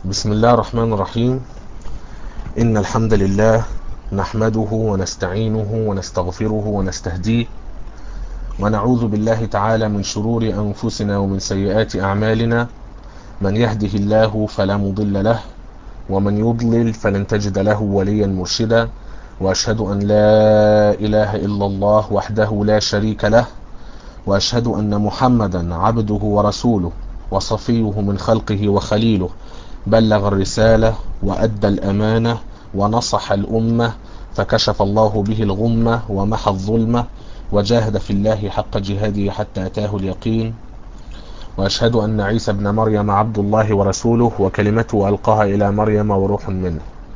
بسم الله الرحمن الرحيم. إن الحمد لله نحمده ونستعينه ونستغفره ونستهديه ونعوذ بالله تعالى من شرور أنفسنا ومن سيئات أعمالنا. من يهده الله فلا مضل له ومن يضلل فلن تجد له وليا مرشدا، وأشهد أن لا إله إلا الله وحده لا شريك له، وأشهد أن محمدا عبده ورسوله وصفيه من خلقه وخليله، بلغ الرسالة وأدى الأمانة ونصح الأمة، فكشف الله به الغمة ومحى الظلمة، وجاهد في الله حق جهاده حتى أتاه اليقين. وأشهد أن عيسى ابن مريم عبد الله ورسوله وكلمته ألقاها إلى مريم وروح منه.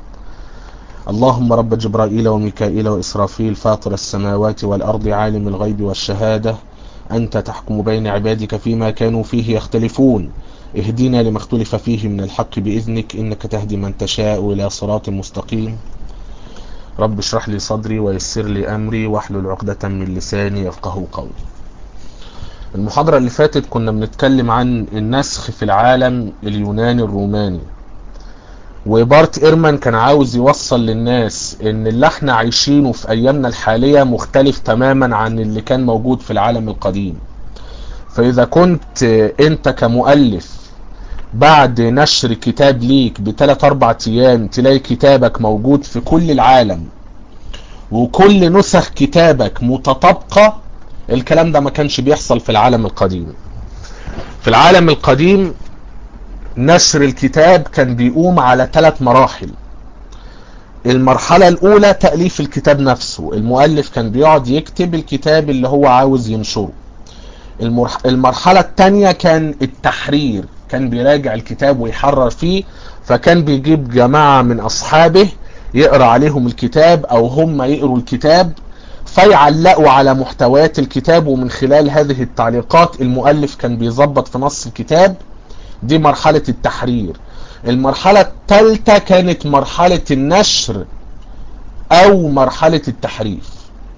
اللهم رب جبرائيل وميكائيل وإسرافيل فاطر السماوات والأرض عالم الغيب والشهادة، أنت تحكم بين عبادك فيما كانوا فيه يختلفون، اهدنا لما اختلف فيه من الحق بإذنك، إنك تهدي من تشاء إلى صراط مستقيم. رب اشرح لي صدري ويسر لي أمري واحلل عقدة من لساني يفقهوا قولي. المحاضرة اللي فاتت كنا بنتكلم عن النسخ في العالم اليوناني الروماني، وبارت إيرمان كان عاوز يوصل للناس ان اللي احنا عايشينه في ايامنا الحالية مختلف تماما عن اللي كان موجود في العالم القديم. فاذا كنت انت كمؤلف بعد نشر كتاب ليك ب3-4 ايام تلاقي كتابك موجود في كل العالم وكل نسخ كتابك متطابقة، الكلام ده ما كانش بيحصل في العالم القديم. في العالم القديم نشر الكتاب كان بيقوم على 3 مراحل. المرحلة الأولى تأليف الكتاب نفسه، المؤلف كان بيقعد يكتب الكتاب اللي هو عاوز ينشره. المرحلة الثانية كان التحرير، كان بيراجع الكتاب ويحرر فيه، فكان بيجيب جماعة من أصحابه يقرأ عليهم الكتاب أو هم يقروا الكتاب فيعلقوا على محتويات الكتاب، ومن خلال هذه التعليقات المؤلف كان بيظبط في نص الكتاب. دي مرحلة التحرير. المرحلة الثالثة كانت مرحلة النشر أو مرحلة التحريف.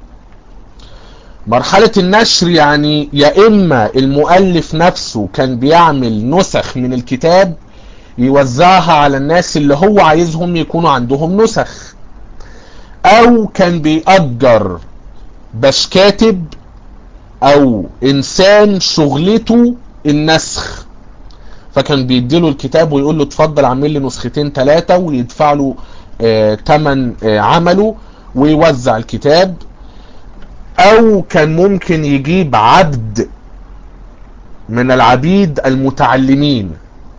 مرحلة النشر يعني يا إما المؤلف نفسه كان بيعمل نسخ من الكتاب يوزعها على الناس اللي هو عايزهم يكونوا عندهم نسخ، أو كان بيأجر باش كاتب أو إنسان شغلته النسخ، فكان بيديله الكتاب ويقول له اتفضل اعمل لي 2-3 ويدفع له تمن عمله ويوزع الكتاب. او كان ممكن يجيب عبد من العبيد المتعلمين.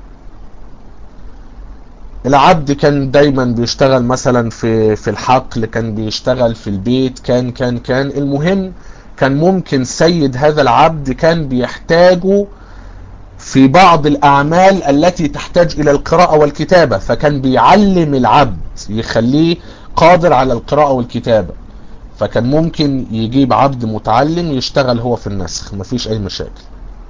العبد كان دايما بيشتغل مثلا في الحقل، كان بيشتغل في البيت، كان المهم كان ممكن سيد هذا العبد كان بيحتاجه في بعض الأعمال التي تحتاج إلى القراءة والكتابة، فكان بيعلم العبد يخليه قادر على القراءة والكتابة، فكان ممكن يجيب عبد متعلم يشتغل هو في النسخ، مفيش أي مشاكل.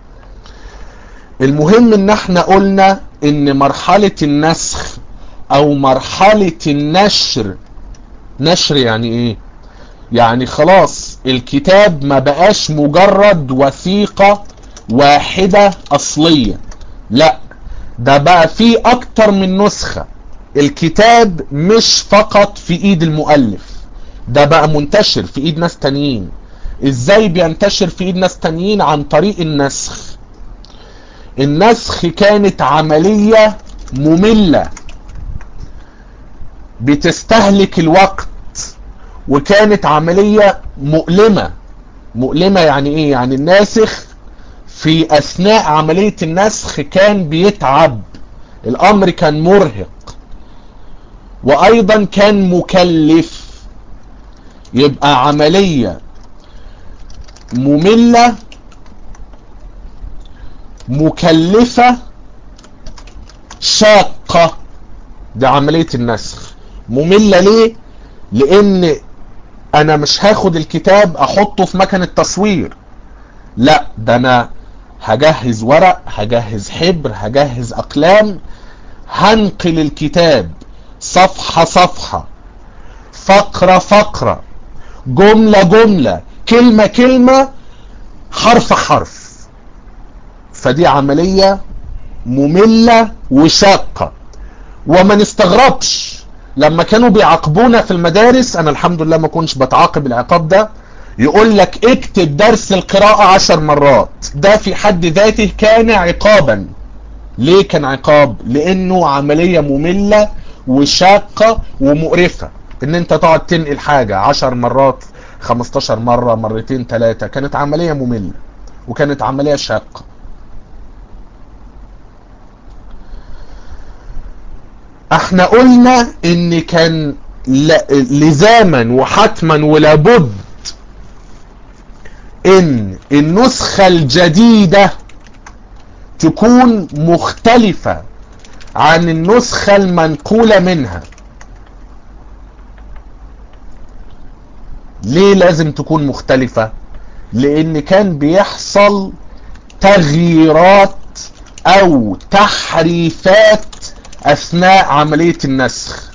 المهم ان احنا قلنا ان مرحلة النسخ او مرحلة النشر، نشر يعني ايه؟ يعني خلاص الكتاب ما بقاش مجرد وثيقة واحدة اصلية، لا ده بقى فيه اكتر من نسخة. الكتاب مش فقط في ايد المؤلف، ده بقى منتشر في ايد ناس تانيين. ازاي بينتشر في ايد ناس تانيين؟ عن طريق النسخ. النسخ كانت عملية مملة بتستهلك الوقت، وكانت عملية مؤلمة. مؤلمة يعني ايه؟ يعني الناسخ في اثناء عملية النسخ كان بيتعب، الامر كان مرهق وايضا كان مكلف. يبقى عملية مملة مكلفة شاقة. دي عملية النسخ. مملة ليه؟ لان انا مش هاخد الكتاب احطه في مكنة تصوير، لا ده انا هجهز ورق، هجهز حبر، هجهز اقلام، هنقل الكتاب صفحة صفحة، فقرة فقرة، جملة جملة، كلمة كلمة، حرف حرف. فدي عملية مملة وشاقة. وما نستغربش لما كانوا بيعاقبونا في المدارس، انا الحمد لله ما كنتش بتعاقب العقاب ده، يقول لك اكتب درس القراءة 10 مرات. ده في حد ذاته كان عقابا. ليه كان عقاب؟ لانه عملية مملة وشاقة ومقرفة، ان انت تقعد تنقل حاجة 10 مرات 15 مرة مرتين 3، كانت عملية مملة وكانت عملية شاقة. احنا قلنا ان كان لزاما وحتما ولابد ان النسخة الجديدة تكون مختلفة عن النسخة المنقولة منها. ليه لازم تكون مختلفة؟ لان كان بيحصل تغييرات او تحريفات اثناء عملية النسخ.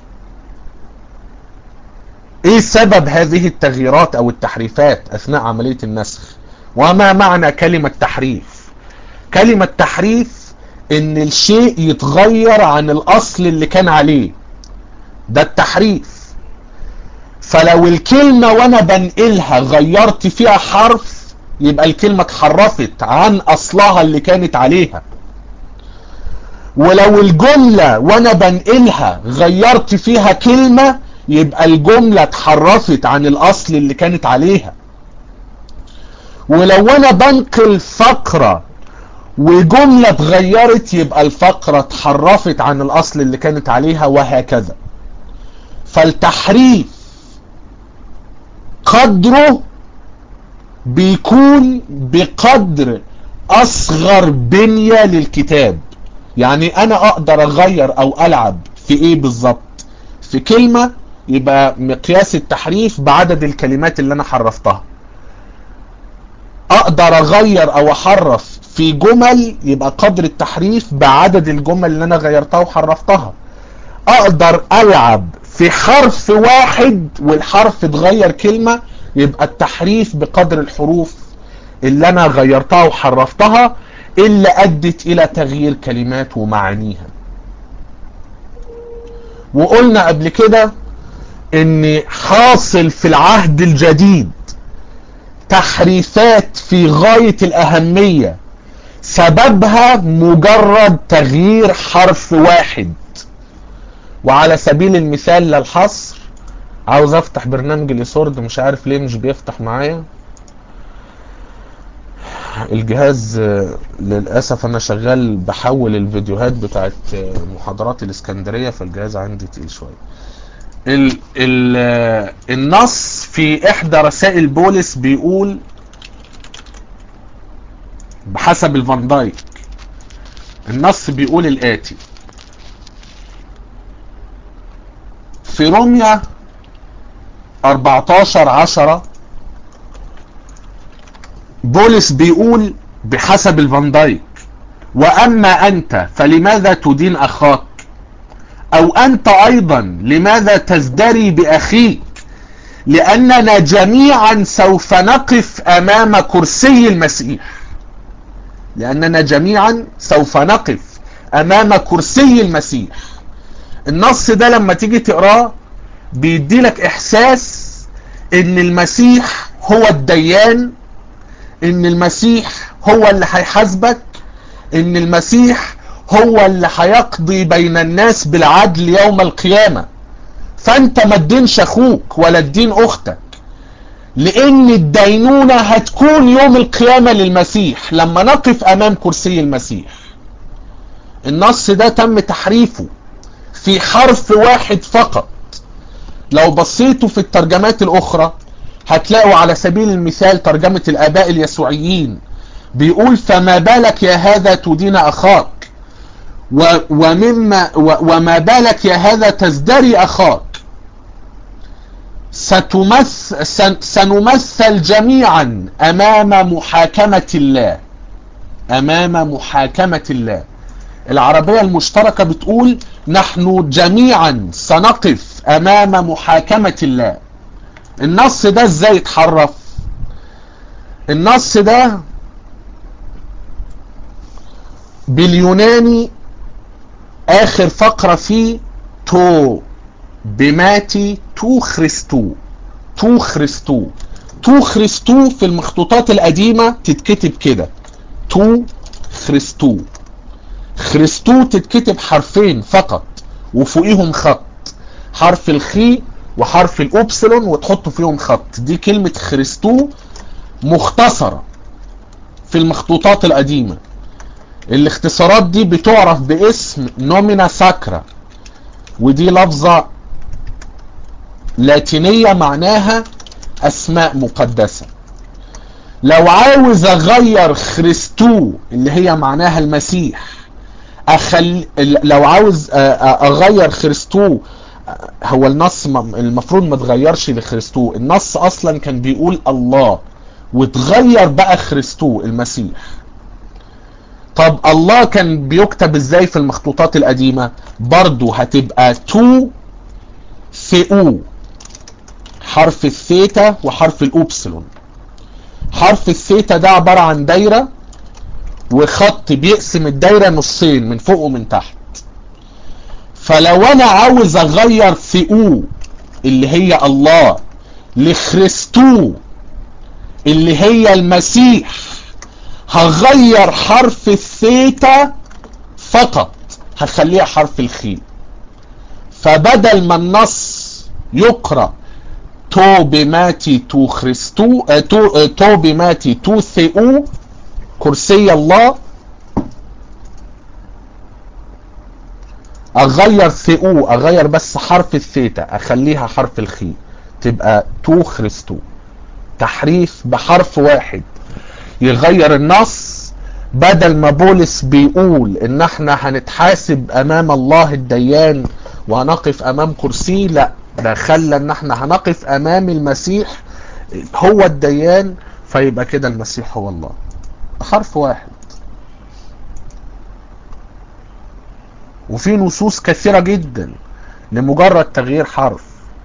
ايه سبب هذه التغييرات او التحريفات اثناء عملية النسخ؟ وما معنى كلمة تحريف؟ كلمة تحريف ان الشيء يتغير عن الاصل اللي كان عليه، ده التحريف. فلو الكلمة وانا بنقلها غيرت فيها حرف، يبقى الكلمة اتحرفت عن اصلها اللي كانت عليها. ولو الجملة وانا بنقلها غيرت فيها كلمة، يبقى الجملة اتحرفت عن الاصل اللي كانت عليها. ولو انا بنقل فقرة وجملة اتغيرت، يبقى الفقرة اتحرفت عن الاصل اللي كانت عليها، وهكذا. فالتحريف قدره بيكون بقدر اصغر بنية للكتاب. يعني انا اقدر اغير او العب في ايه بالظبط؟ في كلمة، يبقى مقياس التحريف بعدد الكلمات اللي انا حرفتها. اقدر اغير او احرف في جمل، يبقى قدر التحريف بعدد الجمل اللي انا غيرتها وحرفتها. اقدر العب في حرف واحد والحرف اتغير كلمة، يبقى التحريف بقدر الحروف اللي انا غيرتها وحرفتها اللي ادت الى تغيير كلمات ومعانيها. وقلنا قبل كده ان حاصل في العهد الجديد تحريفات في غاية الاهمية سببها مجرد تغيير حرف واحد. وعلى سبيل المثال للحصر، عاوز افتح برنامج اليسورد، مش عارف ليه مش بيفتح معايا الجهاز. للأسف أنا شغال بحول الفيديوهات بتاعت محاضرات الإسكندرية، فالجهاز عندي تقيل شوية. النص في إحدى رسائل بولس بيقول بحسب الفان دايك، النص بيقول الآتي في روميا 14:10. بولس بيقول بحسب الفان دايك: وأما أنت فلماذا تدين أخاك؟ أو أنت أيضا لماذا تزدري بأخيك؟ لأننا جميعا سوف نقف أمام كرسي المسيح. لأننا جميعا سوف نقف أمام كرسي المسيح. النص ده لما تيجي تقراه بيدي لك إحساس إن المسيح هو الديان، إن المسيح هو اللي هيحاسبك، إن المسيح هو اللي هيقضي بين الناس بالعدل يوم القيامة. فأنت ما تدينش أخوك ولا تدين أختك، لأن الدينونة هتكون يوم القيامة للمسيح لما نقف أمام كرسي المسيح. النص ده تم تحريفه في حرف واحد فقط. لو بصيتوا في الترجمات الأخرى هتلاقوا على سبيل المثال ترجمة الآباء اليسوعيين بيقول: فما بالك يا هذا تدين أخاك، وما بالك يا هذا تزدري أخاك. سنمثل جميعا أمام محاكمة الله. أمام محاكمة الله. العربية المشتركة بتقول نحن جميعا سنقف أمام محاكمة الله. النص ده ازاي اتحرف؟ النص ده باليوناني اخر فقرة فيه تو بماتي تو خريستو. تو خريستو، تو خريستو في المخطوطات القديمة تتكتب كده تو خريستو. خريستو تتكتب حرفين فقط وفوقيهم خط، حرف الخي وحرف الأوبسلون وتحطوا فيهم خط. دي كلمة خريستو مختصرة في المخطوطات القديمة. الاختصارات دي بتعرف باسم نومينا ساكرا، ودي لفظة لاتينية معناها اسماء مقدسة. لو عاوز اغير خريستو اللي هي معناها المسيح، لو عاوز اغير خريستو، هو النص المفروض ما تغيرش لخريستو، النص اصلا كان بيقول الله، وتغير بقى خريستو المسيح. طب الله كان بيكتب ازاي في المخطوطات القديمة؟ برضو هتبقى تو ثيو، حرف الثيتا وحرف الأوبسلون. حرف الثيتا ده عبارة عن دايرة وخط بيقسم الدايرة نصين من فوق ومن تحت. فلو انا عاوز اغير ثيو اللي هي الله لخريستو اللي هي المسيح، هغير حرف الثيتا فقط، هخليها حرف الخي. فبدل ما النص يقرأ تو بماتي تو خريستو تو بماتي تو ثيو كرسي الله، اغير ثيو، اغير بس حرف الثيتا اخليها حرف الخي، تبقى تو خريستو. تحريف بحرف واحد يغير النص. بدل ما بولس بيقول ان احنا هنتحاسب امام الله الديان وهنقف امام كرسي، لا، ده خلى ان احنا هنقف امام المسيح هو الديان، فيبقى كده المسيح هو الله. حرف واحد. وفي نصوص كثيرة جدا لمجرد تغيير حرف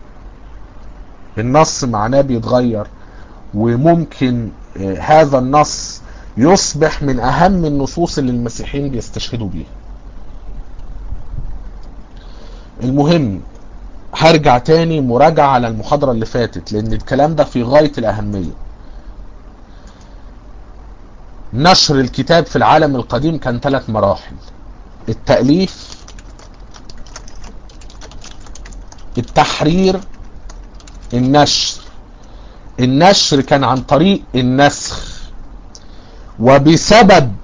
النص معناه بيتغير، وممكن هذا النص يصبح من اهم النصوص اللي المسيحيين بيستشهدوا بيها. المهم هرجع تاني مراجعة على المحاضرة اللي فاتت لان الكلام ده في غاية الاهمية. نشر الكتاب في العالم القديم كان 3 مراحل: التأليف، التحرير، النشر. النشر كان عن طريق النسخ، وبسبب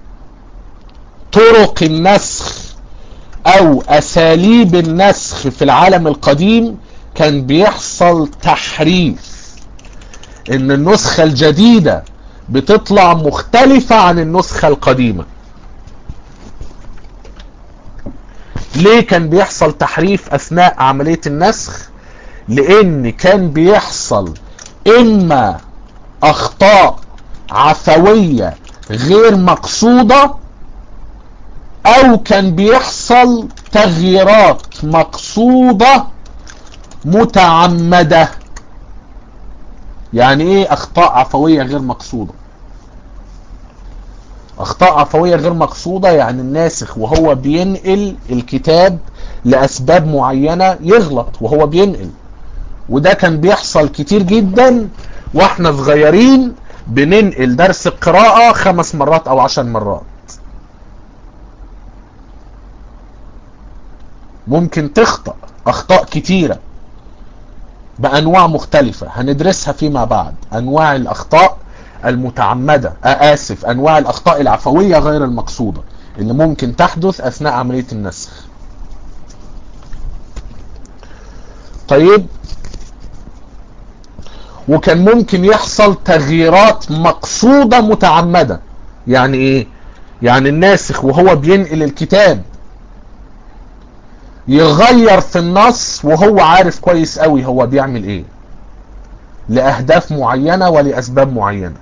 طرق النسخ او اساليب النسخ في العالم القديم كان بيحصل تحريف، ان النسخة الجديدة بتطلع مختلفة عن النسخة القديمة. ليه كان بيحصل تحريف اثناء عملية النسخ؟ لان كان بيحصل اما اخطاء عفوية غير مقصودة، او كان بيحصل تغييرات مقصودة متعمدة. يعني ايه اخطاء عفوية غير مقصودة؟ اخطاء عفوية غير مقصودة يعني الناسخ وهو بينقل الكتاب لاسباب معينة يغلط وهو بينقل، وده كان بيحصل كتير جدا واحنا صغيرين بننقل درس القراءة 5 مرات او 10 مرات. ممكن تخطأ اخطاء كتيرة بانواع مختلفة هندرسها فيما بعد، انواع الاخطاء المتعمدة، انواع الاخطاء العفوية غير المقصودة اللي ممكن تحدث اثناء عملية النسخ. طيب، وكان ممكن يحصل تغييرات مقصودة متعمدة. يعني ايه؟ يعني الناسخ وهو بينقل الكتاب يغير في النص وهو عارف كويس قوي هو بيعمل ايه، لأهداف معينة ولأسباب معينة.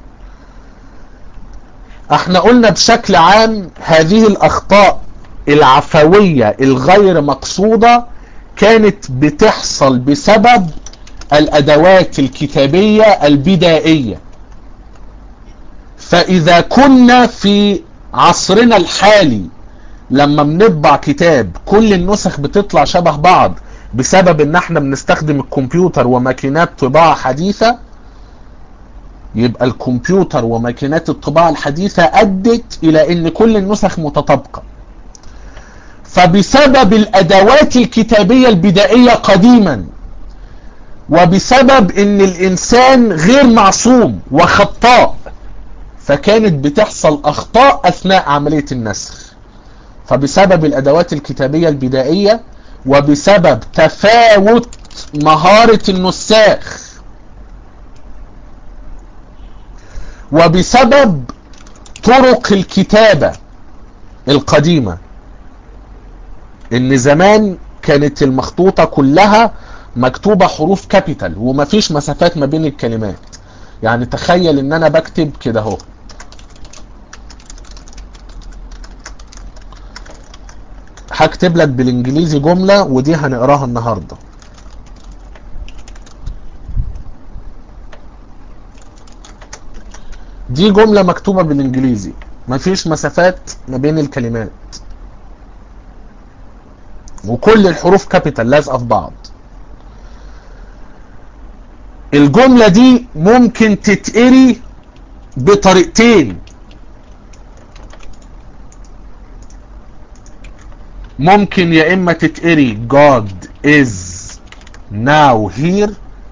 احنا قلنا بشكل عام هذه الأخطاء العفوية الغير مقصودة كانت بتحصل بسبب الأدوات الكتابية البدائية. فإذا كنا في عصرنا الحالي لما بنطبع كتاب كل النسخ بتطلع شبه بعض بسبب ان احنا بنستخدم الكمبيوتر وماكينات طباعة حديثة، يبقى الكمبيوتر وماكينات الطباعة الحديثة ادت الى ان كل النسخ متطابقة. فبسبب الادوات الكتابية البدائية قديما، وبسبب ان الانسان غير معصوم وخطاء، فكانت بتحصل اخطاء اثناء عملية النسخ. فبسبب الادوات الكتابية البدائية، وبسبب تفاوت مهارة النساخ، وبسبب طرق الكتابة القديمة، ان زمان كانت المخطوطة كلها مكتوبة حروف كابيتال ومفيش مسافات ما بين الكلمات. يعني تخيل ان انا بكتب كده اهو، هكتب لك بالانجليزي جملة ودي هنقراها النهاردة. دي جملة مكتوبة بالانجليزي مفيش مسافات ما بين الكلمات، وكل الحروف كابيتال لازقة في بعض. الجملة دي ممكن تتقري بطريقتين. ممكن يا اما تتقري God is now here،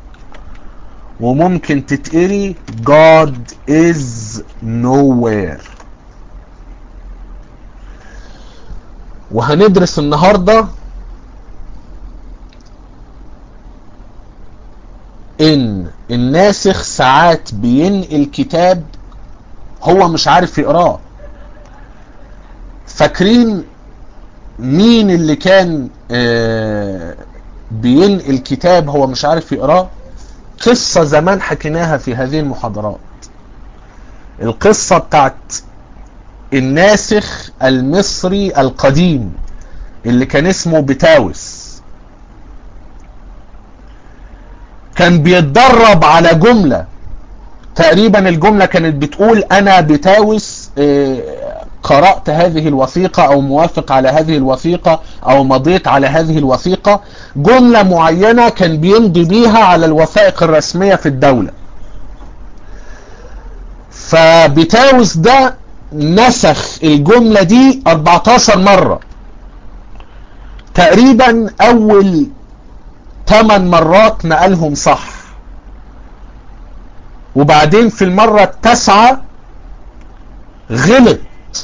وممكن تتقري God is nowhere. وهندرس النهاردة ان الناسخ ساعات بينقل كتاب هو مش عارف يقراه. فاكرين مين اللي كان بينقل كتاب هو مش عارف يقراه؟ قصة زمان حكيناها في هذه المحاضرات، القصة بتاعت الناسخ المصري القديم اللي كان اسمه بتاوس. كان بيتدرب على جملة، تقريبا الجملة كانت بتقول انا بتاوس قرأت هذه الوثيقة او موافق على هذه الوثيقة او مضيت على هذه الوثيقة. جملة معينة كان بيمضي بيها على الوثائق الرسمية في الدولة. فبتاوس ده نسخ الجملة دي 14 مرة تقريبا. اول 8 مرات نقلهم صح، وبعدين في المرة التاسعة غلط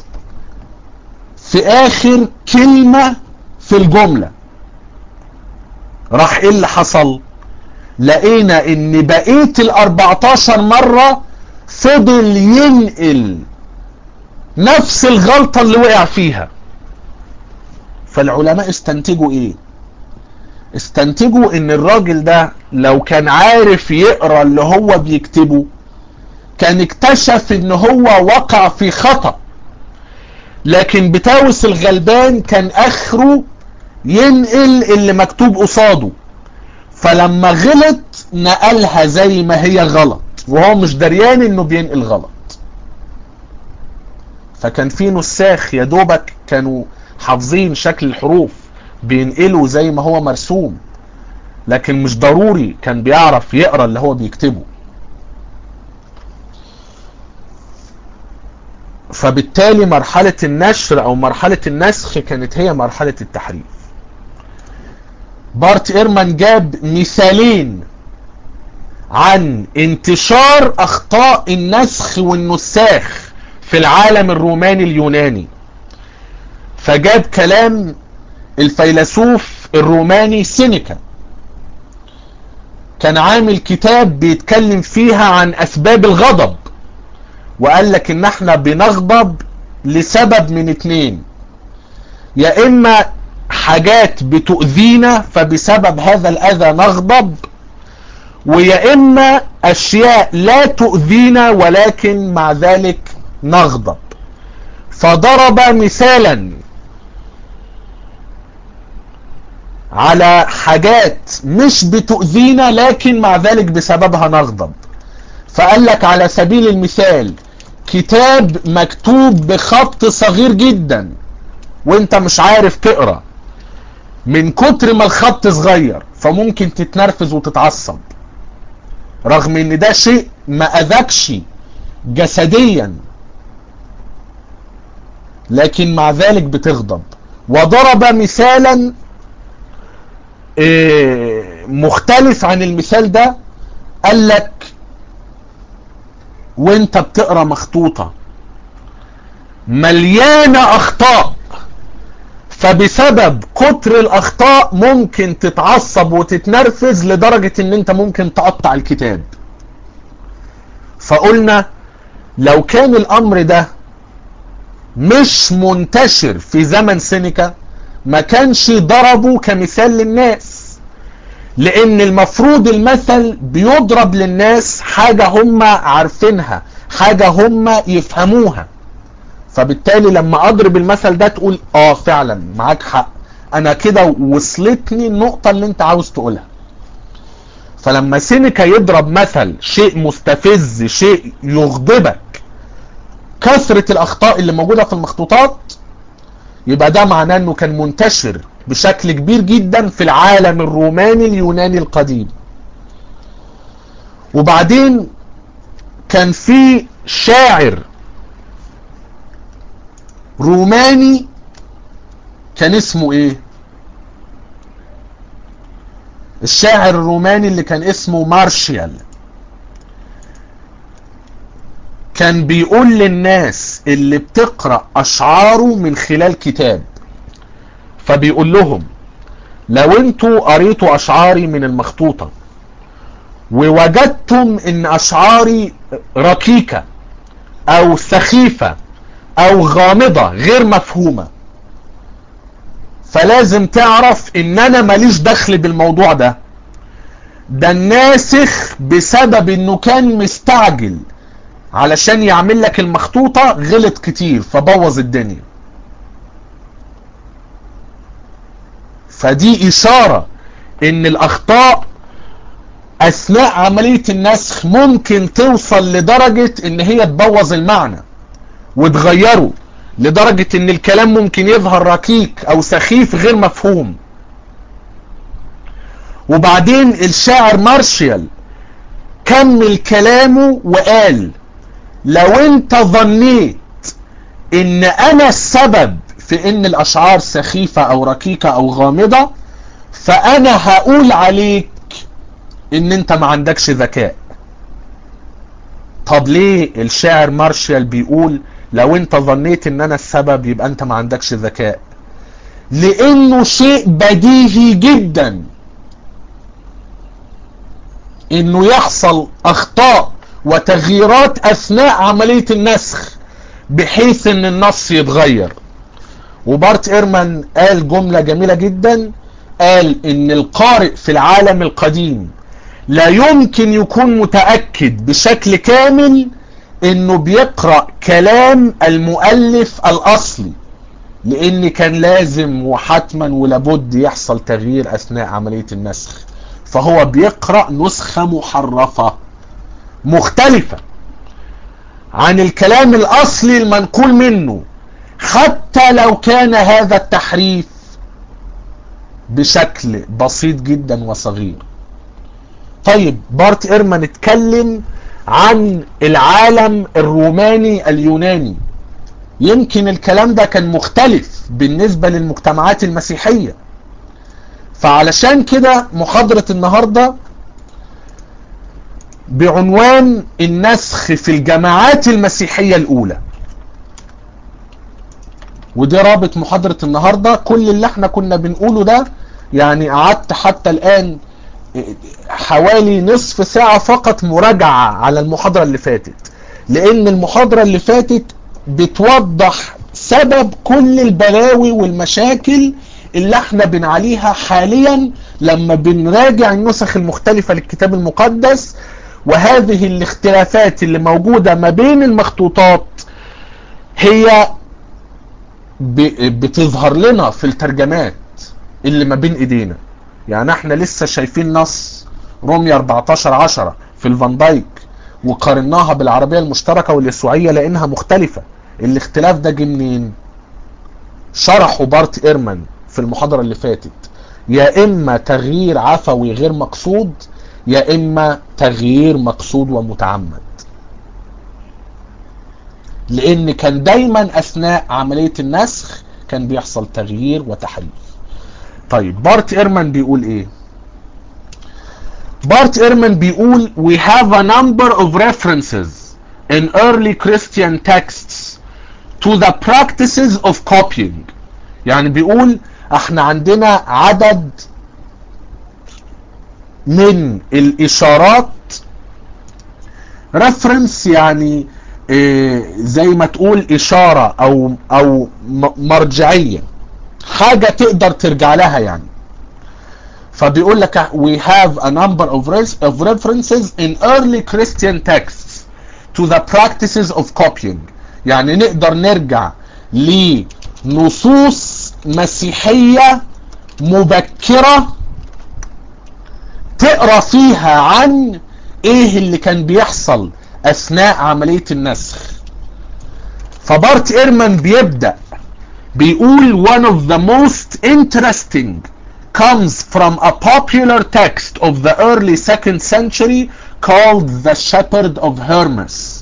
في اخر كلمة في الجملة. راح ايه اللي حصل؟ لقينا ان بقية ال14 مرة فضل ينقل نفس الغلطة اللي وقع فيها. فالعلماء استنتجوا ايه؟ استنتجوا ان الراجل ده لو كان عارف يقرأ اللي هو بيكتبه كان اكتشف ان هو وقع في خطأ، لكن بتاوس الغلبان كان اخره ينقل اللي مكتوب قصاده، فلما غلط نقلها زي ما هي غلط وهو مش دريان انه بينقل غلط. فكان في نساخ يا دوبك كانوا حافظين شكل الحروف بينقلوا زي ما هو مرسوم، لكن مش ضروري كان بيعرف يقرأ اللي هو بيكتبه. فبالتالي مرحلة النشر او مرحلة النسخ كانت هي مرحلة التحريف. بارت إيرمان جاب مثالين عن انتشار اخطاء النسخ والنساخ في العالم الروماني اليوناني. فجاب كلام الفيلسوف الروماني سينيكا، كان عامل كتاب بيتكلم فيها عن اسباب الغضب، وقال لك ان احنا بنغضب لسبب من اتنين: يا اما حاجات بتؤذينا فبسبب هذا الاذى نغضب، ويا اما اشياء لا تؤذينا ولكن مع ذلك نغضب. فضرب مثالا على حاجات مش بتؤذينا لكن مع ذلك بسببها نغضب. فقال لك على سبيل المثال كتاب مكتوب بخط صغير جدا وانت مش عارف تقرأ من كتر ما الخط صغير، فممكن تتنرفز وتتعصب، رغم ان ده شيء ما اذكش جسديا، لكن مع ذلك بتغضب. وضرب مثالا مختلف عن المثال ده، قال لك وانت بتقرأ مخطوطة مليانة اخطاء، فبسبب كتر الاخطاء ممكن تتعصب وتتنرفز لدرجة ان انت ممكن تقطع الكتاب. فقلنا لو كان الامر ده مش منتشر في زمن سينيكا ما كانش ضربه كمثال للناس، لان المفروض المثل بيضرب للناس حاجة هم عارفينها، حاجة هم يفهموها. فبالتالي لما اضرب المثل ده تقول فعلا معاك حق، انا كده وصلتني النقطة اللي انت عاوز تقولها. فلما سينيكا يضرب مثل شيء مستفز، شيء يغضبك، كثرة الاخطاء اللي موجودة في المخطوطات، يبقى ده معناه انه كان منتشر بشكل كبير جدا في العالم الروماني اليوناني القديم. وبعدين كان في شاعر روماني كان اسمه ايه؟ الشاعر الروماني اللي كان اسمه مارشيال، كان بيقول للناس اللي بتقرأ اشعاره من خلال كتاب، فبيقول لهم لو انتوا قريتوا اشعاري من المخطوطة ووجدتم ان اشعاري ركيكة او سخيفة او غامضة غير مفهومة، فلازم تعرف ان انا ماليش دخل بالموضوع ده الناسخ بسبب انه كان مستعجل علشان يعمل لك المخطوطة غلط كتير فبوظ الدنيا. فدي اشارة ان الاخطاء اثناء عملية النسخ ممكن توصل لدرجة ان هي تبوظ المعنى وتغيره، لدرجة ان الكلام ممكن يظهر ركيك او سخيف غير مفهوم. وبعدين الشاعر مارشيال كمل كلامه وقال لو انت ظنيت ان انا السبب في ان الاشعار سخيفة او ركيكة او غامضة، فانا هقول عليك ان انت ما عندكش ذكاء. طب ليه الشاعر مارشال بيقول لو انت ظنيت ان انا السبب يبقى انت ما عندكش ذكاء؟ لانه شيء بديهي جدا انه يحصل اخطاء وتغييرات اثناء عملية النسخ بحيث ان النص يتغير. وبارت ايرمان قال جملة جميلة جدا، قال ان القارئ في العالم القديم لا يمكن يكون متأكد بشكل كامل انه بيقرأ كلام المؤلف الاصلي، لان كان لازم وحتما ولابد يحصل تغيير اثناء عملية النسخ، فهو بيقرأ نسخة محرفة مختلفة عن الكلام الاصلي المنقول منه، حتى لو كان هذا التحريف بشكل بسيط جدا وصغير. طيب بارت ايرمان اتكلم عن العالم الروماني اليوناني، يمكن الكلام ده كان مختلف بالنسبة للمجتمعات المسيحية. فعلشان كده محاضرة النهاردة بعنوان النسخ في الجماعات المسيحية الأولى، ودي رابط محاضرة النهاردة. كل اللي احنا كنا بنقوله ده يعني قعدت حتى الآن حوالي نصف ساعة فقط مراجعة على المحاضرة اللي فاتت، لأن المحاضرة اللي فاتت بتوضح سبب كل البلاوي والمشاكل اللي احنا بنعليها حاليا لما بنراجع النسخ المختلفة للكتاب المقدس. وهذه الاختلافات اللي موجودة ما بين المخطوطات هي بتظهر لنا في الترجمات اللي ما بين ايدينا. يعني احنا لسه شايفين نص رومية 14:10 في الفان دايك وقارناها بالعربية المشتركة واليسوعية لانها مختلفة. الاختلاف ده جه منين؟ شرحه بارت ايرمان في المحاضرة اللي فاتت يا اما تغيير عفوي غير مقصود يا اما تغيير مقصود ومتعمد، لان كان دايما اثناء عملية النسخ كان بيحصل تغيير وتحريف. طيب بارت ايرمان بيقول ايه؟ بارت ايرمان بيقول we have a number of references in early Christian texts to the practices of copying. يعني بيقول احنا عندنا عدد من الاشارات، reference يعني زي ما تقول اشارة او مرجعية، حاجة تقدر ترجع لها يعني. فبيقول لك we have a number of references in early Christian texts to the practices of copying. يعني نقدر نرجع لنصوص مسيحية مبكرة تقرأ فيها عن ايه اللي كان بيحصل اثناء عملية النسخ. فبارت ايرمان بيبدأ بيقول one of the most interesting comes from a popular text of the early 2nd century called the Shepherd of Hermas.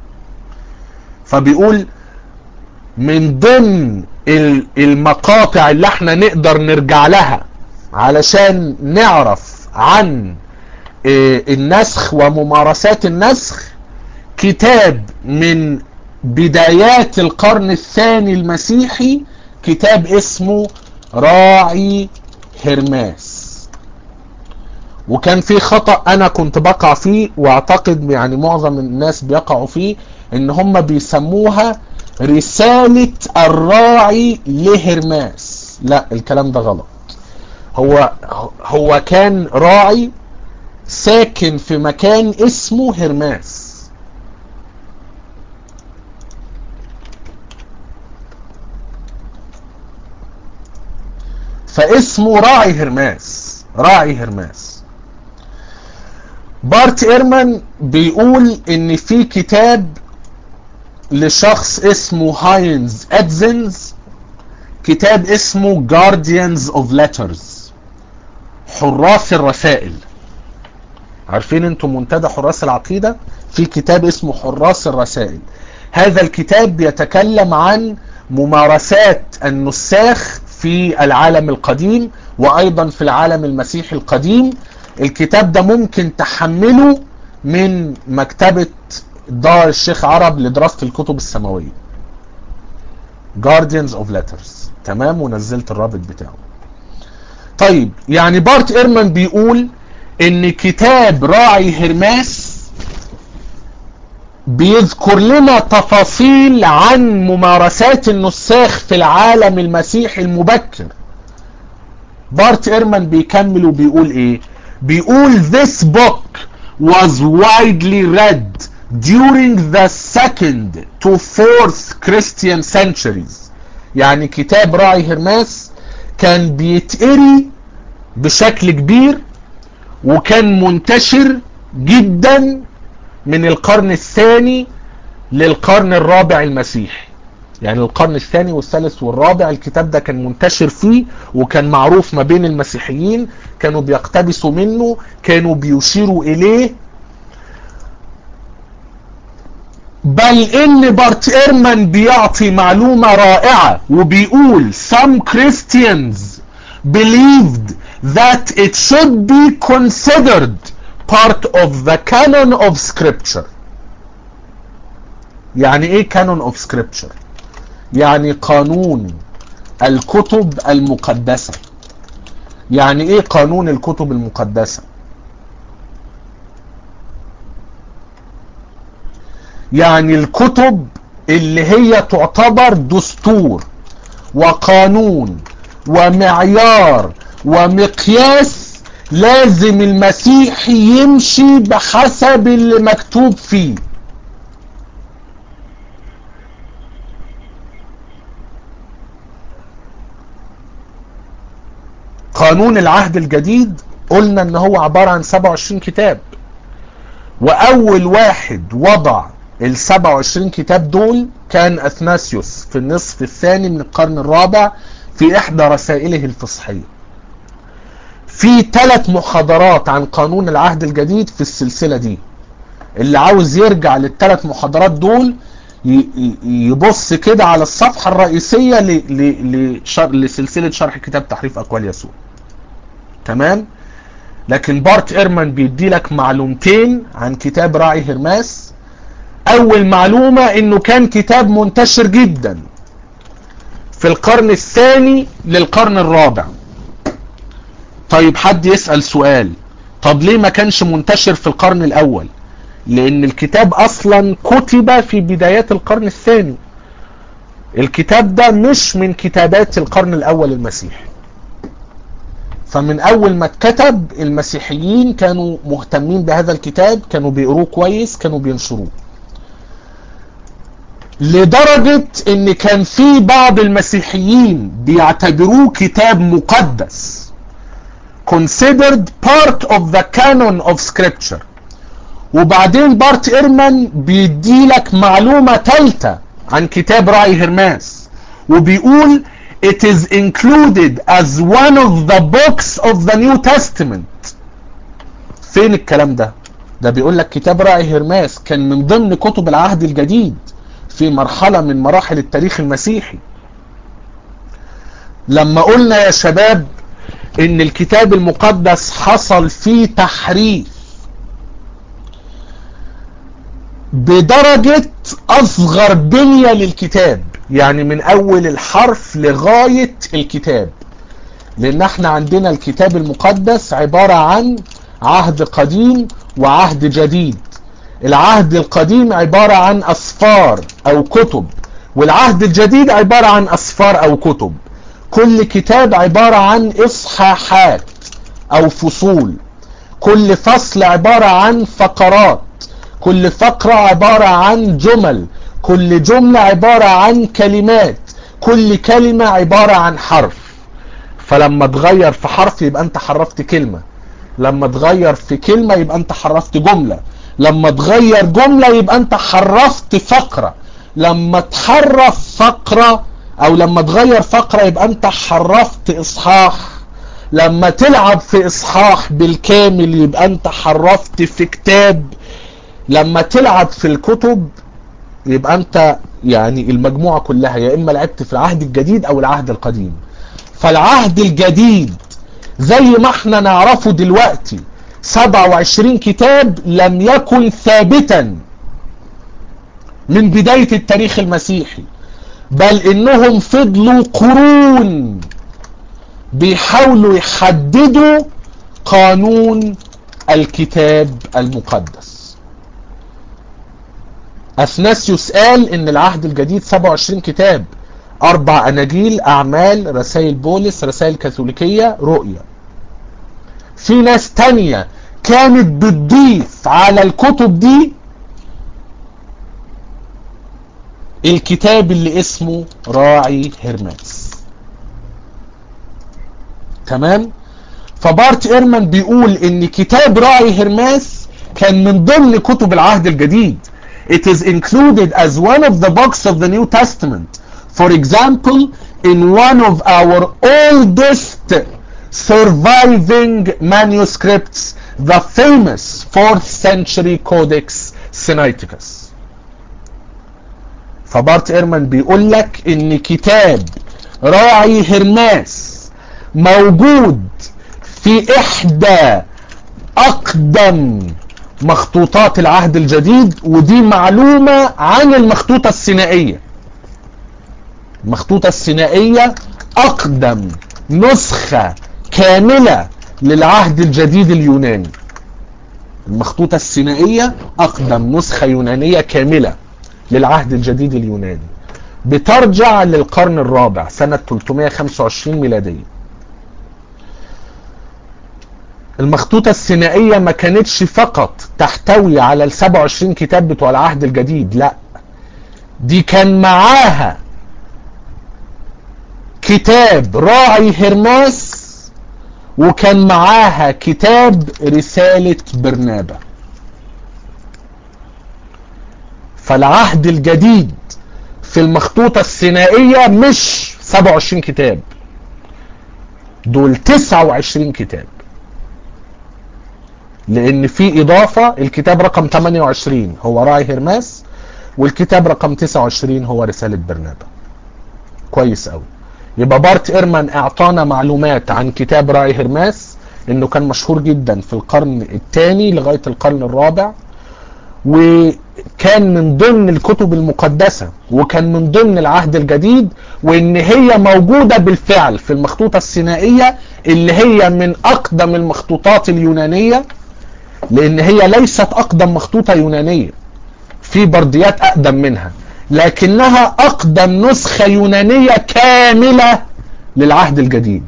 فبيقول من ضمن المقاطع اللي احنا نقدر نرجع لها علشان نعرف عن النسخ وممارسات النسخ كتاب من بدايات القرن الثاني المسيحي، كتاب اسمه راعي هرماس. وكان في خطأ انا كنت بقع فيه واعتقد يعني معظم الناس بيقعوا فيه، ان هم بيسموها رسالة الراعي لهرماس. لا، الكلام ده غلط. هو كان راعي ساكن في مكان اسمه هرماس. فاسمه راعي هرماس، راعي هرماس. بارت ايرمان بيقول ان في كتاب لشخص اسمه هاينز ادزنز، كتاب اسمه Guardians of Letters، حراس الرسائل. عارفين انتم منتدى حراس العقيدة؟ في كتاب اسمه حراس الرسائل. هذا الكتاب بيتكلم عن ممارسات النساخ في العالم القديم وايضا في العالم المسيحي القديم. الكتاب ده ممكن تحمله من مكتبة دار الشيخ عرب لدراسة الكتب السماوية، Guardians of Letters. تمام، ونزلت الرابط بتاعه. طيب يعني بارت ايرمان بيقول ان كتاب راعي هرماس بيذكر لنا تفاصيل عن ممارسات النساخ في العالم المسيحي المبكر. بارت ايرمان بيكمل وبيقول ايه؟ بيقول this book was widely read during the 2nd to 4th Christian centuries. يعني كتاب راعي هرماس كان بيتقري بشكل كبير وكان منتشر جدا من القرن الثاني للقرن الرابع المسيحي. يعني القرن الثاني والثالث والرابع الكتاب ده كان منتشر فيه وكان معروف ما بين المسيحيين، كانوا بيقتبسوا منه، كانوا بيشيروا اليه. بل ان بارت ايرمان بيعطي معلومة رائعة وبيقول some Christians believed that it should be considered part of the canon of scripture. يعني ايه canon of scripture؟ يعني قانون الكتب المقدسة. يعني ايه قانون الكتب المقدسة؟ يعني الكتب اللي هي تعتبر دستور وقانون ومعيار ومقياس لازم المسيحي يمشي بحسب اللي مكتوب فيه. قانون العهد الجديد قلنا ان هو عبارة عن 27 كتاب، واول واحد وضع ال 27 كتاب دول كان اثناسيوس في النصف الثاني من القرن الرابع في إحدى رسائله الفصحية. في 3 محاضرات عن قانون العهد الجديد في السلسلة دي. اللي عاوز يرجع لل3 محاضرات دول يبص كده على الصفحة الرئيسية لسلسلة شرح كتاب تحريف أقوال يسوع. تمام. لكن بارت إيرمان بيدي لك معلومتين عن كتاب راعي هرماس. أول معلومة إنه كان كتاب منتشر جدا في القرن الثاني للقرن الرابع. طيب حد يسأل سؤال، طب ليه ما كانش منتشر في القرن الأول؟ لأن الكتاب أصلا كتب في بدايات القرن الثاني. الكتاب ده مش من كتابات القرن الأول المسيحي. فمن أول ما اتكتب المسيحيين كانوا مهتمين بهذا الكتاب، كانوا بيقروه كويس، كانوا بينشروه، لدرجة ان كان في بعض المسيحيين بيعتبروه كتاب مقدس، considered part of the canon of scripture. وبعدين بارت إيرمان بيدي لك معلومة ثالثة عن كتاب راعي هرماس، وبيقول it is included as one of the books of the New Testament. فين الكلام ده؟ ده بيقول لك كتاب راعي هرماس كان من ضمن كتب العهد الجديد في مرحلة من مراحل التاريخ المسيحي. لما قلنا يا شباب ان الكتاب المقدس حصل فيه تحريف بدرجة اصغر بنية للكتاب، يعني من اول الحرف لغاية الكتاب، لان احنا عندنا الكتاب المقدس عبارة عن عهد قديم وعهد جديد. العهد القديم عبارة عن أسفار أو كتب، والعهد الجديد عبارة عن أسفار أو كتب. كل كتاب عبارة عن إصحاحات أو فصول، كل فصل عبارة عن فقرات، كل فقرة عبارة عن جمل، كل جملة عبارة عن كلمات، كل كلمة عبارة عن حرف. فلما تغير في حرف يبقى أنت حرفت كلمة، لما تغير في كلمة يبقى أنت حرفت جملة، لما تغير جملة يبقى انت حرفت فقرة، لما تحرف فقرة او لما تغير فقرة يبقى انت حرفت اصحاح، لما تلعب في اصحاح بالكامل يبقى انت حرفت في كتاب، لما تلعب في الكتب يبقى انت يعني المجموعة كلها يا اما لعبت في العهد الجديد او العهد القديم. فالعهد الجديد زي ما احنا نعرفه دلوقتي 27 كتاب لم يكن ثابتا من بداية التاريخ المسيحي، بل انهم فضلوا قرون بيحاولوا يحددوا قانون الكتاب المقدس. اثناسيوس قال ان العهد الجديد 27 كتاب، 4 اناجيل، اعمال، رسائل بولس، رسائل كاثوليكية، رؤية. في ناس تانية كانت بتضيف على الكتب دي الكتاب اللي اسمه راعي هرماس. تمام. فبارت إيرمان بيقول ان كتاب راعي هرماس كان من ضمن كتب العهد الجديد. It is included as one of the books of the New Testament. For example, in one of our oldest surviving manuscripts, the famous 4th century Codex Sinaiticus. فبارت إيرمان بيقول لك ان كتاب راعي هرماس موجود في احدى اقدم مخطوطات العهد الجديد، ودي معلومة عن المخطوطة السينائية. المخطوطة السينائية اقدم نسخة كاملة للعهد الجديد اليوناني. المخطوطة السينائية اقدم نسخة يونانية كاملة للعهد الجديد اليوناني، بترجع للقرن الرابع سنة 325 ميلادية. المخطوطة السينائية ما كانتش فقط تحتوي على 27 كتاب بتوع العهد الجديد، لا، دي كان معاها كتاب راعي هرماس، وكان معاها كتاب رسالة برنابا. فالعهد الجديد في المخطوطة السينائية مش 27 كتاب، دول 29 كتاب، لان في اضافة. الكتاب رقم 28 هو راعي هرماس، والكتاب رقم 29 هو رسالة برنابا. كويس قوي. يبقى بارت ايرمان اعطانا معلومات عن كتاب راعي هرماس، انه كان مشهور جدا في القرن الثاني لغاية القرن الرابع، وكان من ضمن الكتب المقدسة، وكان من ضمن العهد الجديد، وان هي موجودة بالفعل في المخطوطة السينائية اللي هي من اقدم المخطوطات اليونانية، لان هي ليست اقدم مخطوطة يونانية، في برديات اقدم منها، لكنها اقدم نسخة يونانية كاملة للعهد الجديد،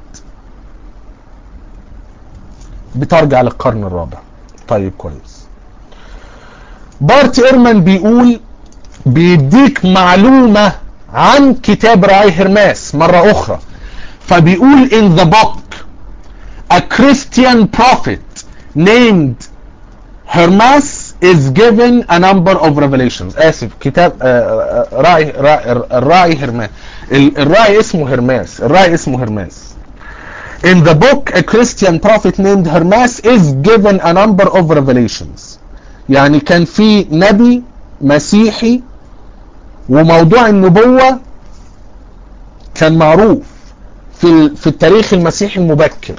بترجع للقرن الرابع. طيب كويس. بارت ايرمان بيقول، بيديك معلومة عن كتاب راعي هرماس مرة اخرى، فبيقول in the book a Christian prophet named Hermas is given a number of revelations. اسف، كتاب الراعي هرماس، الراعي اسمه هرماس، الراعي اسمه هرماس. In the book a Christian prophet named Hermas is given a number of revelations. يعني كان في نبي مسيحي وموضوع النبوة كان معروف في التاريخ المسيحي المبكر.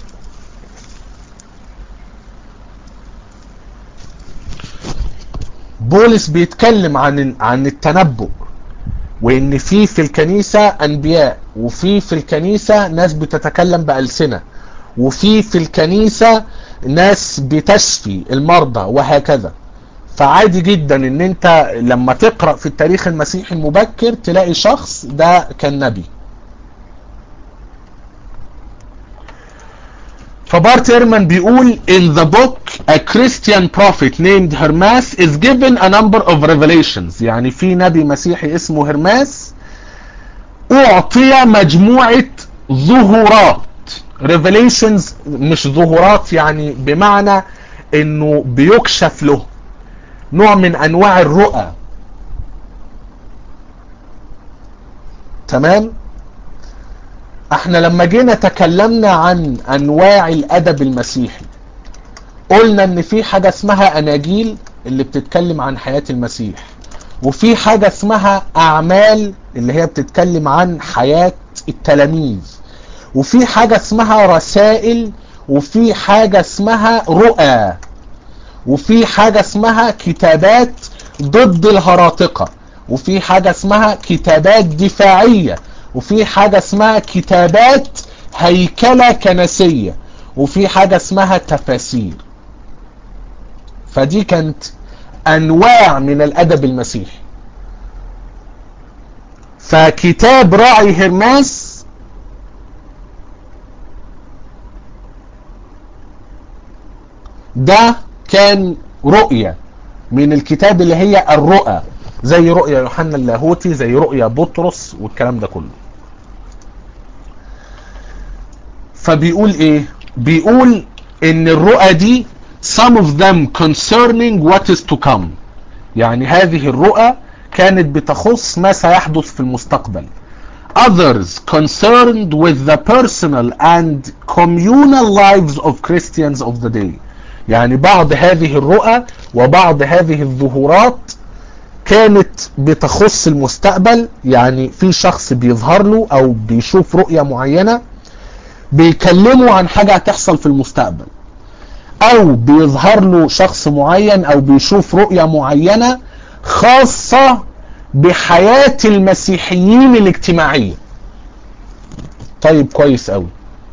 بولس بيتكلم عن التنبؤ، وان في الكنيسة انبياء، وفي الكنيسة ناس بتتكلم بألسنة، وفي الكنيسة ناس بتشفي المرضى وهكذا. فعادي جدا ان انت لما تقرأ في التاريخ المسيحي المبكر تلاقي شخص ده كان نبي. فبارت ايرمان بيقول in the book a Christian prophet named Hermas is given a number of revelations. يعني في نبي مسيحي اسمه هرماس اعطي مجموعة ظهورات. revelations مش ظهورات يعني بمعنى انه بيكشف له، نوع من انواع الرؤى. تمام. احنا لما جينا تكلمنا عن انواع الادب المسيحي، قلنا ان في حاجة اسمها اناجيل اللي بتتكلم عن حياة المسيح، وفي حاجة اسمها اعمال اللي هي بتتكلم عن حياة التلاميذ، وفي حاجة اسمها رسائل، وفي حاجة اسمها رؤى، وفي حاجة اسمها كتابات ضد الهراطقة، وفي حاجة اسمها كتابات دفاعية، وفي حاجة اسمها كتابات هيكلة كنسية، وفي حاجة اسمها تفاسير. فدي كانت انواع من الادب المسيحي. فكتاب راعي هرماس ده كان رؤية من الكتاب اللي هي الرؤى، زي رؤيا يوحنا اللاهوتي، زي رؤيا بطرس والكلام ده كله. فبيقول ايه؟ بيقول ان الرؤى دي some of them concerning what is to come. يعني هذه الرؤى كانت بتخص ما سيحدث في المستقبل. others concerned with the personal and communal lives of Christians of the day. يعني بعض هذه الرؤى وبعض هذه الظهورات كانت بتخص المستقبل، يعني في شخص بيظهر له او بيشوف رؤية معينة بيكلمه عن حاجة هتحصل في المستقبل، او بيظهر له شخص معين او بيشوف رؤية معينة خاصة بحياة المسيحيين الاجتماعية. طيب كويس قوي.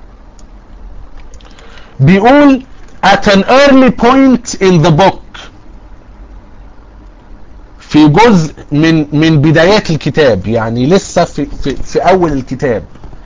بيقول at an early point in the book، في جزء من بدايات الكتاب، يعني لسه في اول الكتاب.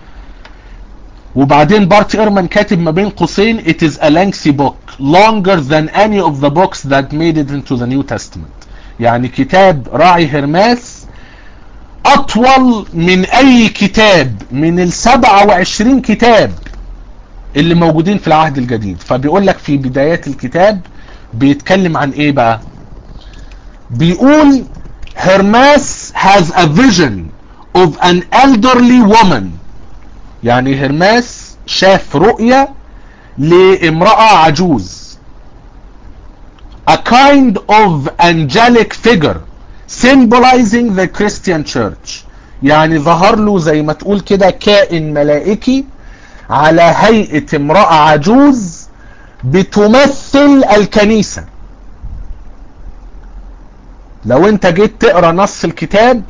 وبعدين بارت ايرمان كاتب ما بين قوسين it is a lengthy book longer than any of the books that made it into the New Testament. يعني كتاب راعي هرماس اطول من اي كتاب من 27 كتاب اللي موجودين في العهد الجديد. فبيقول لك في بدايات الكتاب بيتكلم عن ايه بقى؟ بيقول هرماس has a vision of an elderly woman. يعني هرماس شاف رؤية لامرأة عجوز. a kind of angelic figure symbolizing the Christian church. يعني ظهر له زي ما تقول كده كائن ملائكي على هيئة امرأة عجوز بتمثل الكنيسة. لو انت جيت تقرأ نص الكتاب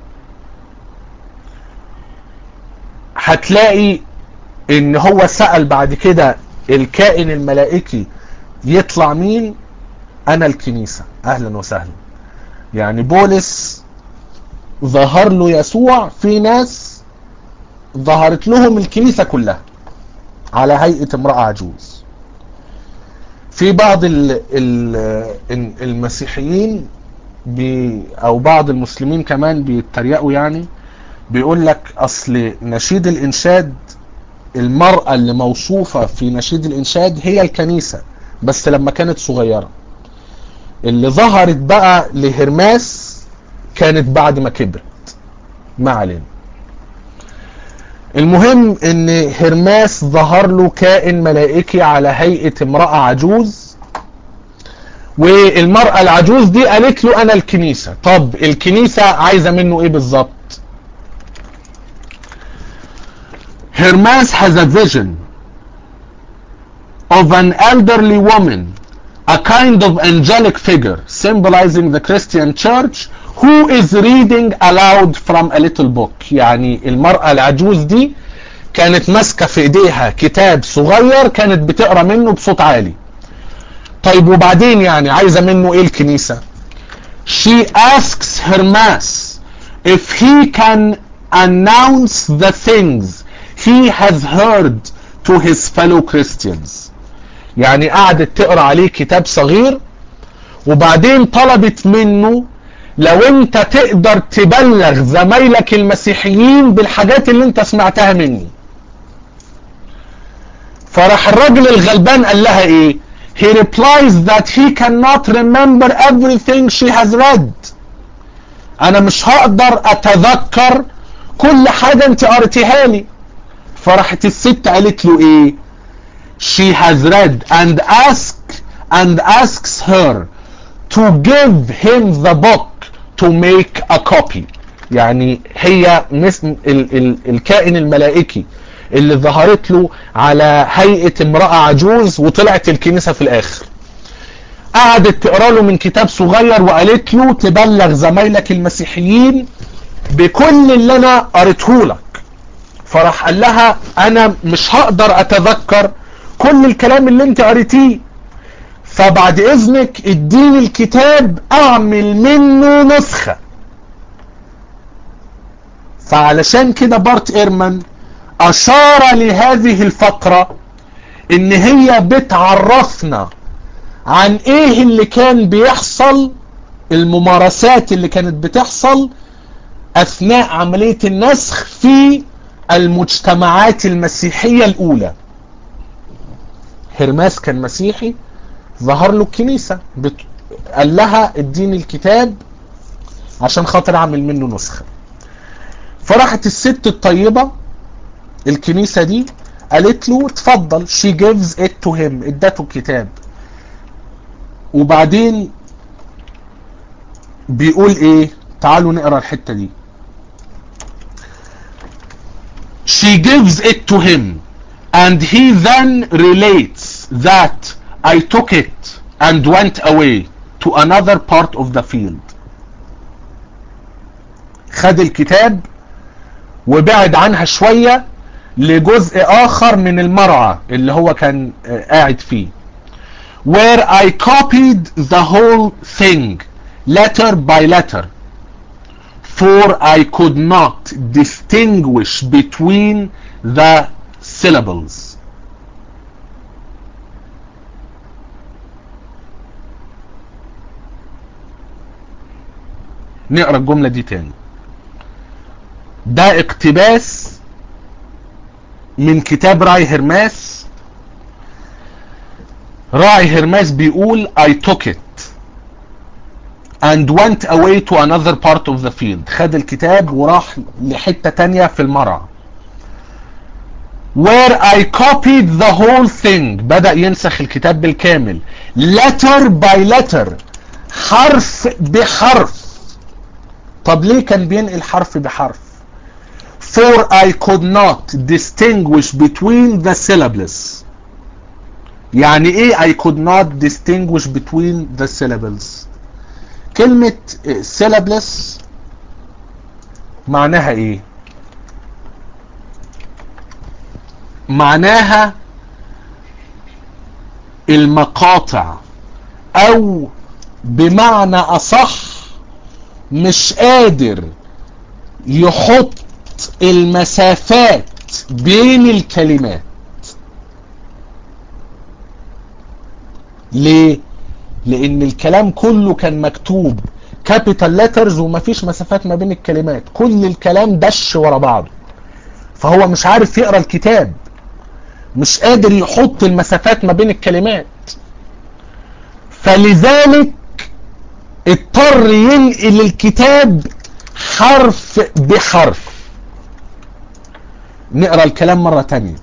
هتلاقي ان هو سأل بعد كده الكائن الملائكي يطلع مين؟ انا الكنيسة. اهلا وسهلا. يعني بولس ظهر له يسوع في ناس ظهرت لهم الكنيسة كلها على هيئة امرأة عجوز. في بعض المسيحيين او بعض المسلمين كمان بيتريقوا، يعني بيقول لك اصل نشيد الانشاد المرأة اللي موصوفة في نشيد الانشاد هي الكنيسة بس لما كانت صغيرة. اللي ظهرت بقى لهرماس كانت بعد ما كبرت. ما علينا. المهم ان هرماس ظهر له كائن ملائكي على هيئة امرأة عجوز، والمرأة العجوز دي قالت له انا الكنيسة. طب الكنيسة عايزة منه ايه بالظبط؟ Hermes has a vision of an elderly woman, a kind of angelic figure symbolizing the Christian church, who is reading aloud from a little book. يعني المرأة العجوز دي كانت ماسكة في ايديها كتاب صغير كانت بتقرأ منه بصوت عالي. طيب وبعدين يعني عايزة منه ايه الكنيسة؟ She asks Hermes if he can announce the things he has heard to his fellow Christians. يعني قعدت تقرأ عليه كتاب صغير وبعدين طلبت منه لو انت تقدر تبلغ زمايلك المسيحيين بالحاجات اللي انت سمعتها مني. فراح الراجل الغلبان قال لها ايه؟ He replies that he cannot remember everything she has read. انا مش هقدر اتذكر كل حاجة انت قرأتيها لي. فراحت الست قالت له ايه؟ She has read and asks her to give him the book to make a copy. يعني هي الكائن الملائكي اللي ظهرت له على هيئة امرأة عجوز وطلعت الكنيسة في الاخر قعدت تقرأ له من كتاب صغير وقالت له تبلغ زمايلك المسيحيين بكل اللي انا قريته لك. فراح قال لها انا مش هقدر اتذكر كل الكلام اللي انت قريتيه، فبعد اذنك اديني الكتاب اعمل منه نسخة. فعلشان كده بارت ايرمان اشار لهذه الفقرة ان هي بتعرفنا عن ايه اللي كان بيحصل، الممارسات اللي كانت بتحصل اثناء عملية النسخ في المجتمعات المسيحية الاولى. هرماس كان مسيحي، ظهر له الكنيسة قال لها اديني الكتاب عشان خاطر اعمل منه نسخة. فراحت الست الطيبة الكنيسة دي قالت له اتفضل. she gives it to him. ادته الكتاب. وبعدين بيقول ايه؟ تعالوا نقرأ الحتة دي. She gives it to him and he then relates that I took it and went away to another part of the field. خد الكتاب وبعد عنها شوية لجزء آخر من المرعى اللي هو كان قاعد فيه. Where I copied the whole thing letter by letter, for I could not distinguish between the syllables. نقرأ الجملة دي تاني. ده اقتباس من كتاب راعي هرماس. راعي هرماس بيقول I took it and went away to another part of the field. خد الكتاب وراح لحتة تانية في المرعى. where I copied the whole thing. بدأ ينسخ الكتاب بالكامل letter by letter، حرف بحرف. طب ليه كان بينقل حرف بحرف؟ for I could not distinguish between the syllables. يعني ايه I could not distinguish between the syllables؟ كلمة syllables معناها ايه؟ معناها المقاطع، او بمعنى اصح مش قادر يحط المسافات بين الكلمات. ليه؟ لان الكلام كله كان مكتوب كابيتال ليترز ومفيش مسافات ما بين الكلمات، كل الكلام دش ورا بعضه، فهو مش عارف يقرأ الكتاب، مش قادر يحط المسافات ما بين الكلمات، فلذلك اضطر ينقل الكتاب حرف بحرف. نقرأ الكلام مرة تانية.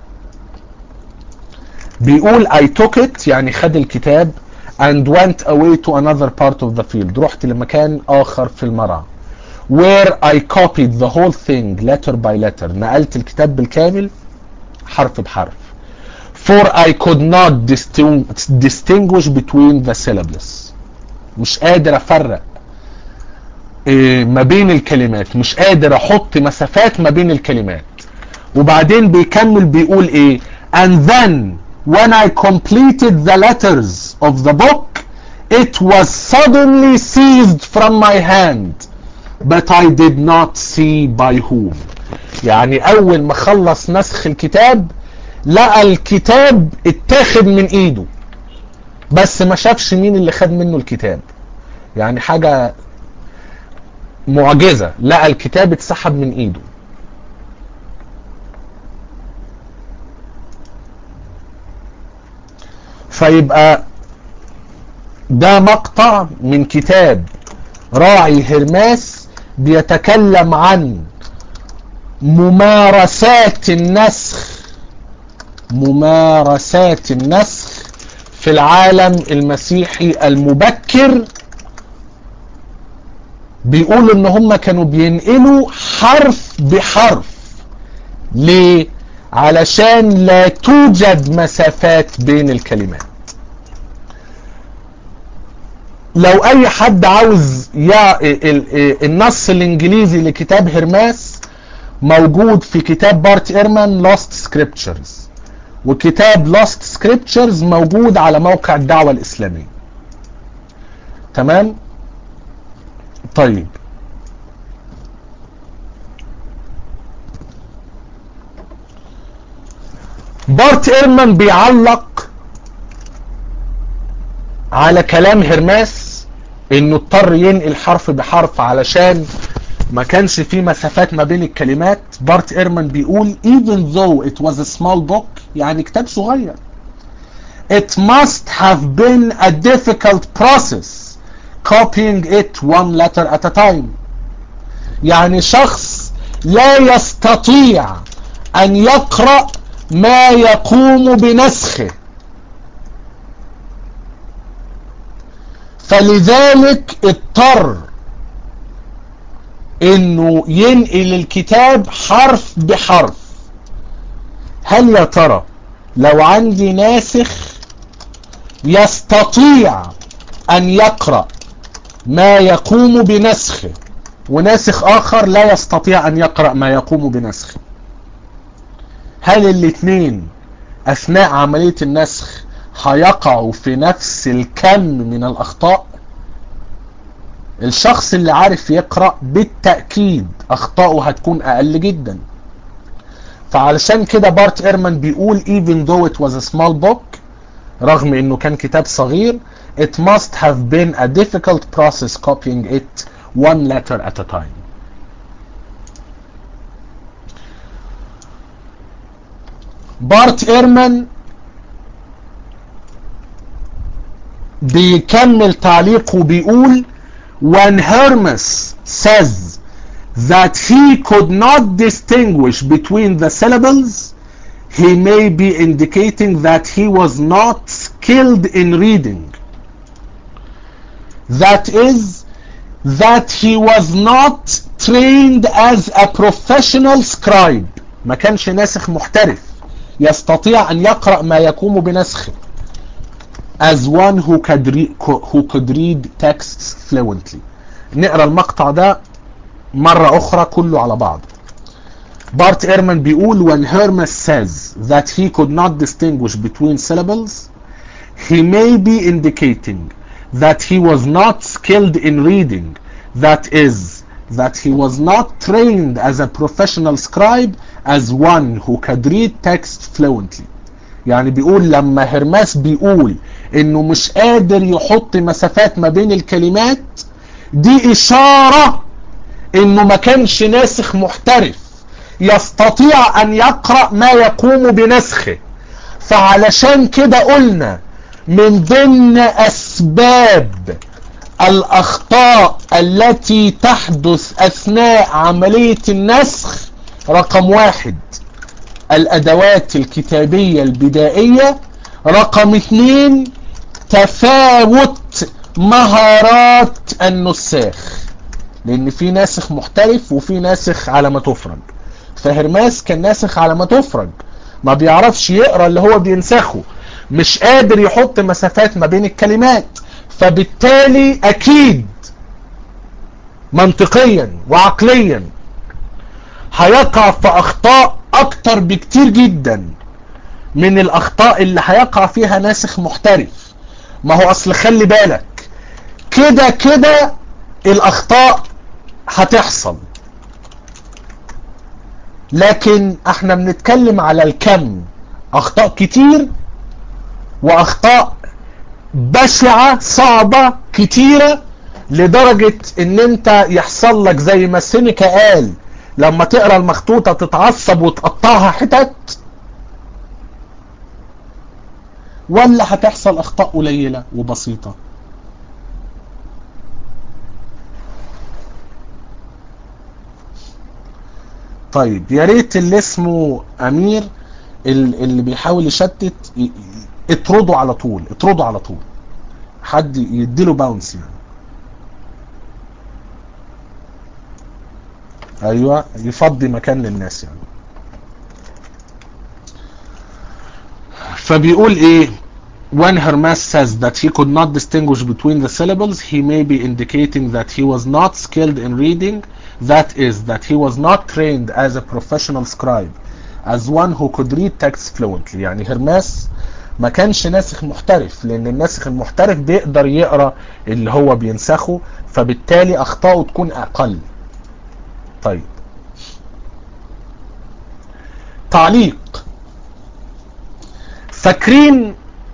بيقول I took it يعني خد الكتاب and went away to another part of the field. رحت لمكان آخر في المرعى. where I copied the whole thing letter by letter. نقلت الكتاب بالكامل حرف بحرف. for I could not distinguish between the syllables. مش قادر أفرق ما بين الكلمات، مش قادر أحط مسافات ما بين الكلمات. وبعدين بيكمل بيقول إيه؟ and then when I completed the letters of the book it was suddenly seized from my hand but I did not see by whom. يعني أول ما خلص نسخ الكتاب لقى الكتاب اتاخد من ايده، بس ما شافش مين اللي خد منه الكتاب. يعني حاجة معجزة، لقى الكتاب اتسحب من ايده. فيبقى ده مقطع من كتاب راعي هرماس بيتكلم عن ممارسات النسخ في العالم المسيحي المبكر. بيقولوا ان هم كانوا بينقلوا حرف بحرف. ليه؟ علشان لا توجد مسافات بين الكلمات. لو اي حد عاوز النص الانجليزي لكتاب هرماس موجود في كتاب بارت إيرمان Lost Scriptures، وكتاب Lost Scriptures موجود على موقع الدعوة الإسلامية. تمام؟ طيب بارت إيرمان بيعلق على كلام هرماس انه اضطر ينقل حرف بحرف علشان ما كانش فيه مسافات ما بين الكلمات. بارت إيرمان بيقول even though it was a small book، يعني كتاب صغير، it must have been a difficult process copying it one letter at a time. يعني شخص لا يستطيع أن يقرأ ما يقوم بنسخه، فلذلك اضطر انه ينقل الكتاب حرف بحرف. هل يا ترى لو عندي ناسخ يستطيع ان يقرأ ما يقوم بنسخه وناسخ اخر لا يستطيع ان يقرأ ما يقوم بنسخه، هل الاثنين اثناء عملية النسخ هيقعوا في نفس الكم من الاخطاء؟ الشخص اللي عارف يقرأ بالتأكيد اخطاؤه هتكون اقل جدا. فعلشان كده بارت إيرمان بيقول even though it was a small book، رغم انه كان كتاب صغير، it must have been a difficult process copying it one letter at a time. بارت إيرمان بيكمل تعليقه بيقول when Hermes says that he could not distinguish between the syllables, he may be indicating that he was not skilled in reading. That is, that he was not trained as a professional scribe. ما كانش ناسخ محترف يستطيع أن يقرأ ما يقوم بنسخه. As one who could read texts fluently. نقرأ المقطع ده مرة أخرى كله على بعض. بارت إيرمان بيقول when Hermes says that he could not distinguish between syllables, he may be indicating that he was not skilled in reading. That is, that he was not trained as a professional scribe, as one who could read text fluently. يعني بيقول لما هرماس بيقول انه مش قادر يحط مسافات ما بين الكلمات، دي اشارة انه ما كانش ناسخ محترف يستطيع ان يقرأ ما يقوم بنسخه. فعلشان كده قلنا من ضمن اسباب الاخطاء التي تحدث اثناء عملية النسخ، رقم 1 الادوات الكتابية البدائية، رقم 2 تفاوت مهارات النساخ، لان في ناسخ محترف وفي ناسخ على ما تفرج. فهرماس كان ناسخ على ما تفرج، ما بيعرفش يقرأ اللي هو بينسخه، مش قادر يحط مسافات ما بين الكلمات، فبالتالي اكيد منطقيا وعقليا هيقع في اخطاء اكتر بكتير جدا من الاخطاء اللي هيقع فيها ناسخ محترف. ما هو اصل خلي بالك كده كده الاخطاء هتحصل، لكن احنا بنتكلم على الكم. اخطاء كتير واخطاء بشعة صعبة كتيرة لدرجة ان انت يحصل لك زي ما سينيكا قال لما تقرأ المخطوطة تتعصب وتقطعها حتت، ولا هتحصل اخطاء قليلة وبسيطة. طيب يا ريت اللي اسمه امير اللي بيحاول يشتت اطرده على طول، اطرده على طول، حد يديله باونس يعني. ايوه يفضي مكان للناس يعني. فبيقول ايه when Hermes says that he could not distinguish between the syllables, he may be indicating that he was not skilled in reading. That is, that he was not trained as a professional scribe, as one who could read text fluently. يعني هرماس ما كانش ناسخ محترف، لان الناسخ المحترف بيقدر يقرأ اللي هو بينسخه، فبالتالي اخطاؤه تكون اقل. طيب تعليق. فاكرين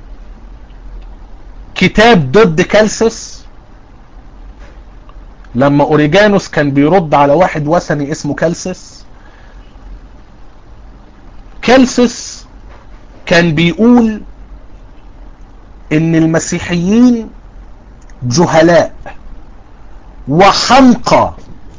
كتاب ضد كالسس لما اوريجانوس كان بيرد على واحد وثني اسمه كالسس؟ كالسس كان بيقول ان المسيحيين جهلاء وحمقى،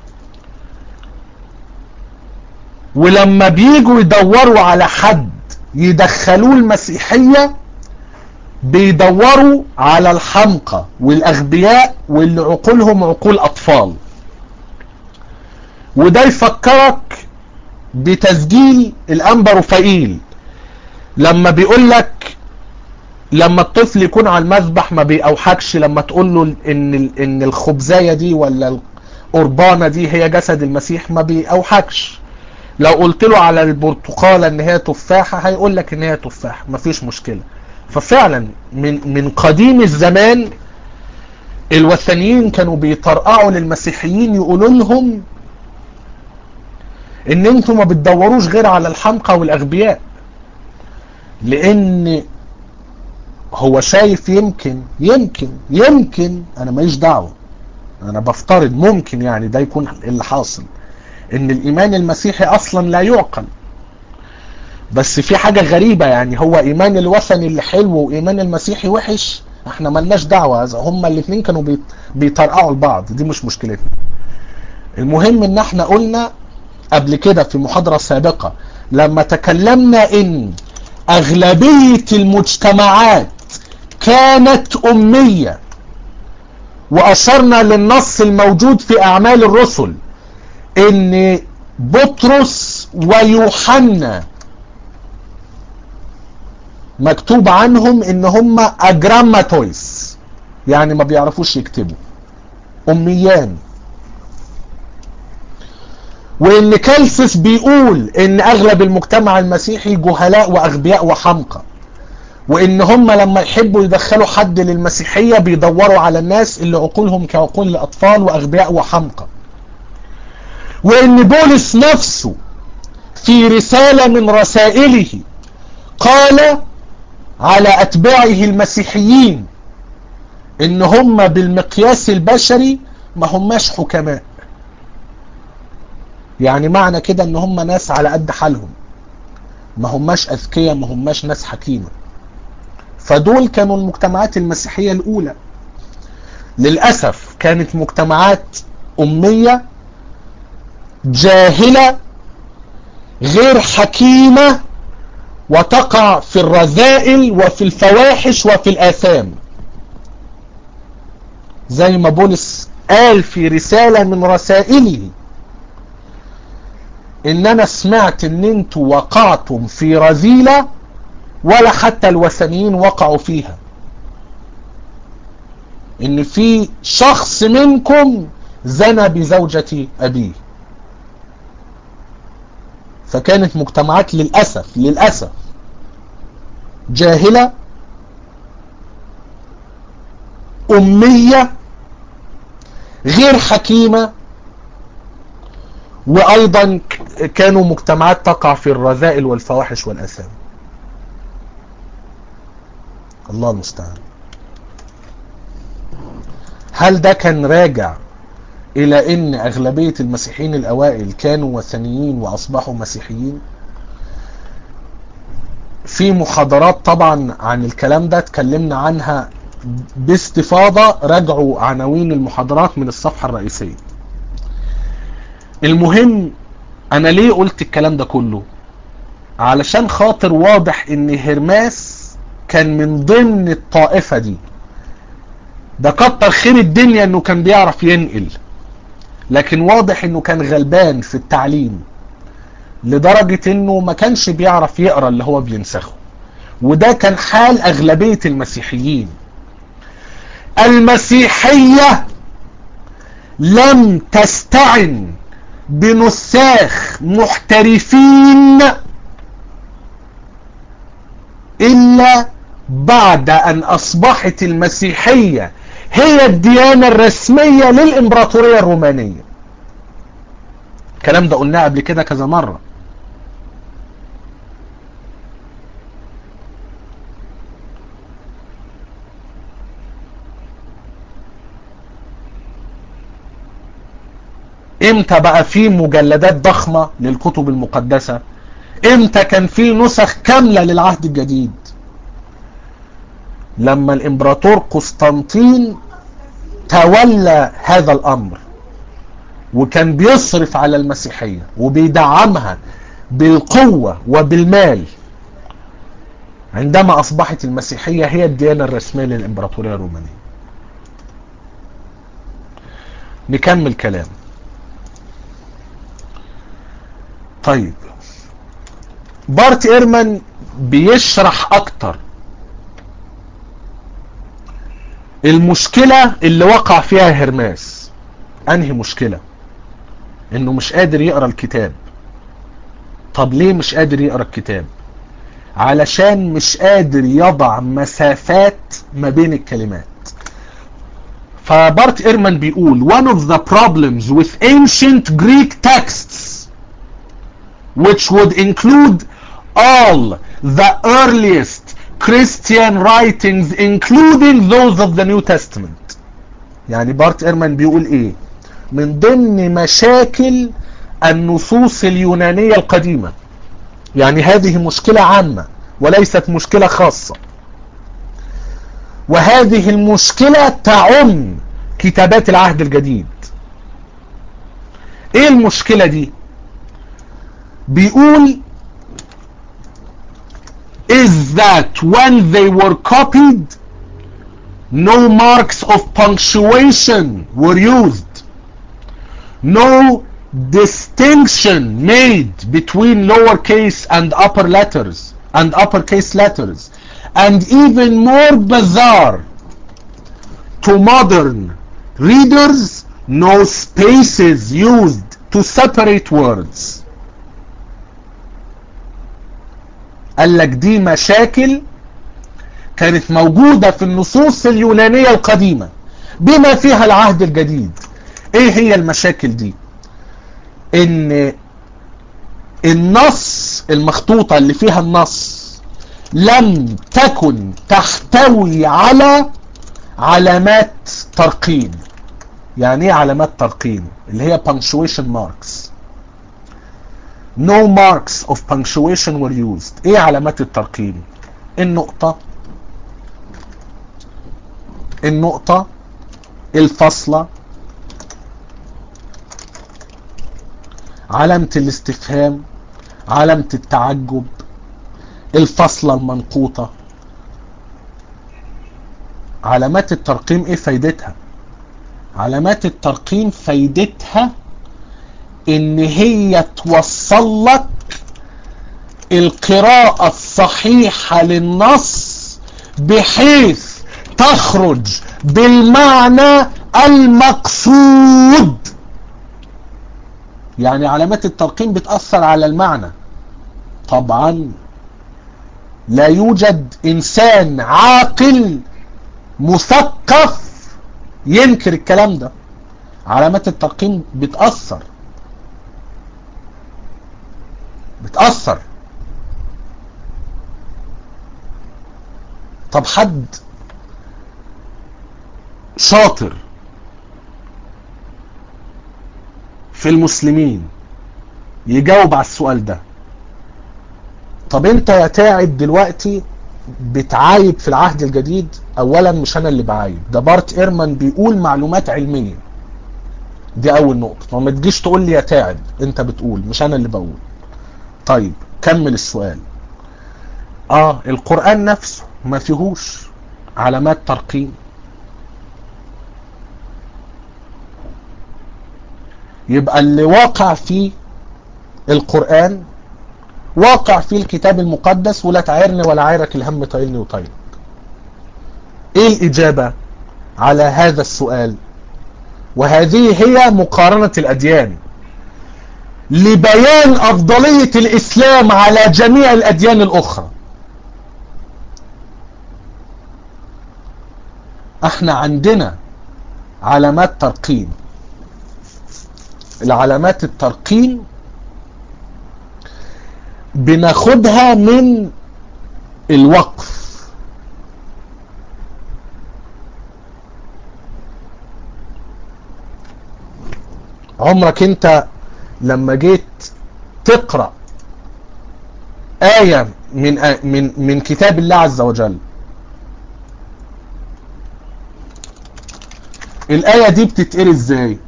ولما بيجوا يدوروا على حد يدخلوه المسيحية بيدوروا على الحمقى والاغبياء واللي عقولهم عقول اطفال. وده يفكرك بتسجيل الانبا رفائيل لما بيقول لك لما الطفل يكون على المذبح ما بيأوحكش لما تقول له ان الخبزايه دي ولا القربانه دي هي جسد المسيح، ما بيأوحكش. لو قلت له على البرتقاله ان هي تفاحه هيقول لك ان هي تفاحه، مفيش مشكله. ففعلا من قديم الزمان الوثنيين كانوا بيطرقعوا للمسيحيين يقولوا لهم ان انتوا ما بتدوروش غير على الحمقى والاغبياء، لان هو شايف يمكن انا ماليش دعوه، انا بفترض ممكن يعني ده يكون اللي حاصل، ان الايمان المسيحي اصلا لا يعقل. بس في حاجه غريبه، يعني هو ايمان الوثني اللي حلو وايمان المسيحي وحش؟ احنا ملناش دعوة، هما الاثنين كانوا بيطرقعوا لبعض، دي مش مشكلتنا. المهم ان احنا قلنا قبل كده في محاضرة سابقة لما تكلمنا ان اغلبية المجتمعات كانت امية، واشرنا للنص الموجود في اعمال الرسل ان بطرس ويوحنا مكتوب عنهم ان هم اجراماتويس، يعني ما بيعرفوش يكتبوا، اميان. وان كالسس بيقول ان اغلب المجتمع المسيحي جهلاء واغبياء وحمقى، وان هم لما يحبوا يدخلوا حد للمسيحية بيدوروا على الناس اللي عقولهم كعقول الاطفال واغبياء وحمقى. وان بولس نفسه في رسالة من رسائله قال على اتباعه المسيحيين ان هم بالمقياس البشري ما هماش حكماء، يعني معنى كده ان هم ناس على قد حالهم، ما هماش اذكياء، ما هماش ناس حكيمة. فدول كانوا المجتمعات المسيحية الاولى. للأسف كانت مجتمعات امية جاهلة غير حكيمة، وتقع في الرذائل وفي الفواحش وفي الآثام، زي ما بولس قال في رسالة من رسائله ان انا سمعت ان انتوا وقعتم في رذيلة ولا حتى الوثنيين وقعوا فيها، ان في شخص منكم زنى بزوجة ابيه. فكانت مجتمعات للأسف جاهلة أمية غير حكيمة، وأيضا كانوا مجتمعات تقع في الرذائل والفواحش والآثام. الله المستعان. هل ده كان راجع إلى أن أغلبية المسيحيين الأوائل كانوا وثنيين وأصبحوا مسيحيين؟ في محاضرات طبعا عن الكلام ده اتكلمنا عنها باستفاضة، راجعوا عناوين المحاضرات من الصفحة الرئيسية. المهم انا ليه قلت الكلام ده كله؟ علشان خاطر واضح ان هرماس كان من ضمن الطائفة دي. ده كتر خير الدنيا انه كان بيعرف ينقل، لكن واضح انه كان غلبان في التعليم لدرجة انه ما كانش بيعرف يقرأ اللي هو بينسخه. وده كان حال اغلبية المسيحيين. المسيحية لم تستعن بنساخ محترفين إلا بعد أن أصبحت المسيحية هي الديانة الرسمية للإمبراطورية الرومانية. الكلام ده قلناه قبل كده كذا مرة. امتى بقى في مجلدات ضخمة للكتب المقدسة؟ امتى كان في نسخ كاملة للعهد الجديد؟ لما الامبراطور قسطنطين تولى هذا الامر، وكان بيصرف على المسيحية وبيدعمها بالقوة وبالمال، عندما اصبحت المسيحية هي الديانة الرسمية للامبراطورية الرومانية. نكمل كلام. طيب، بارت ايرمان بيشرح اكتر المشكلة اللي وقع فيها هرماس. انهي مشكلة؟ انه مش قادر يقرأ الكتاب. طب ليه مش قادر يقرأ الكتاب؟ علشان مش قادر يضع مسافات ما بين الكلمات. فبارت ايرمان بيقول one of the problems with ancient Greek texts which would include all the earliest Christian writings including those of the New Testament. يعني بارت ايرمان بيقول ايه؟ من ضمن مشاكل النصوص اليونانية القديمة، يعني هذه مشكلة عامة وليست مشكلة خاصة. وهذه المشكلة تعم كتابات العهد الجديد. ايه المشكلة دي؟ بيقول is that when they were copied no marks of punctuation were used, no distinction made between lowercase and uppercase letters, and even more bizarre to modern readers, no spaces used to separate words. قال لك دي مشاكل كانت موجودة في النصوص اليونانية القديمة بما فيها العهد الجديد. ايه هي المشاكل دي؟ ان النص، المخطوطة اللي فيها النص لم تكن تحتوي على علامات ترقيم. يعني ايه علامات ترقيم؟ اللي هي punctuation marks. no marks of punctuation were used. ايه علامات الترقيم؟ النقطة، الفاصلة، علامة الاستفهام، علامة التعجب، الفاصلة المنقوطة. علامات الترقيم ايه فايدتها؟ علامات الترقيم فايدتها ان هي توصل لك القراءة الصحيحة للنص بحيث تخرج بالمعنى المقصود. يعني علامات الترقيم بتأثر على المعنى. طبعا لا يوجد انسان عاقل مثقف ينكر الكلام ده. علامات الترقيم بتأثر. طب حد شاطر في المسلمين يجاوب على السؤال ده. طب انت يا تاعب دلوقتي بتعايب في العهد الجديد. اولا مش انا اللي بعايب، ده بارت ايرمان بيقول معلومات علمية. دي اول نقطة. ما تجيش تقول لي يا تاعب، انت بتقول مش انا اللي بقول. طيب كمل السؤال. القرآن نفسه ما فيهوش علامات ترقيم. يبقى اللي واقع فيه القرآن واقع فيه الكتاب المقدس، ولا تعيرني ولا عيرك الهم طايلني وطايلك. ايه الإجابة على هذا السؤال؟ وهذه هي مقارنة الأديان لبيان أفضلية الإسلام على جميع الأديان الأخرى. احنا عندنا علامات ترقيم. العلامات الترقيم بناخدها من الوقف. عمرك انت لما جيت تقرأ آية من كتاب الله عز وجل، الآية دي بتتقري ازاي؟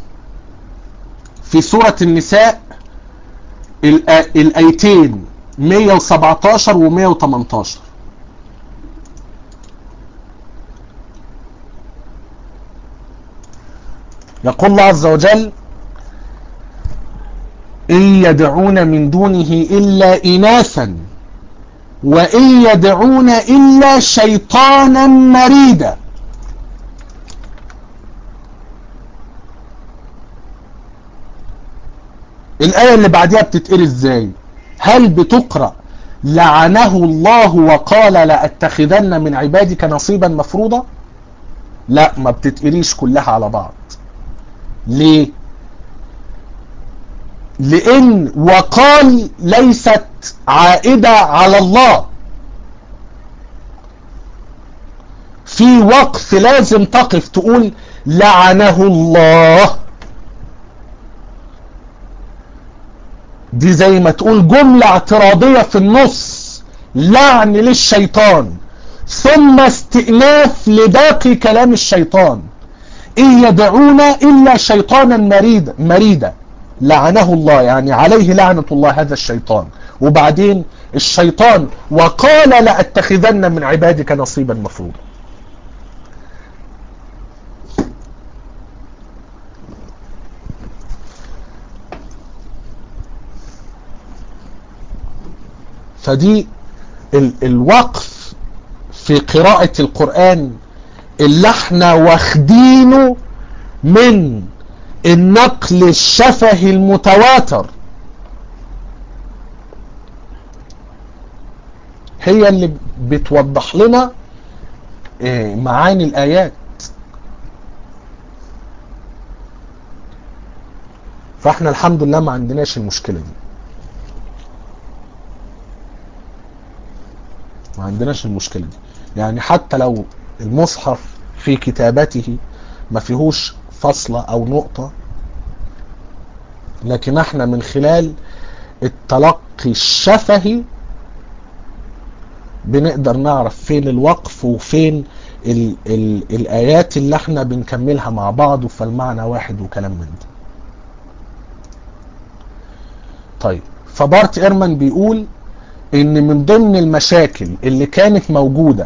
في سورة النساء الآيتين 117 و 118. يقول الله عز وجل: إن يدعون من دونه إلا إناثا وإن يدعون إلا شيطانا مريدا. الآية اللي بعدها بتتقري ازاي؟ هل بتقرأ لعنه الله وقال لأتخذن من عبادك نصيبا مفروضا؟ لا، ما بتتقريش كلها على بعض. ليه؟ لأن وقال ليست عائدة على الله. في وقف لازم تقف تقول لعنه الله. دي زي ما تقول جملة اعتراضية في النص، لعن للشيطان، ثم استئناف لباقي كلام الشيطان: إن يدعون إلا شيطانا مريدا لعنه الله، يعني عليه لعنة الله هذا الشيطان. وبعدين الشيطان: وقال لأتخذن من عبادك نصيبا مفروضا. فدي الوقف في قراءة القرآن اللي احنا واخدينه من النقل الشفهي المتواتر، هي اللي بتوضح لنا معاني الآيات. فاحنا الحمد لله ما عندناش المشكلة دي، ما عندناش المشكلة دي. يعني حتى لو المصحف في كتابته ما فيهوش فصلة او نقطة، لكن احنا من خلال التلقي الشفهي بنقدر نعرف فين الوقف وفين الآيات اللي احنا بنكملها مع بعض فالمعنى واحد وكلام من ده. طيب، فبارت إيرمان بيقول ان من ضمن المشاكل اللي كانت موجودة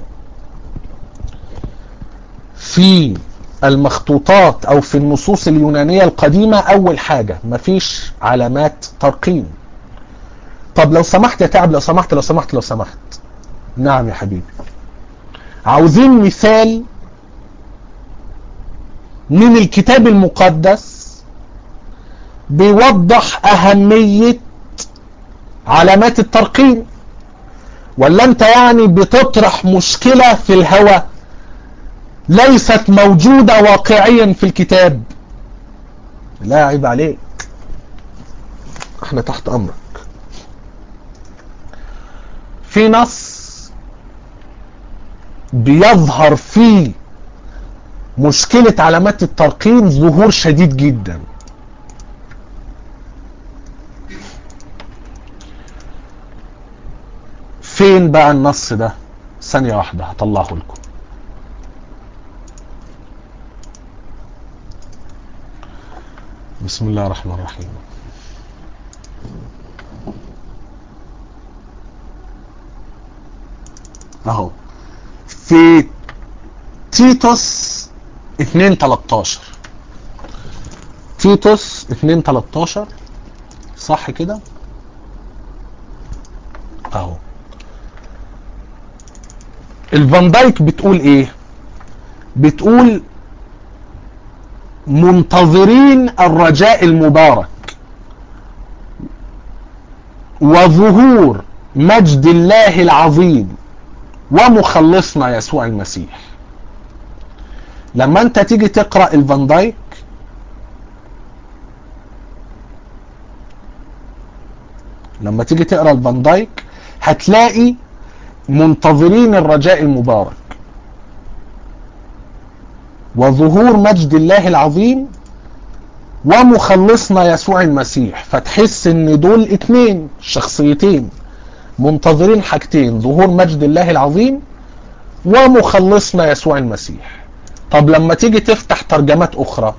في المخطوطات او في النصوص اليونانية القديمة، اول حاجة مفيش علامات ترقيم. طب لو سمحت يا تعب، لو سمحت. نعم يا حبيبي. عاوزين مثال من الكتاب المقدس بيوضح اهمية علامات الترقيم، ولا انت يعني بتطرح مشكلة في الهوى ليست موجودة واقعيا في الكتاب؟ لا، عيب عليك، احنا تحت امرك. في نص بيظهر فيه مشكلة علامات الترقيم ظهور شديد جدا. فين بقى النص ده؟ ثانية واحدة هطلعه لكم. بسم الله الرحمن الرحيم. اهو في تيتوس 2:13. تيتوس 2:13 صح كده؟ اهو الفان دايك بتقول ايه؟ بتقول منتظرين الرجاء المبارك وظهور مجد الله العظيم ومخلصنا يسوع المسيح. لما انت تيجي تقرأ الفان دايك هتلاقي منتظرين الرجاء المبارك وظهور مجد الله العظيم ومخلصنا يسوع المسيح. فتحس ان دول اتنين شخصيتين منتظرين حاجتين: ظهور مجد الله العظيم ومخلصنا يسوع المسيح. طب لما تيجي تفتح ترجمات اخرى،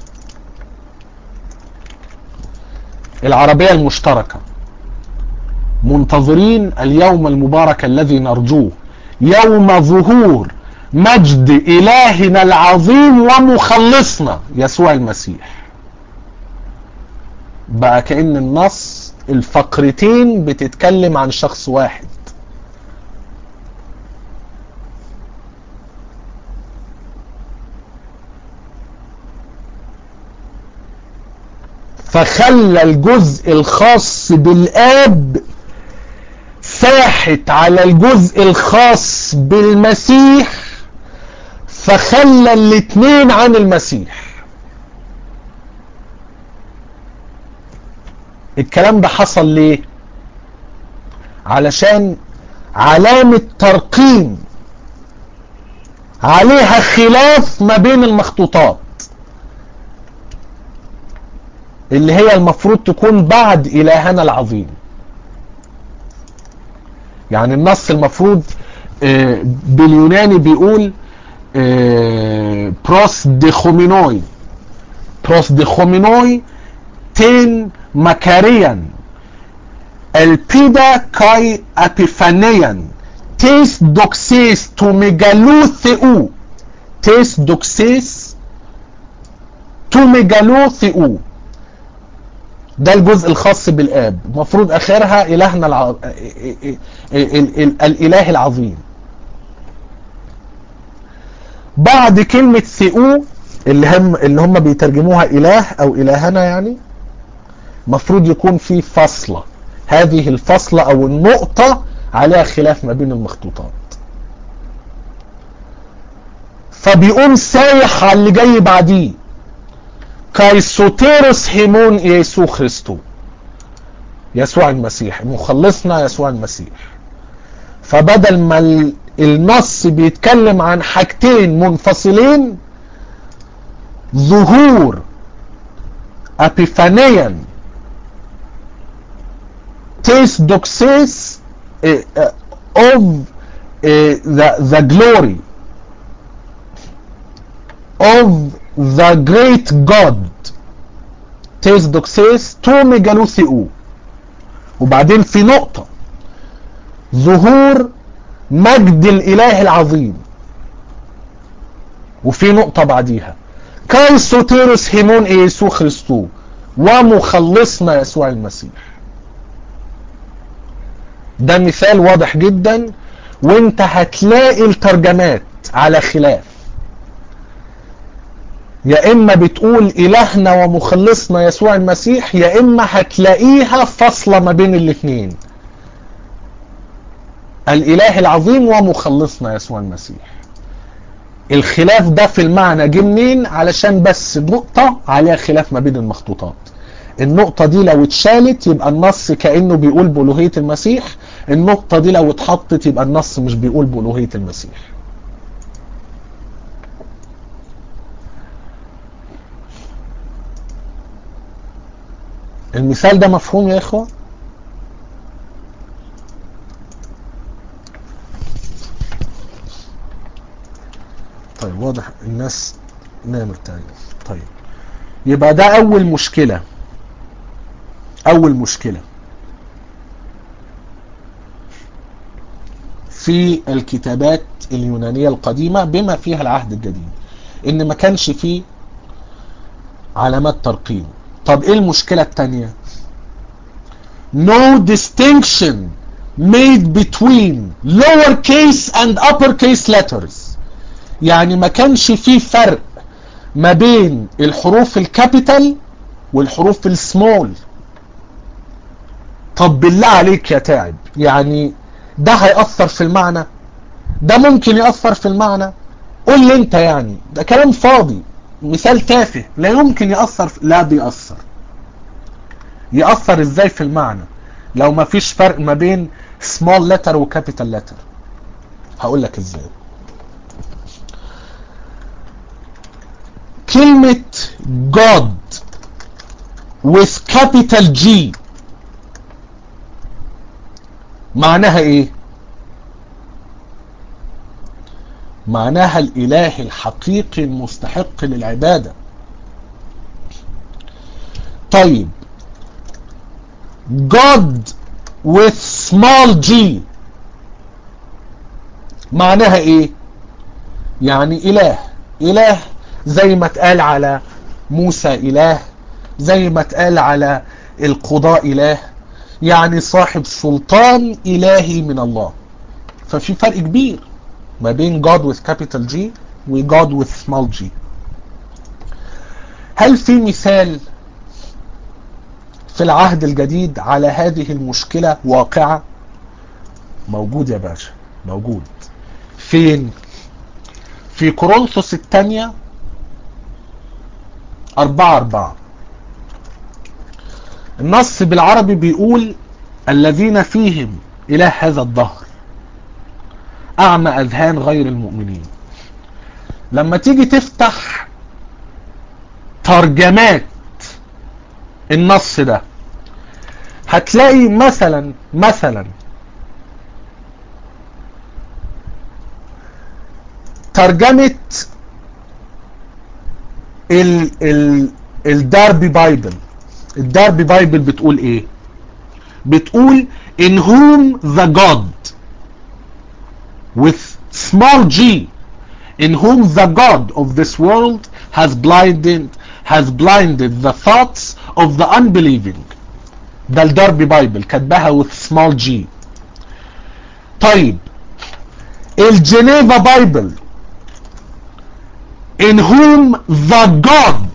العربية المشتركة: منتظرين اليوم المبارك الذي نرجوه، يوم ظهور مجد إلهنا العظيم ومخلصنا يسوع المسيح. بقى كأن النص الفقرتين بتتكلم عن شخص واحد. فخلى الجزء الخاص بالآب فاحت على الجزء الخاص بالمسيح، فخلى الاتنين عن المسيح. الكلام ده حصل ليه؟ علشان علامة ترقيم عليها خلاف ما بين المخطوطات اللي هي المفروض تكون بعد إلهنا العظيم. يعني النص المفروض باليوناني بيقول بروس ديخومينوي، بروس ديخومينوي تين مكاريان البيدا كاي ابيفانيان تيس دوكسيس تو ميجالو ثيو، تيس دوكسيس تو ميجالو ثيو. ده الجزء الخاص بالآب، المفروض آخرها إلهنا الإله العظيم. بعد كلمة ثيو اللي هم بيترجموها إله أو إلهنا، يعني مفروض يكون في فاصلة، هذه الفاصلة أو النقطة عليها خلاف ما بين المخطوطات، فبيقوم سايح على اللي جاي بعديه كايسوتيروس هيمون يسوع خريستو، يسوع المسيح، مخلصنا يسوع المسيح. فبدل ما النص بيتكلم عن حاجتين منفصلين، ظهور ابيفانيا تيس دوكسيس of the glory of the great God تيس دوكسيس تو ميجالوثيو، وبعدين في نقطة ظهور مجد الإله العظيم، وفي نقطة بعديها كايسوتيروس هيمون يسوع خريستو، ومخلصنا يسوع المسيح. ده مثال واضح جدا، وانت هتلاقي الترجمات على خلاف، يا اما بتقول الهنا ومخلصنا يسوع المسيح، يا اما هتلاقيها فاصلة ما بين الاثنين، الاله العظيم ومخلصنا يسوع المسيح. الخلاف ده في المعنى جه منين؟ علشان بس نقطة عليها خلاف ما بين المخطوطات. النقطة دي لو اتشالت يبقى النص كأنه بيقول بألوهية المسيح، النقطة دي لو اتحطت يبقى النص مش بيقول بألوهية المسيح. المثال ده مفهوم يا إخوة؟ طيب واضح الناس نامت تقريبا. طيب يبقى ده أول مشكلة، أول مشكلة في الكتابات اليونانية القديمة بما فيها العهد الجديد، إن ما كانش فيه علامات ترقيم. طب إيه المشكلة التانية؟ no distinction made between lowercase and uppercase letters، يعني ما كانش فيه فرق ما بين الحروف الكابيتال والحروف السمول. طب بالله عليك يا تعب، يعني ده هيأثر في المعنى؟ ده ممكن يأثر في المعنى؟ قول لي انت، يعني ده كلام فاضي، مثال تافه، لا يمكن يأثر لا بيأثر. يأثر ازاي في المعنى لو ما فيش فرق ما بين small letter و capital letter؟ هقول لك ازاي. كلمة God with capital G معناها ايه؟ معناها الاله الحقيقي المستحق للعبادة. طيب God with small g معناها ايه؟ يعني اله زي ما اتقال على موسى اله، زي ما اتقال على القضاء اله، يعني صاحب سلطان الهي من الله. ففي فرق كبير ما بين God with capital G و God with small g. هل في مثال في العهد الجديد على هذه المشكلة واقعة؟ موجود يا باشا، موجود. فين؟ في كورنثوس الثانية 4:4. النص بالعربي بيقول الذين فيهم إله هذا الدهر أعمى أذهان غير المؤمنين. لما تيجي تفتح ترجمات النص ده هتلاقي مثلا ترجمة الداربي بايبل. الداربي بايبل بتقول ايه؟ بتقول in whom the God with small g, in whom the God of this world has blinded the thoughts of the unbelieving. ده الداربي بايبل كاتباها with small g. طيب الجنيفا بايبل in whom the God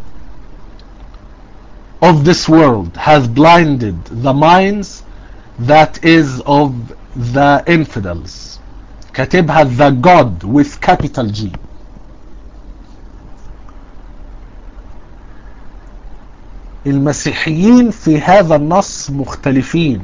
of this world has blinded the minds that is of the infidels. كاتبها the God with capital G. المسيحيين في هذا النص مختلفين.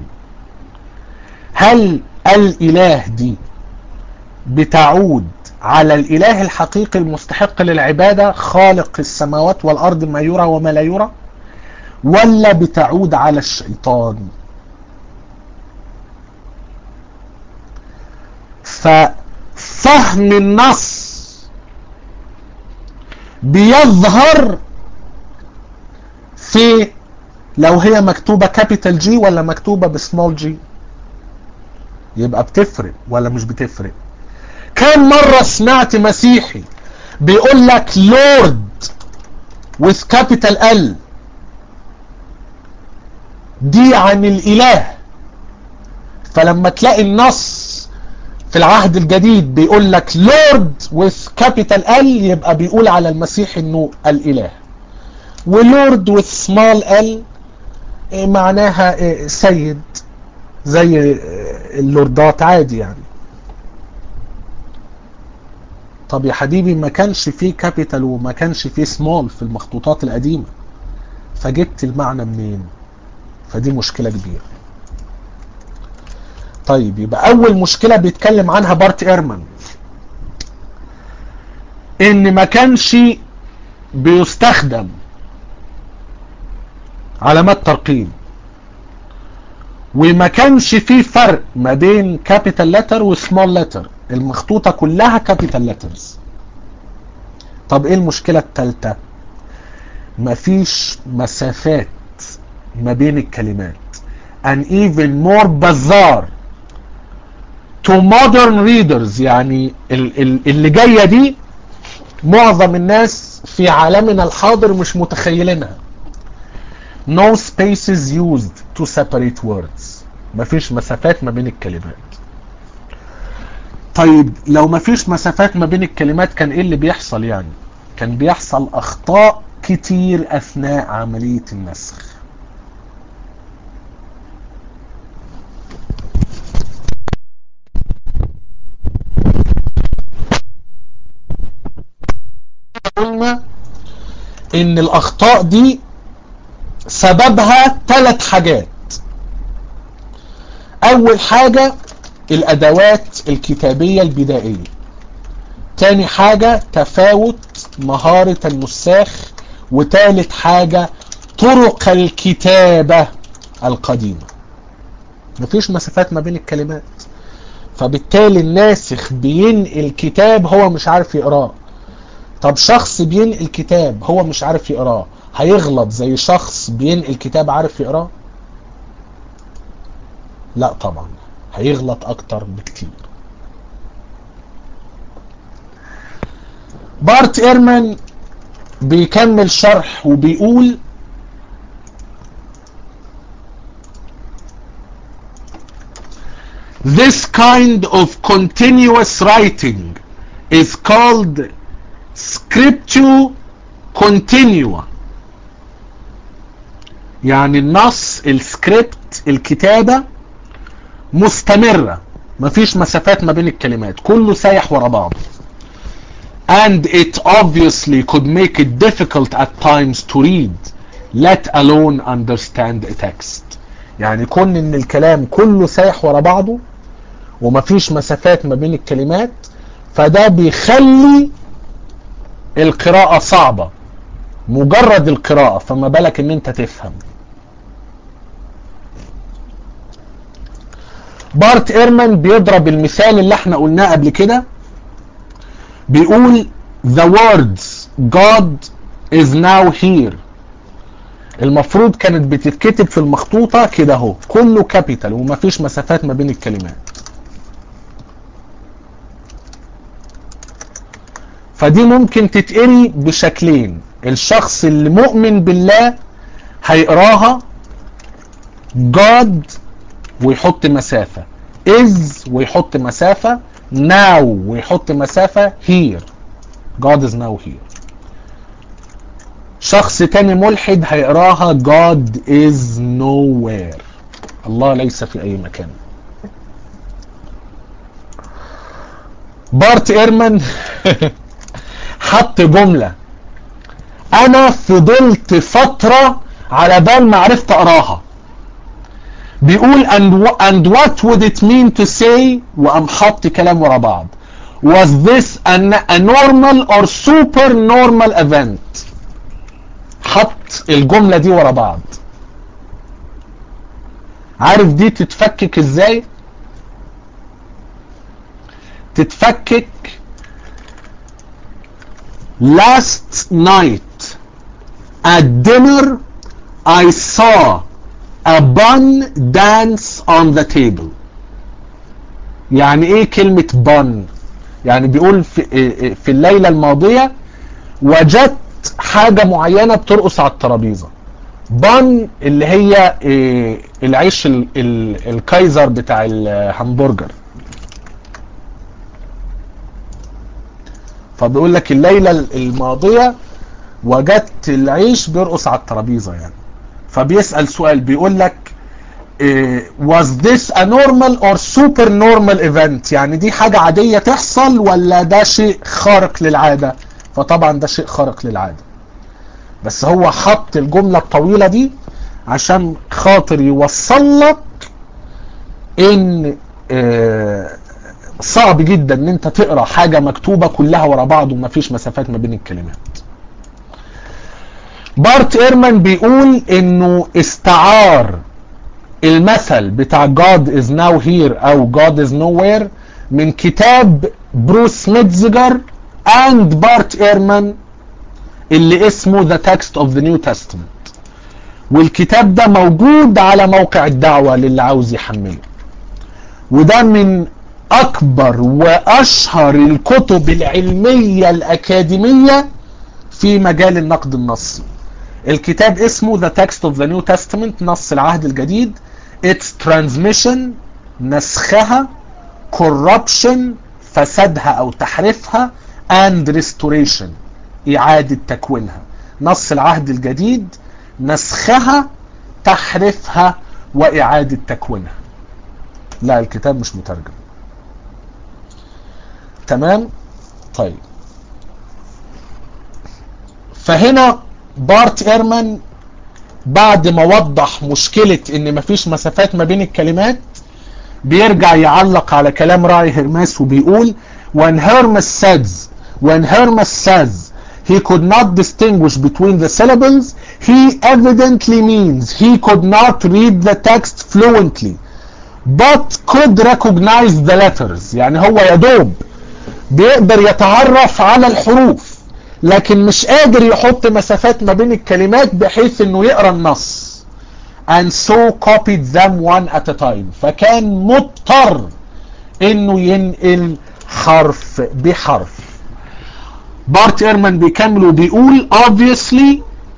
هل الإله دي بتعود على الإله الحقيقي المستحق للعبادة خالق السماوات والأرض ما يرى وما لا يرى، ولا بتعود على الشيطان؟ ففهم النص بيظهر في لو هي مكتوبة كابيتال جي ولا مكتوبة بسمول جي. يبقى بتفرق ولا مش بتفرق؟ كم مرة سمعت مسيحي بيقول لك لورد with capital L دي عن الإله، فلما تلاقي النص في العهد الجديد بيقول لك لورد with capital L يبقى بيقول على المسيح انه الإله، ولورد with small l معناها سيد زي اللوردات عادي يعني. طب يا حبيبي ما كانش فيه كابيتال وما كانش فيه سمول في المخطوطات القديمة، فجبت المعنى منين؟ فدي مشكلة كبيرة. طيب يبقى اول مشكلة بيتكلم عنها بارت ايرمان ان ما كانش بيستخدم علامات ترقيم، وما كانش فيه فرق ما بين كابيتال لتر وسمول لتر، المخطوطة كلها كابيتال لترز. طب ايه المشكلة الثالثة؟ مفيش مسافات ما بين الكلمات. and even more bizarre to modern readers، يعني اللي جاية دي معظم الناس في عالمنا الحاضر مش متخيلينها. no spaces used to separate words، مفيش مسافات ما بين الكلمات. طيب لو مفيش مسافات ما بين الكلمات كان ايه اللي بيحصل؟ يعني كان بيحصل اخطاء كتير اثناء عملية النسخ. قلنا ان الاخطاء دي سببها 3 حاجات. اول حاجة الادوات الكتابية البدائية، تاني حاجة تفاوت مهارة النساخ، وتالت حاجة طرق الكتابة القديمة. مفيش مسافات ما بين الكلمات، فبالتالي الناسخ بينقل كتاب هو مش عارف يقراه. طب شخص بينقل كتاب هو مش عارف يقراه هيغلط زي شخص بينقل كتاب عارف يقراه؟ لا طبعا، هيغلط اكتر بكتير. بارت ايرمان بيكمل شرح وبيقول this kind of continuous writing is called scriptio continua. يعني النص السكريبت الكتابة مستمرة، مفيش مسافات ما بين الكلمات، كله سايح ورا بعض. and it obviously could make it difficult at times to read let alone understand a text. يعني كون ان الكلام كله سايح ورا بعضه ومفيش مسافات ما بين الكلمات، فده بيخلي القراءة صعبة، مجرد القراءة، فما بالك ان انت تفهم. بارت ايرمان بيضرب المثال اللي احنا قلناه قبل كده بيقول the words God is now here. المفروض كانت بتتكتب في المخطوطة كده اهو، كله كابيتال ومفيش مسافات ما بين الكلمات. فدي ممكن تتقري بشكلين. الشخص اللي مؤمن بالله هيقراها God ويحط مسافة، is ويحط مسافة، now ويحط مسافة، here. God is now here. شخص تاني ملحد هيقراها God is nowhere. الله ليس في أي مكان. بارت إيرمان حط جملة أنا فضلت فترة على بال ما عرفت أقراها. بيقول and what would it mean to say، وقام حط كلام ورا بعض. Was this a normal or super normal event؟ حط الجملة دي ورا بعض. عارف دي تتفكك ازاي؟ تتفكك last night at dinner I saw a bun dance on the table. يعني ايه كلمة bun؟ يعني بيقول في الليلة الماضية وجدت حاجة معينة بترقص على الترابيزة. بان اللي هي العيش الكايزر بتاع الهمبرجر. فبيقول لك الليلة الماضية وجدت العيش بيرقص على الترابيزة يعني. فبيسأل سؤال بيقول لك was this a normal or super normal event؟ يعني دي حاجة عادية تحصل ولا ده شيء خارق للعادة؟ فطبعا ده شيء خارق للعادة، بس هو حط الجملة الطويلة دي عشان خاطر يوصل لك ان صعب جدا ان انت تقرأ حاجة مكتوبة كلها ورا بعض ومفيش مسافات ما بين الكلمات. بارت إيرمان بيقول انه استعار المثل بتاع God is now here او God is nowhere من كتاب بروس ميتزجر and بارت إيرمان اللي اسمه The Text of the New Testament. والكتاب ده موجود على موقع الدعوة للي عاوز يحمله، وده من اكبر واشهر الكتب العلمية الاكاديمية في مجال النقد النصي. الكتاب اسمه The Text of the New Testament، نص العهد الجديد. Its transmission، نسخها، corruption، فسادها او تحريفها، and restoration، اعادة تكوينها. نص العهد الجديد، نسخها، تحريفها، واعادة تكوينها. لا الكتاب مش مترجم. تمام. طيب فهنا بارت إيرمان بعد ما وضح مشكلة ان مفيش مسافات ما بين الكلمات بيرجع يعلق على كلام راعي هرمس وبيقول when Hermes says he could not distinguish between the syllables he evidently means he could not read the text fluently but could recognize the letters. يعني هو يدوب بيقدر يتعرف على الحروف لكن مش قادر يحط مسافات ما بين الكلمات بحيث انه يقرأ النص. and so copied them one at a time. فكان مضطر انه ينقل حرف بحرف. بارت إيرمان بيكمل وبيقول obviously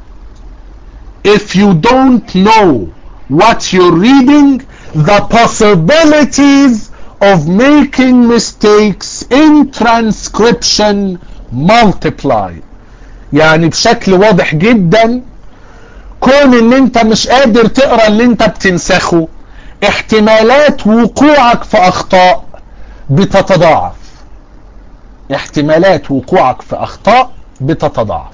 if you don't know what you're reading the possibilities of making mistakes in transcription multiply. يعني بشكل واضح جدا كون ان انت مش قادر تقرأ اللي انت بتنسخه احتمالات وقوعك في اخطاء بتتضاعف. احتمالات وقوعك في اخطاء بتتضاعف.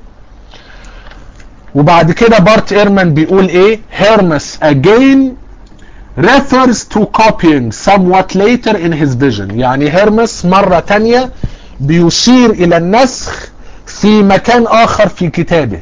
وبعد كده بارت إيرمان بيقول ايه Hermes again refers to copying somewhat later in his vision. يعني هيرمس مرة تانية بيشير الى النسخ في مكان اخر في كتابه.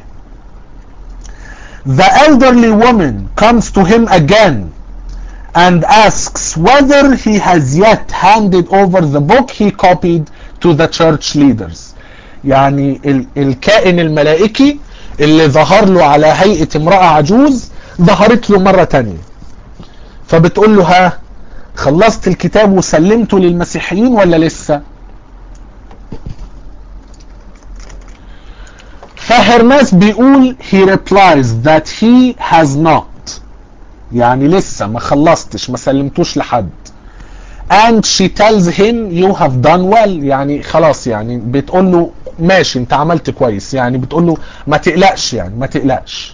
The elderly woman comes to him again and asks whether he has yet handed over the book he copied to the church leaders. يعني الكائن الملائكي اللي ظهر له على هيئة امرأة عجوز ظهرت له مرة تانية، فبتقول له ها خلصت الكتاب وسلمته للمسيحيين ولا لسه؟ فهرماس بيقول he replies that he has not، يعني لسه ما خلصتش، ما سلمتوش لحد. and she tells him you have done well، يعني خلاص، يعني بتقول له ماشي انت عملت كويس، يعني بتقول له ما تقلقش، يعني ما تقلقش.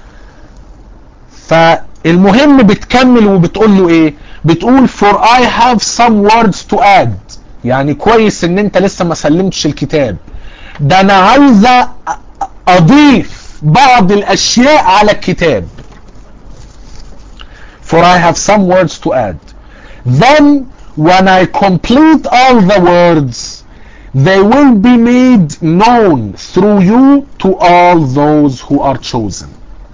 فالمهم بتكمل وبتقول له ايه؟ بتقول for I have some words to add، يعني كويس ان انت لسه ما سلمتش الكتاب، ده انا عايزه اضيف بعض الاشياء على الكتاب. for I have some words to add. Then when I complete all the words they will be made known through you to all those who are chosen.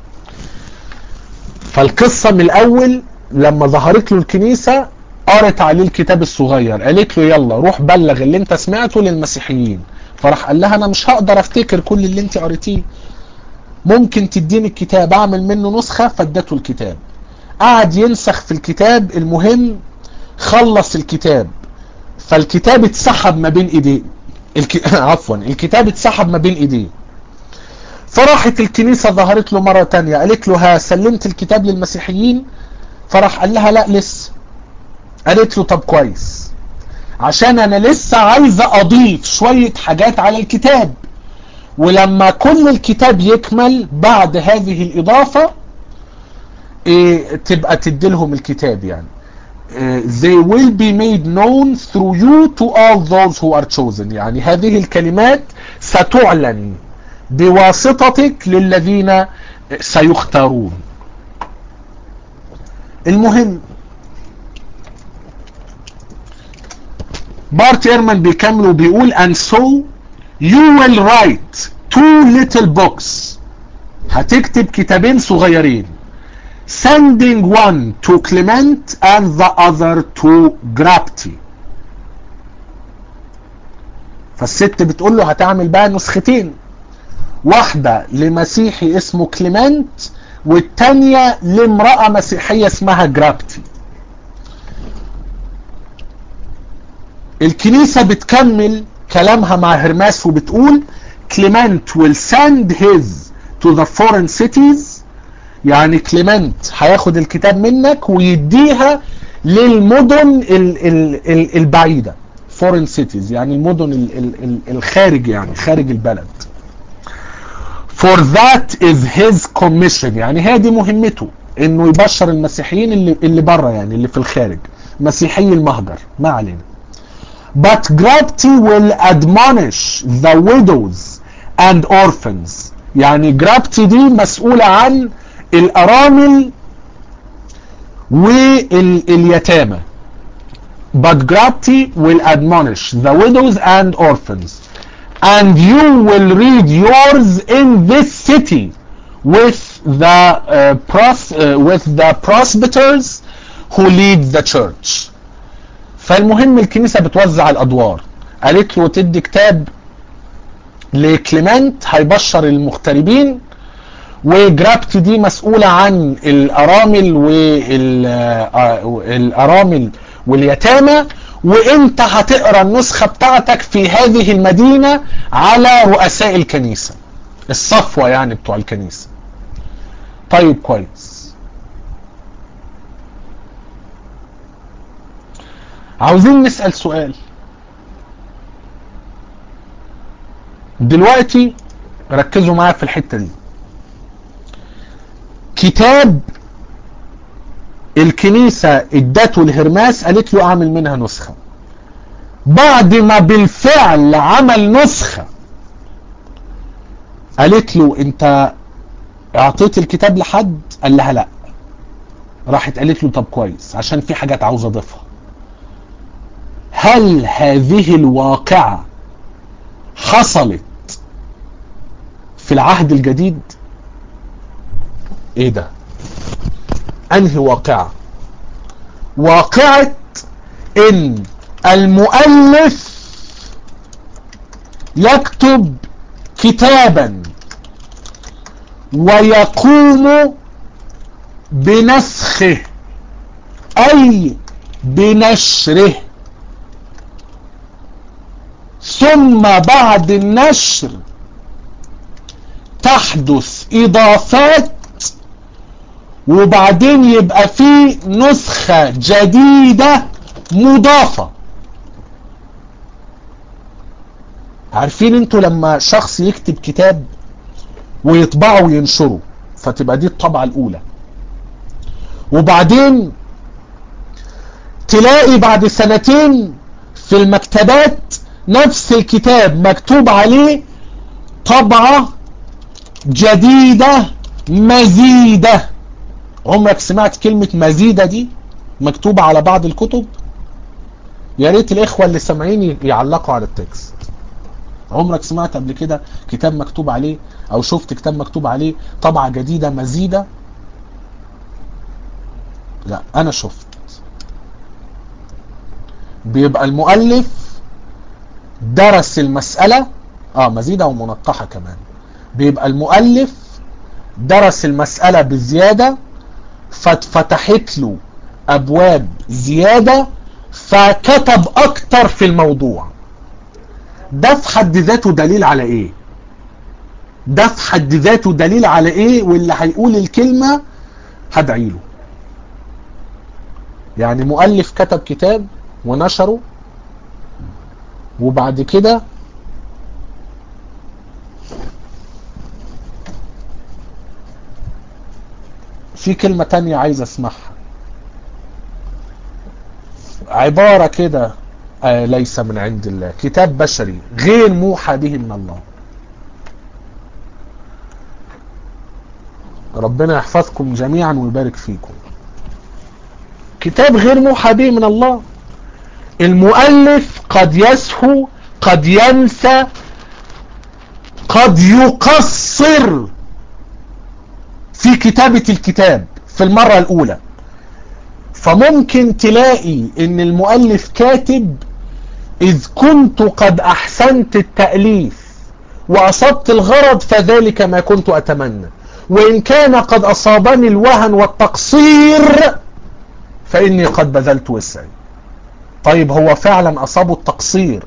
فالقصة من الاول لما ظهرت له الكنيسة قرت عليه الكتاب الصغير، قالت له يلا روح بلغ اللي انت سمعته للمسيحيين، فراح قال لها انا مش هقدر افتكر كل اللي انت قريتيه، ممكن تديني الكتاب اعمل منه نسخة. فادته الكتاب، قعد ينسخ في الكتاب، المهم خلص الكتاب، فالكتاب اتسحب ما بين ايديه، عفوا الكتاب اتسحب ما بين ايديه. فراحت الكنيسة ظهرت له مرة تانية قالت له ها سلمت الكتاب للمسيحيين؟ فراح قال لها لا لسه. قالت له طب كويس، عشان انا لسه عايزة اضيف شوية حاجات على الكتاب، ولما كل الكتاب يكمل بعد هذه الاضافة تبقى تديلهم الكتاب. يعني they will be made known through you to all those who are chosen، يعني هذه الكلمات ستعلن بواسطتك للذين سيختارون. المهم بارت ايرمان بيكمل وبيقول and so you will write 2 little books، هتكتب كتابين صغيرين، sending one to Clement and the other to Grapti. فالست بتقول له هتعمل بقى نسختين، واحدة لمسيحي اسمه كليمنت والتانية لامرأة مسيحية اسمها جرابتي. الكنيسة بتكمل كلامها مع هرماس وبتقول كليمنت will send his to the foreign cities، يعني كليمنت هياخد الكتاب منك ويديها للمدن البعيدة، foreign cities يعني المدن الخارج، يعني خارج البلد. for that is his commission، يعني هي دي مهمته، انه يبشر المسيحيين اللي بره، يعني اللي في الخارج، مسيحي المهجر، ما علينا. but Grapti will admonish the widows and orphans، يعني جرابتي دي مسؤولة عن الارامل واليتامى. but Grapti will admonish the widows and orphans and you will read yours in this city with the presbyters who lead the church. فالمهم الكنيسة بتوزع الادوار، قالت له تدي كتاب لكليمنت هيبشر المغتربين، وجرابتي دي مسؤولة عن الارامل واليتامى، وانت هتقرا النسخة بتاعتك في هذه المدينة على رؤساء الكنيسة، الصفوة يعني بتوع الكنيسة. طيب كويس، عاوزين نسأل سؤال دلوقتي، ركزوا معايا في الحتة دي. كتاب الكنيسة ادته لهرماس، قالت له اعمل منها نسخة، بعد ما بالفعل عمل نسخة قالت له انت اعطيت الكتاب لحد؟ قال لها لا. راحت قالت له طب كويس عشان في حاجات عاوز اضيفها. هل هذه الواقعة حصلت في العهد الجديد؟ ايه ده؟ انهي واقعة؟ واقعة ان المؤلف يكتب كتابا ويقوم بنسخه أي بنشره، ثم بعد النشر تحدث إضافات، وبعدين يبقى في نسخة جديدة مضافة. عارفين انتوا لما شخص يكتب كتاب ويطبعه وينشره، فتبقى دي الطبعة الأولى، وبعدين تلاقي بعد سنتين في المكتبات نفس الكتاب مكتوب عليه طبعة جديدة مزيدة. عمرك سمعت كلمة مزيدة دي مكتوبة على بعض الكتب؟ يا ريت الإخوة اللي سامعين يعلقوا على التكست. عمرك سمعت قبل كده كتاب مكتوب عليه أو شفت كتاب مكتوب عليه طبعة جديدة مزيدة؟ لا، أنا شفت. بيبقى المؤلف درس المسألة مزيدة ومنقحة كمان. بيبقى المؤلف درس المسألة بزيادة، فاتفتحت له أبواب زيادة، فكتب أكتر في الموضوع. ده في حد ذاته دليل على إيه؟ ده في حد ذاته دليل على إيه؟ واللي هيقول الكلمة هدعي له. يعني مؤلف كتب كتاب ونشره، وبعد كده في كلمة تانية عايز اسمعها، عبارة كده ليس من عند الله، كتاب بشري غير موحى به من الله. ربنا يحفظكم جميعا ويبارك فيكم. كتاب غير موحى به من الله. المؤلف قد يسهو، قد ينسى، قد يقصر في كتابة الكتاب في المرة الأولى. فممكن تلاقي ان المؤلف كاتب: إذ كنت قد أحسنت التأليف وأصبت الغرض فذلك ما كنت أتمنى، وإن كان قد أصابني الوهن والتقصير فإني قد بذلت وسعي. طيب هو فعلا أصابه التقصير،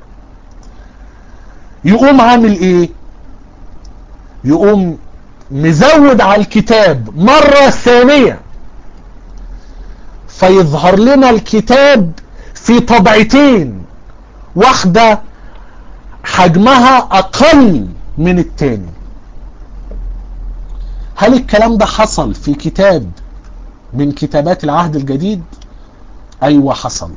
يقوم عامل إيه؟ يقوم مزود على الكتاب مرة ثانية، فيظهر لنا الكتاب في طبعتين، واحدة حجمها أقل من التاني. هل الكلام ده حصل في كتاب من كتابات العهد الجديد؟ أيوة حصل.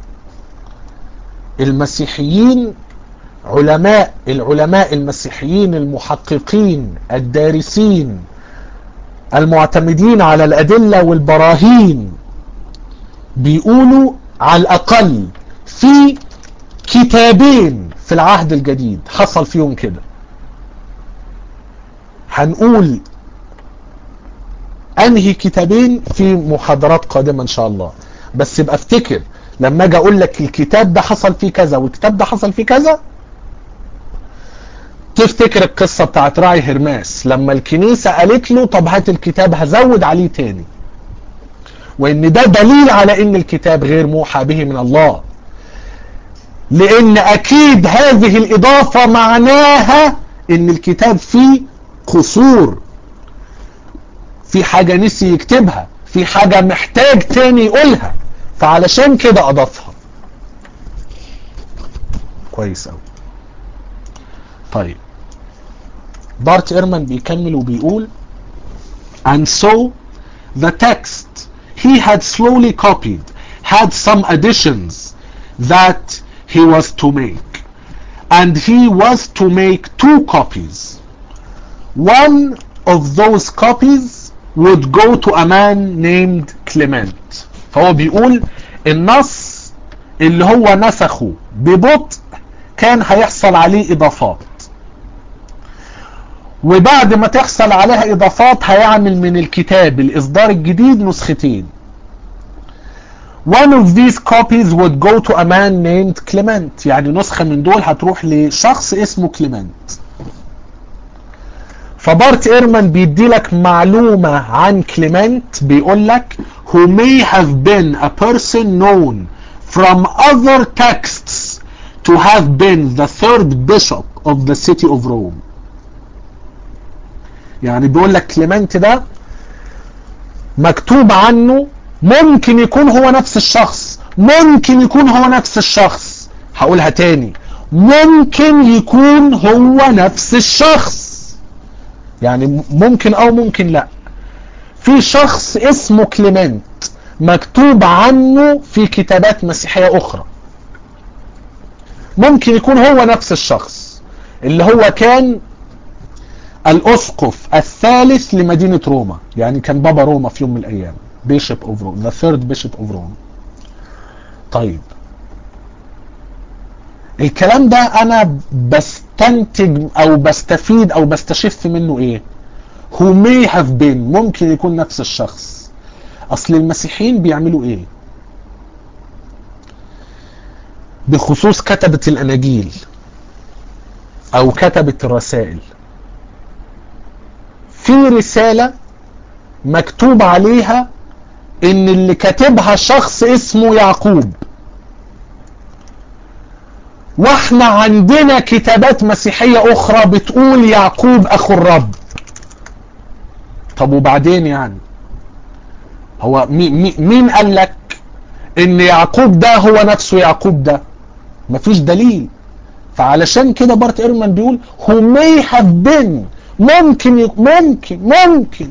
المسيحيين العلماء المسيحيين المحققين الدارسين المعتمدين على الأدلة والبراهين بيقولوا على الأقل في كتابين في العهد الجديد حصل فيهم كده. هنقول انهي كتابين في محاضرات قادمة ان شاء الله، بس يبقى افتكر لما اجي اقول لك الكتاب ده حصل فيه كذا والكتاب ده حصل فيه كذا، تفتكر القصة بتاعت راعي هرماس لما الكنيسة قالت له طب هات الكتاب هزود عليه تاني، وان ده دليل على ان الكتاب غير موحى به من الله، لان اكيد هذه الاضافة معناها ان الكتاب فيه قصور، في حاجة نسي يكتبها، في حاجة محتاج تاني يقولها، فعلشان كده اضافها. كويس اوي. طيب بارت إيرمان بيكمل وبيقول: and so the text he had slowly copied had some additions that he was to make, and he was to make 2 copies. One of those copies would go to a man named Clement. فهو بيقول النص اللي هو نسخه ببطء كان هيحصل عليه إضافات، وبعد ما تحصل عليها إضافات هيعمل من الكتاب الإصدار الجديد نسختين، one of these copies would go to a man named Clement. يعني نسخة من دول هتروح لشخص اسمه كليمنت. فبارت ايرمان بيدي لك معلومة عن كليمنت، بيقول لك who may have been a person known from other texts to have been the third bishop of the city of Rome. يعني بيقول لك كليمنت ده مكتوب عنه ممكن يكون هو نفس الشخص، ممكن يكون هو نفس الشخص، هقولها تاني، ممكن يكون هو نفس الشخص، يعني ممكن او ممكن لا. في شخص اسمه كليمنت مكتوب عنه في كتابات مسيحية اخرى، ممكن يكون هو نفس الشخص اللي هو كان الاسقف الثالث لمدينة روما، يعني كان بابا روما في يوم من الايام، بيشوب اوف روم، ذا ثيرد بيشوب اوف روم. طيب الكلام ده انا بستنتج او بستفيد او بستشف منه ايه؟ who may have been، ممكن يكون نفس الشخص. اصل المسيحيين بيعملوا ايه بخصوص كتبة الاناجيل او كتبة الرسائل؟ في رسالة مكتوب عليها ان اللي كاتبها شخص اسمه يعقوب، واحنا عندنا كتابات مسيحية اخرى بتقول يعقوب اخو الرب. طب وبعدين يعني هو مين قال لك ان يعقوب ده هو نفسه يعقوب ده؟ مفيش دليل. فعلشان كده بارت ايرمان بيقول who may have been، ممكن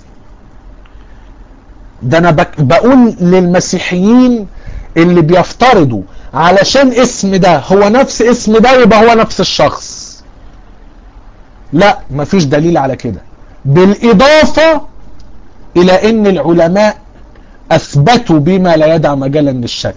ده انا بقول للمسيحيين اللي بيفترضوا علشان اسم ده هو نفس اسم ده يبقى هو نفس الشخص. لا، مفيش دليل على كده، بالاضافة الى ان العلماء اثبتوا بما لا يدع مجالا للشك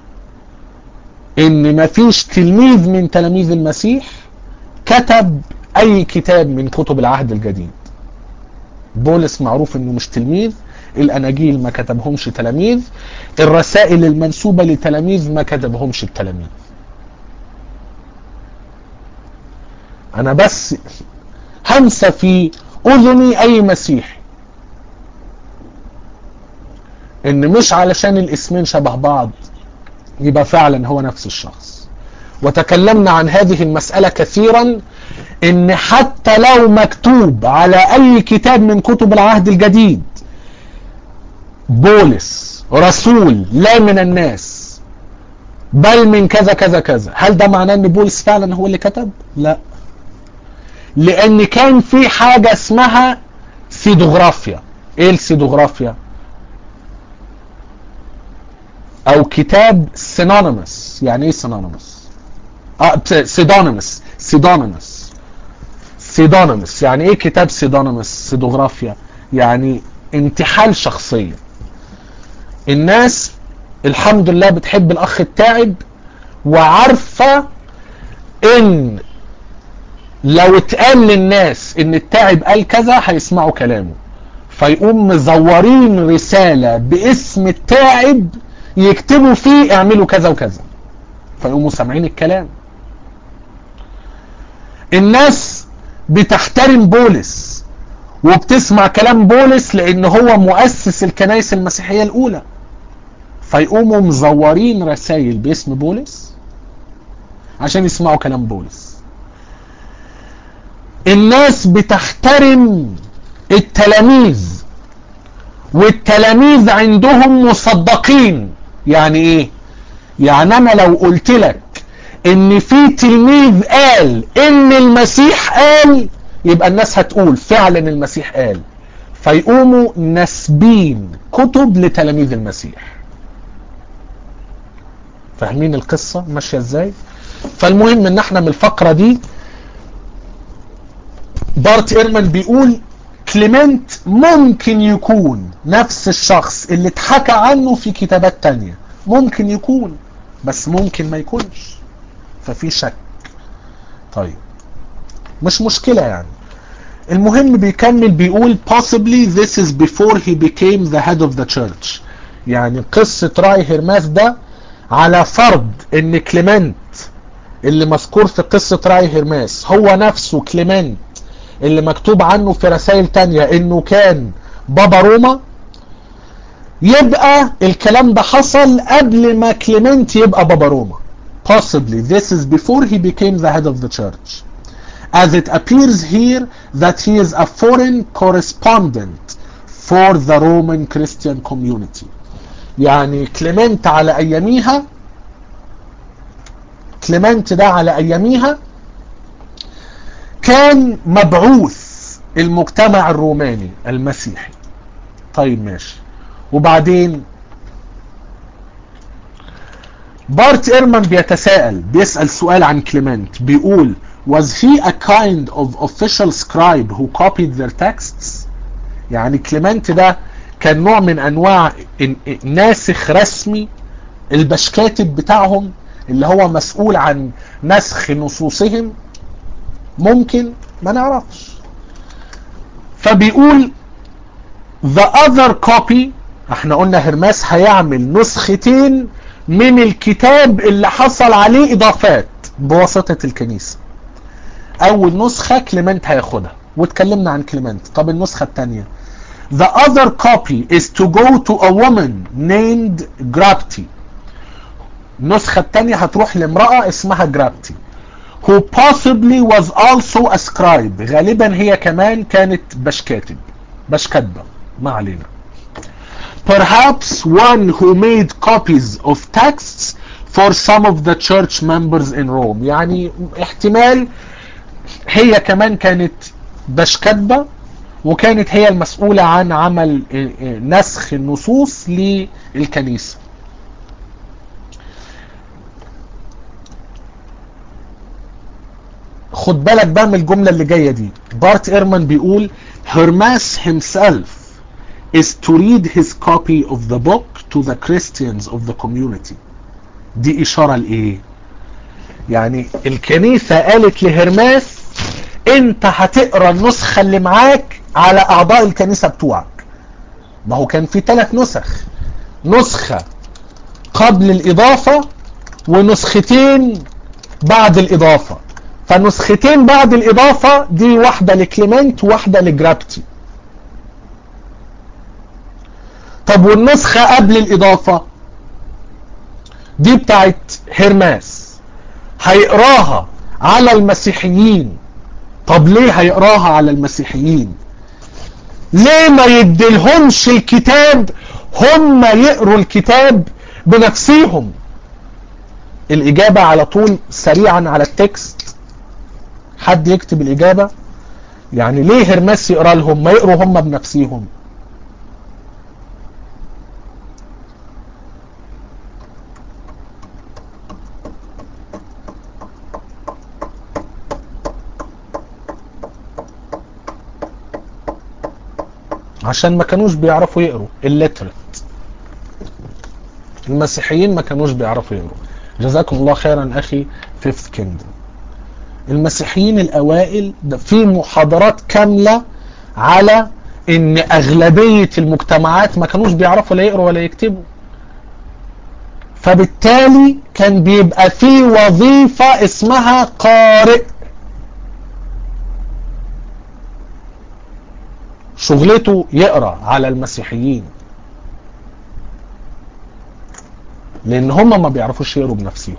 ان مفيش تلميذ من تلاميذ المسيح كتب اي كتاب من كتب العهد الجديد. بولس معروف انه مش تلميذ، الاناجيل ما كتبهمش تلاميذ، الرسائل المنسوبة لتلاميذ ما كتبهمش التلاميذ. انا بس همسى في اذني اي مسيح ان مش علشان الاسمين شبه بعض يبقى فعلا هو نفس الشخص. وتكلمنا عن هذه المسألة كثيرا، ان حتى لو مكتوب على اي كتاب من كتب العهد الجديد بولس رسول لا من الناس بل من كذا كذا كذا، هل ده معناه ان بولس فعلا هو اللي كتب؟ لا، لان كان في حاجة اسمها سيدوغرافيا. ايه السيدوغرافيا؟ او كتاب سينونيمس. يعني ايه سينونيمس؟ سيدونيمس. يعني ايه كتاب سيدونيمس؟ سيدوغرافيا يعني انتحال شخصية. الناس الحمد لله بتحب الاخ التاعب، وعارفة ان لو اتقال للناس ان التاعب قال كذا هيسمعوا كلامه، فيقوم مزورين رسالة باسم التاعب يكتبوا فيه اعملوا كذا وكذا، فيقوموا سامعين الكلام. الناس بتحترم بولس وبتسمع كلام بولس لان هو مؤسس الكنائس المسيحية الاولى، فيقوموا مزورين رسائل باسم بولس عشان يسمعوا كلام بولس. الناس بتحترم التلاميذ، والتلاميذ عندهم مصدقين. يعني ايه؟ يعني انا لو قلت لك ان في تلميذ قال ان المسيح قال، يبقى الناس هتقول فعلا المسيح قال، فيقوموا نسبين كتب لتلاميذ المسيح. فاهمين القصة ماشية ازاي؟ فالمهم ان احنا من الفقرة دي بارت ايرمان بيقول كليمنت ممكن يكون نفس الشخص اللي اتحكى عنه في كتابات تانية، ممكن يكون، بس ممكن ما يكونش، ففي شك. طيب مش مشكلة يعني. المهم بيكمل بيقول possibly this is before he became the head of the church. يعني قصة راعي هرماس ده على فرض ان كليمنت اللي مذكور في قصة راعي هرماس هو نفسه كليمنت اللي مكتوب عنه في رسائل تانية انه كان بابا روما، يبقى الكلام ده حصل قبل ما كليمنت يبقى بابا روما. Possibly this is before he became the head of the church, as it appears here that he is a foreign correspondent for the Roman Christian community. يعني كليمنت على اياميها، كليمنت ده على اياميها كان مبعوث المجتمع الروماني المسيحي. طيب ماشي. وبعدين بارت إيرمان بيسأل سؤال عن كليمنت، بيقول was he a kind of official scribe who copied their texts؟ يعني كليمنت ده كان نوع من انواع ناسخ رسمي البشكاتب بتاعهم، اللي هو مسؤول عن نسخ نصوصهم؟ ممكن، ما نعرفش. فبيقول the other copy، احنا قلنا هرماس هيعمل نسختين من الكتاب اللي حصل عليه اضافات بواسطة الكنيسة. اول نسخة كليمنت هياخدها، واتكلمنا عن كليمنت. طب النسخة التانية the other copy is to go to a woman named Grapti. النسخة التانية هتروح لامرأة اسمها جرابتي who possibly was also a scribe. غالبا هي كمان كانت بشكاتبة، ما علينا. Perhaps one who made copies of texts for some of the church members in Rome. يعني احتمال هي كمان كانت بشكاتبة، وكانت هي المسؤولة عن عمل نسخ النصوص للكنيسة. خد بالك بقى من الجملة اللي جاية دي. بارت إيرمان بيقول Hermas himself is to read his copy of the book to the Christians of the community. دي إشارة لإيه؟ يعني الكنيسة قالت لهرماس انت هتقرأ النسخة اللي معاك على أعضاء الكنيسة بتوعك. ما هو كان في 3 نسخ، نسخة قبل الإضافة ونسختين بعد الإضافة. فنسختين بعد الإضافة دي واحدة لكليمنت وواحدة لجرابتي. طب والنسخة قبل الإضافة دي بتاعت هرماس، هيقراها على المسيحيين. طب ليه هيقراها على المسيحيين؟ ليه ما يديلهمش الكتاب هم يقروا الكتاب بنفسيهم؟ الإجابة على طول سريعا على التكست، حد يكتب الإجابة. يعني ليه هرماس يقرا لهم، ما يقروا هم بنفسيهم؟ عشان ما كانوش بيعرفوا يقروا، الليترت. المسيحيين ما كانوش بيعرفوا يقروا. جزاكم الله خيرا اخي فيفث كيندم. المسيحيين الاوائل ده في محاضرات كاملة على ان اغلبية المجتمعات ما كانوش بيعرفوا لا يقروا ولا يكتبوا، فبالتالي كان بيبقى في وظيفة اسمها قارئ، شغلته يقرأ على المسيحيين، لان هم ما بيعرفوش يقروا بنفسهم.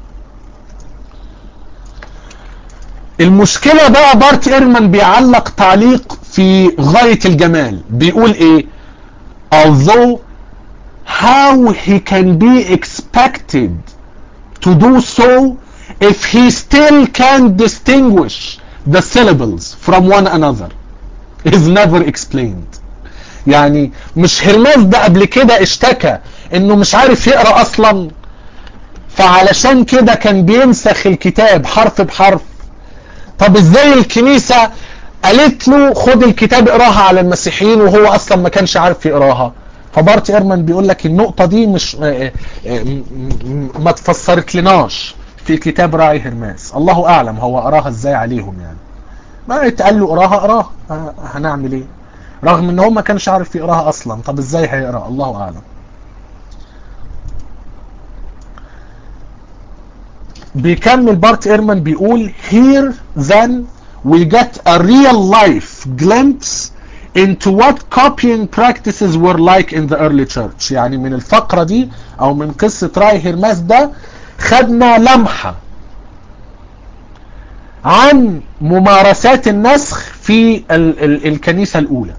المشكلة بقى بارت إيرمان بيعلق تعليق في غاية الجمال، بيقول ايه؟ although how he can be expected to do so if he still can't distinguish the syllables from one another is never explained. يعني مش هرماس ده قبل كده اشتكى انه مش عارف يقرأ اصلا، فعلشان كده كان بينسخ الكتاب حرف بحرف. طب ازاي الكنيسة قالت له خد الكتاب اقراها على المسيحيين وهو اصلا ما كانش عارف يقراها؟ فبارت إيرمان بيقول لك النقطة دي مش ما تفسرت لناش في كتاب راعي هرماس. الله اعلم هو قراها ازاي عليهم، يعني ما اتقال له قراها هنعمل ايه؟ رغم ان هو ما كانش عارف يقراها اصلا. طب ازاي هيقرا؟ الله اعلم. بيكمل بارت ايرمان بيقول here then we get a real life glimpse into what copying practices were like in the early church. يعني من الفقرة دي او من قصة راي هيرماس ده خدنا لمحة عن ممارسات النسخ في الكنيسة الاولى.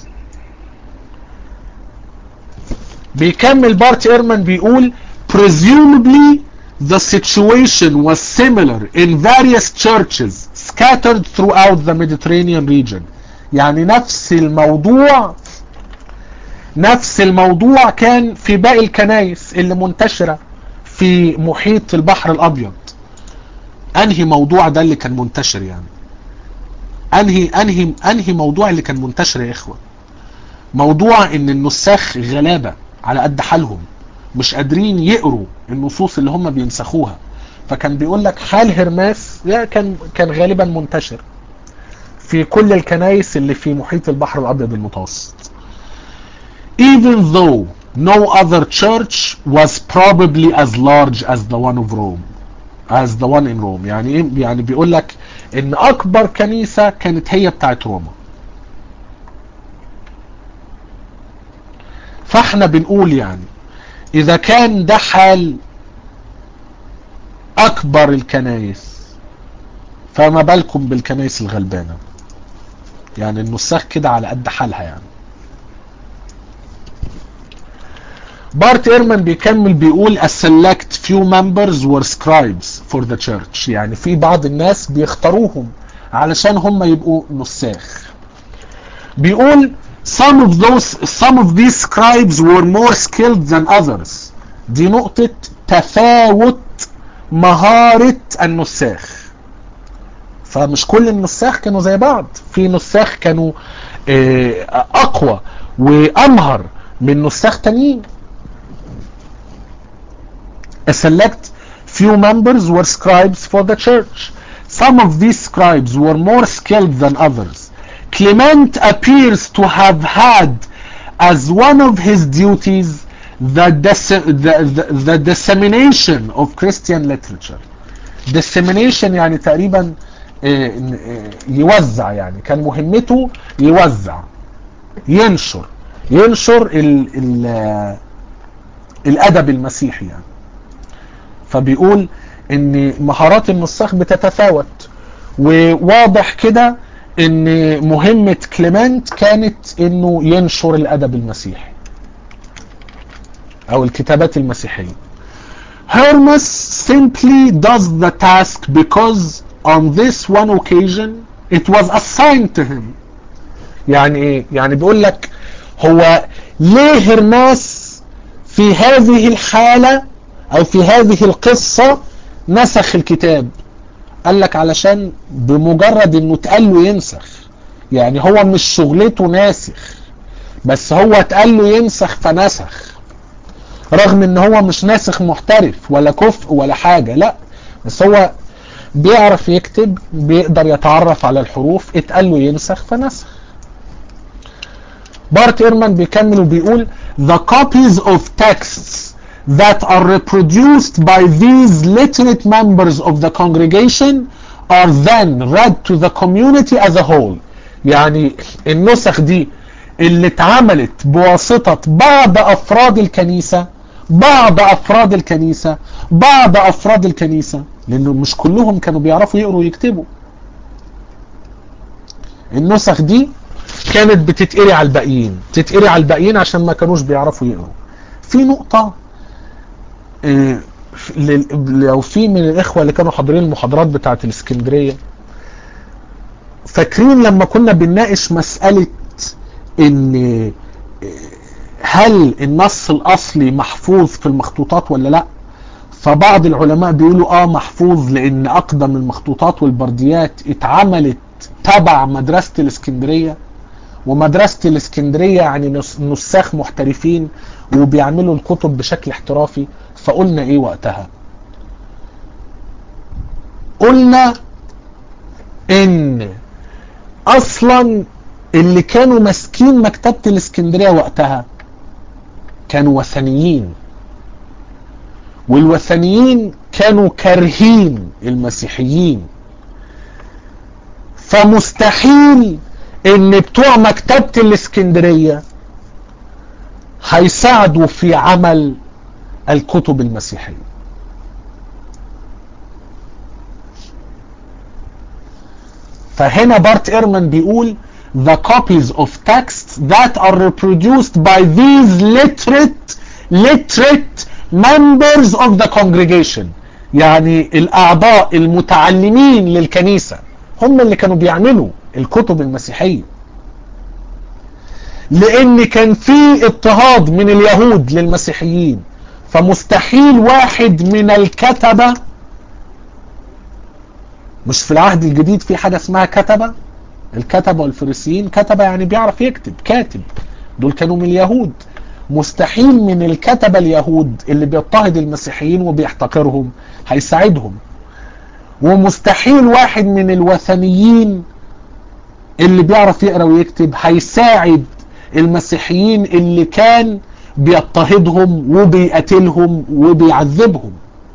بيكمل بارت ايرمان بيقول presumably the situation was similar in various churches scattered throughout the Mediterranean region. يعني نفس الموضوع كان في باقي الكنائس اللي منتشرة في محيط البحر الابيض. انهي موضوع ده اللي كان منتشر؟ يعني انهي موضوع اللي كان منتشر يا اخوة؟ موضوع ان النساخ غلابة على قد حالهم مش قادرين يقروا النصوص اللي هم بينسخوها، فكان بيقول لك حال هرماس كان غالبا منتشر في كل الكنائس اللي في محيط البحر الابيض المتوسط. even though no other church was probably as large as the one in Rome. يعني ايه؟ يعني بيقول لك ان اكبر كنيسة كانت هي بتاعت روما. فاحنا بنقول يعني اذا كان ده حال اكبر الكنائس فما بالكم بالكنائس الغلبانة؟ يعني النساخ كده على قد حالها. يعني بارت ايرمان بيكمل بيقول a select few members were scribes for the church. يعني في بعض الناس بيختاروهم علشان هم يبقوا نساخ. بيقول some of these scribes were more skilled than others. دي نقطة تفاوت مهارة النساخ. فمش كل النساخ كانوا زي بعض، في نساخ كانوا اقوى وامهر من نساخ تانيين. A select few members were scribes for the church. Some of these scribes were more skilled than others. Clement appears to have had as one of his duties the dissemination of Christian literature. dissemination يعني تقريبا يوزع. يعني كان مهمته يوزع، ينشر الادب المسيحي يعني. فبيقول ان مهارات النساخ بتتفاوت، وواضح كده ان مهمة كليمنت كانت انه ينشر الادب المسيحي او الكتابات المسيحية. Hermas simply does the task because on this one occasion it was assigned to him. يعني ايه؟ يعني بيقول لك هو ليه هرماس في هذه الحالة او في هذه القصة نسخ الكتاب؟ قال لك علشان بمجرد انه اتقال له ينسخ. يعني هو مش شغلته ناسخ، بس هو اتقال له ينسخ فنسخ، رغم ان هو مش ناسخ محترف ولا كفء ولا حاجة، لا، بس هو بيعرف يكتب، بيقدر يتعرف على الحروف، اتقال له ينسخ فنسخ. بارت ايرمان بيكمل وبيقول the copies of texts that are reproduced by these literate members of the congregation are then read to the community as a whole. يعني النسخ دي اللي اتعملت بواسطة بعض افراد الكنيسة، لانه مش كلهم كانوا بيعرفوا يقروا ويكتبوا. النسخ دي كانت بتتقري على الباقيين عشان ما كانوش بيعرفوا يقروا. في نقطة لو في من الاخوة اللي كانوا حاضرين المحاضرات بتاعت الاسكندرية فاكرين لما كنا بنناقش مسألة ان هل النص الاصلي محفوظ في المخطوطات ولا لا؟ فبعض العلماء بيقولوا محفوظ، لان اقدم المخطوطات والبرديات اتعملت تبع مدرسة الاسكندرية، ومدرسة الاسكندرية يعني نساخ محترفين وبيعملوا الكتب بشكل احترافي. فقلنا ايه وقتها؟ قلنا ان اصلا اللي كانوا ماسكين مكتبة الاسكندرية وقتها كانوا وثنيين، والوثنيين كانوا كارهين المسيحيين، فمستحيل ان بتوع مكتبة الاسكندرية هيساعدوا في عمل الكتب المسيحية. فهنا بارت إيرمان بيقول the copies of texts that are reproduced by these literate members of the congregation، يعني الأعضاء المتعلمين للكنيسة هم اللي كانوا بيعملوا الكتب المسيحية، لأن كان في اضطهاد من اليهود للمسيحيين، فمستحيل واحد من الكتبة. مش في العهد الجديد في حاجة اسمها كتبة؟ الكتبة والفريسيين، كتبة يعني بيعرف يكتب، كاتب، دول كانوا من اليهود. مستحيل من الكتبة اليهود اللي بيضطهد المسيحيين وبيحتقرهم هيساعدهم، ومستحيل واحد من الوثنيين اللي بيعرف يقرأ ويكتب هيساعد المسيحيين اللي كان بيضطهدهم وبيقتلهم وبيعذبهم.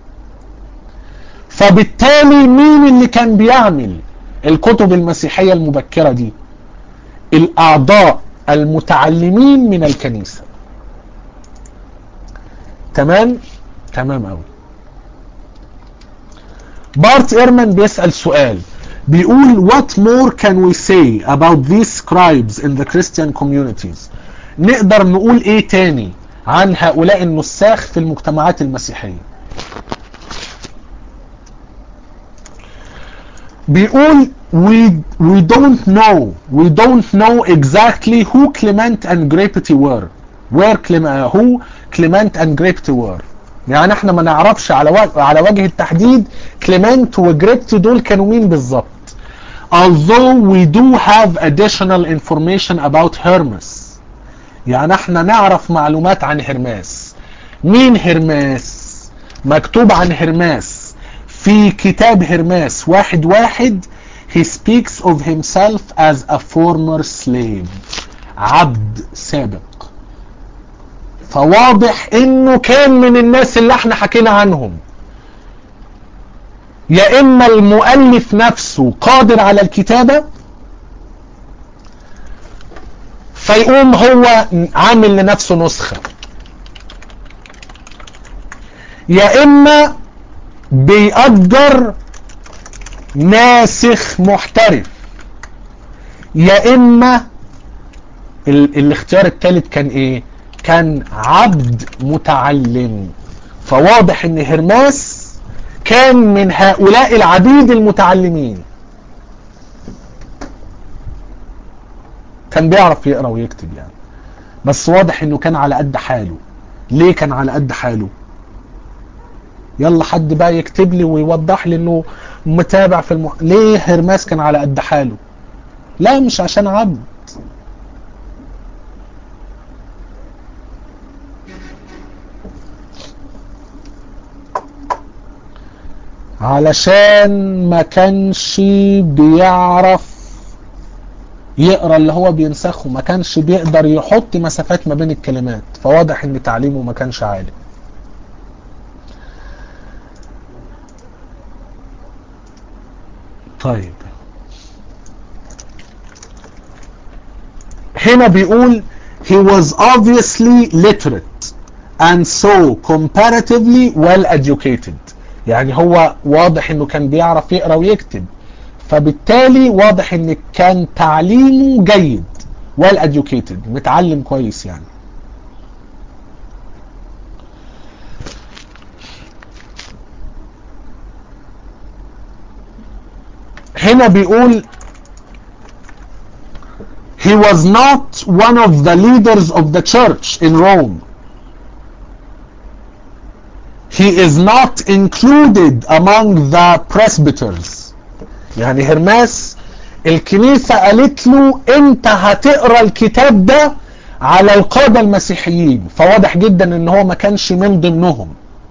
فبالتالي مين اللي كان بيعمل الكتب المسيحية المبكرة دي؟ الأعضاء المتعلمين من الكنيسة. تمام قوي. بارت إيرمان بيسأل سؤال، بيقول what more can we say about these scribes in the Christian communities؟ نقدر نقول ايه تاني عن هؤلاء النساخ في المجتمعات المسيحية؟ بيقول we don't know exactly who Clement and Grapety were. who Clement and Grapety were. يعني احنا ما نعرفش على وجه التحديد كليمنت وجريبتي دول كانوا مين بالظبط. although we do have additional information about Hermes. يعني احنا نعرف معلومات عن هرماس. مين هرماس؟ مكتوب عن هرماس في كتاب هرماس 1:1 he speaks of himself as a former slave، عبد سابق. فواضح انه كان من الناس اللي احنا حكينا عنهم، يا اما المؤلف نفسه قادر على الكتابة فيقوم هو عامل لنفسه نسخة، يا اما بيأجر ناسخ محترف، يا اما الاختيار الثالث كان ايه؟ كان عبد متعلم. فواضح ان هرماس كان من هؤلاء العبيد المتعلمين، كان بيعرف يقرأ ويكتب يعني، بس واضح انه كان على قد حاله. ليه كان على قد حاله؟ يلا حد بقى يكتب لي ويوضح لي انه متابع في ليه هرماس كان على قد حاله؟ لا، مش عشان عبد، علشان ما كانش بيعرف يقرأ اللي هو بينسخه، ما كانش بيقدر يحط مسافات ما بين الكلمات، فواضح ان تعليمه ما كانش عالي. طيب هنا بيقول he was obviously literate and so comparatively well educated. يعني هو واضح انه كان بيعرف يقرأ ويكتب، فبالتالي واضح ان كان تعليمه جيد، well educated، متعلم كويس يعني. هنا بيقول he was not one of the leaders of the church in Rome. He is not included among the presbyters. يعني هرماس الكنيسة قالت له انت هتقرأ الكتاب ده على القادة المسيحيين، فواضح جدا ان هو ما كانش من ضمنهم.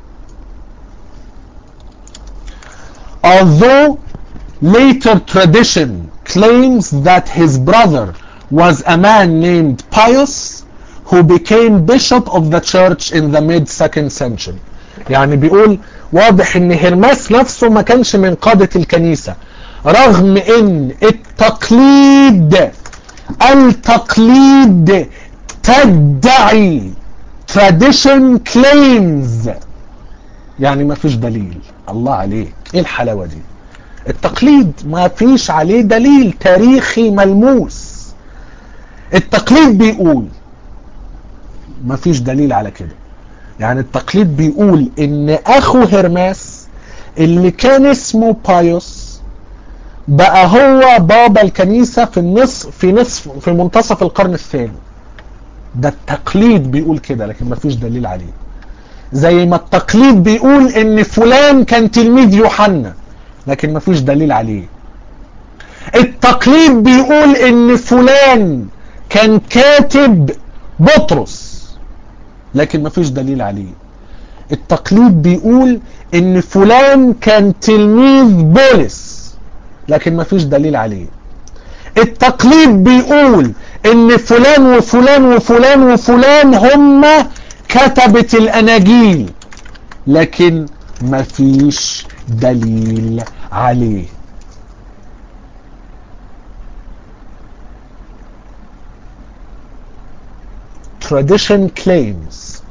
Although later tradition claims that his brother was a man named Pius who became bishop of the church in the mid-2nd century. يعني بيقول واضح ان هرماس نفسه ما كانش من قادة الكنيسة، رغم ان التقليد تدعي tradition claims، يعني ما فيش دليل. الله عليك، ايه الحلاوة دي؟ التقليد ما فيش عليه دليل تاريخي ملموس. التقليد بيقول، ما فيش دليل على كده. يعني التقليد بيقول ان اخو هرماس اللي كان اسمه بايوس بقى هو بابا الكنيسة في منتصف القرن الثاني. ده التقليد بيقول كده، لكن ما فيش دليل عليه. زي ما التقليد بيقول ان فلان كان تلميذ يوحنا، لكن ما فيش دليل عليه. التقليد بيقول ان فلان كان كاتب بطرس، لكن ما فيش دليل عليه. التقليد بيقول ان فلان كان تلميذ بولس، لكن ما فيش دليل عليه. التقليد بيقول ان فلان وفلان وفلان وفلان هم كتبة الاناجيل، لكن ما فيش دليل عليه. Tradition claims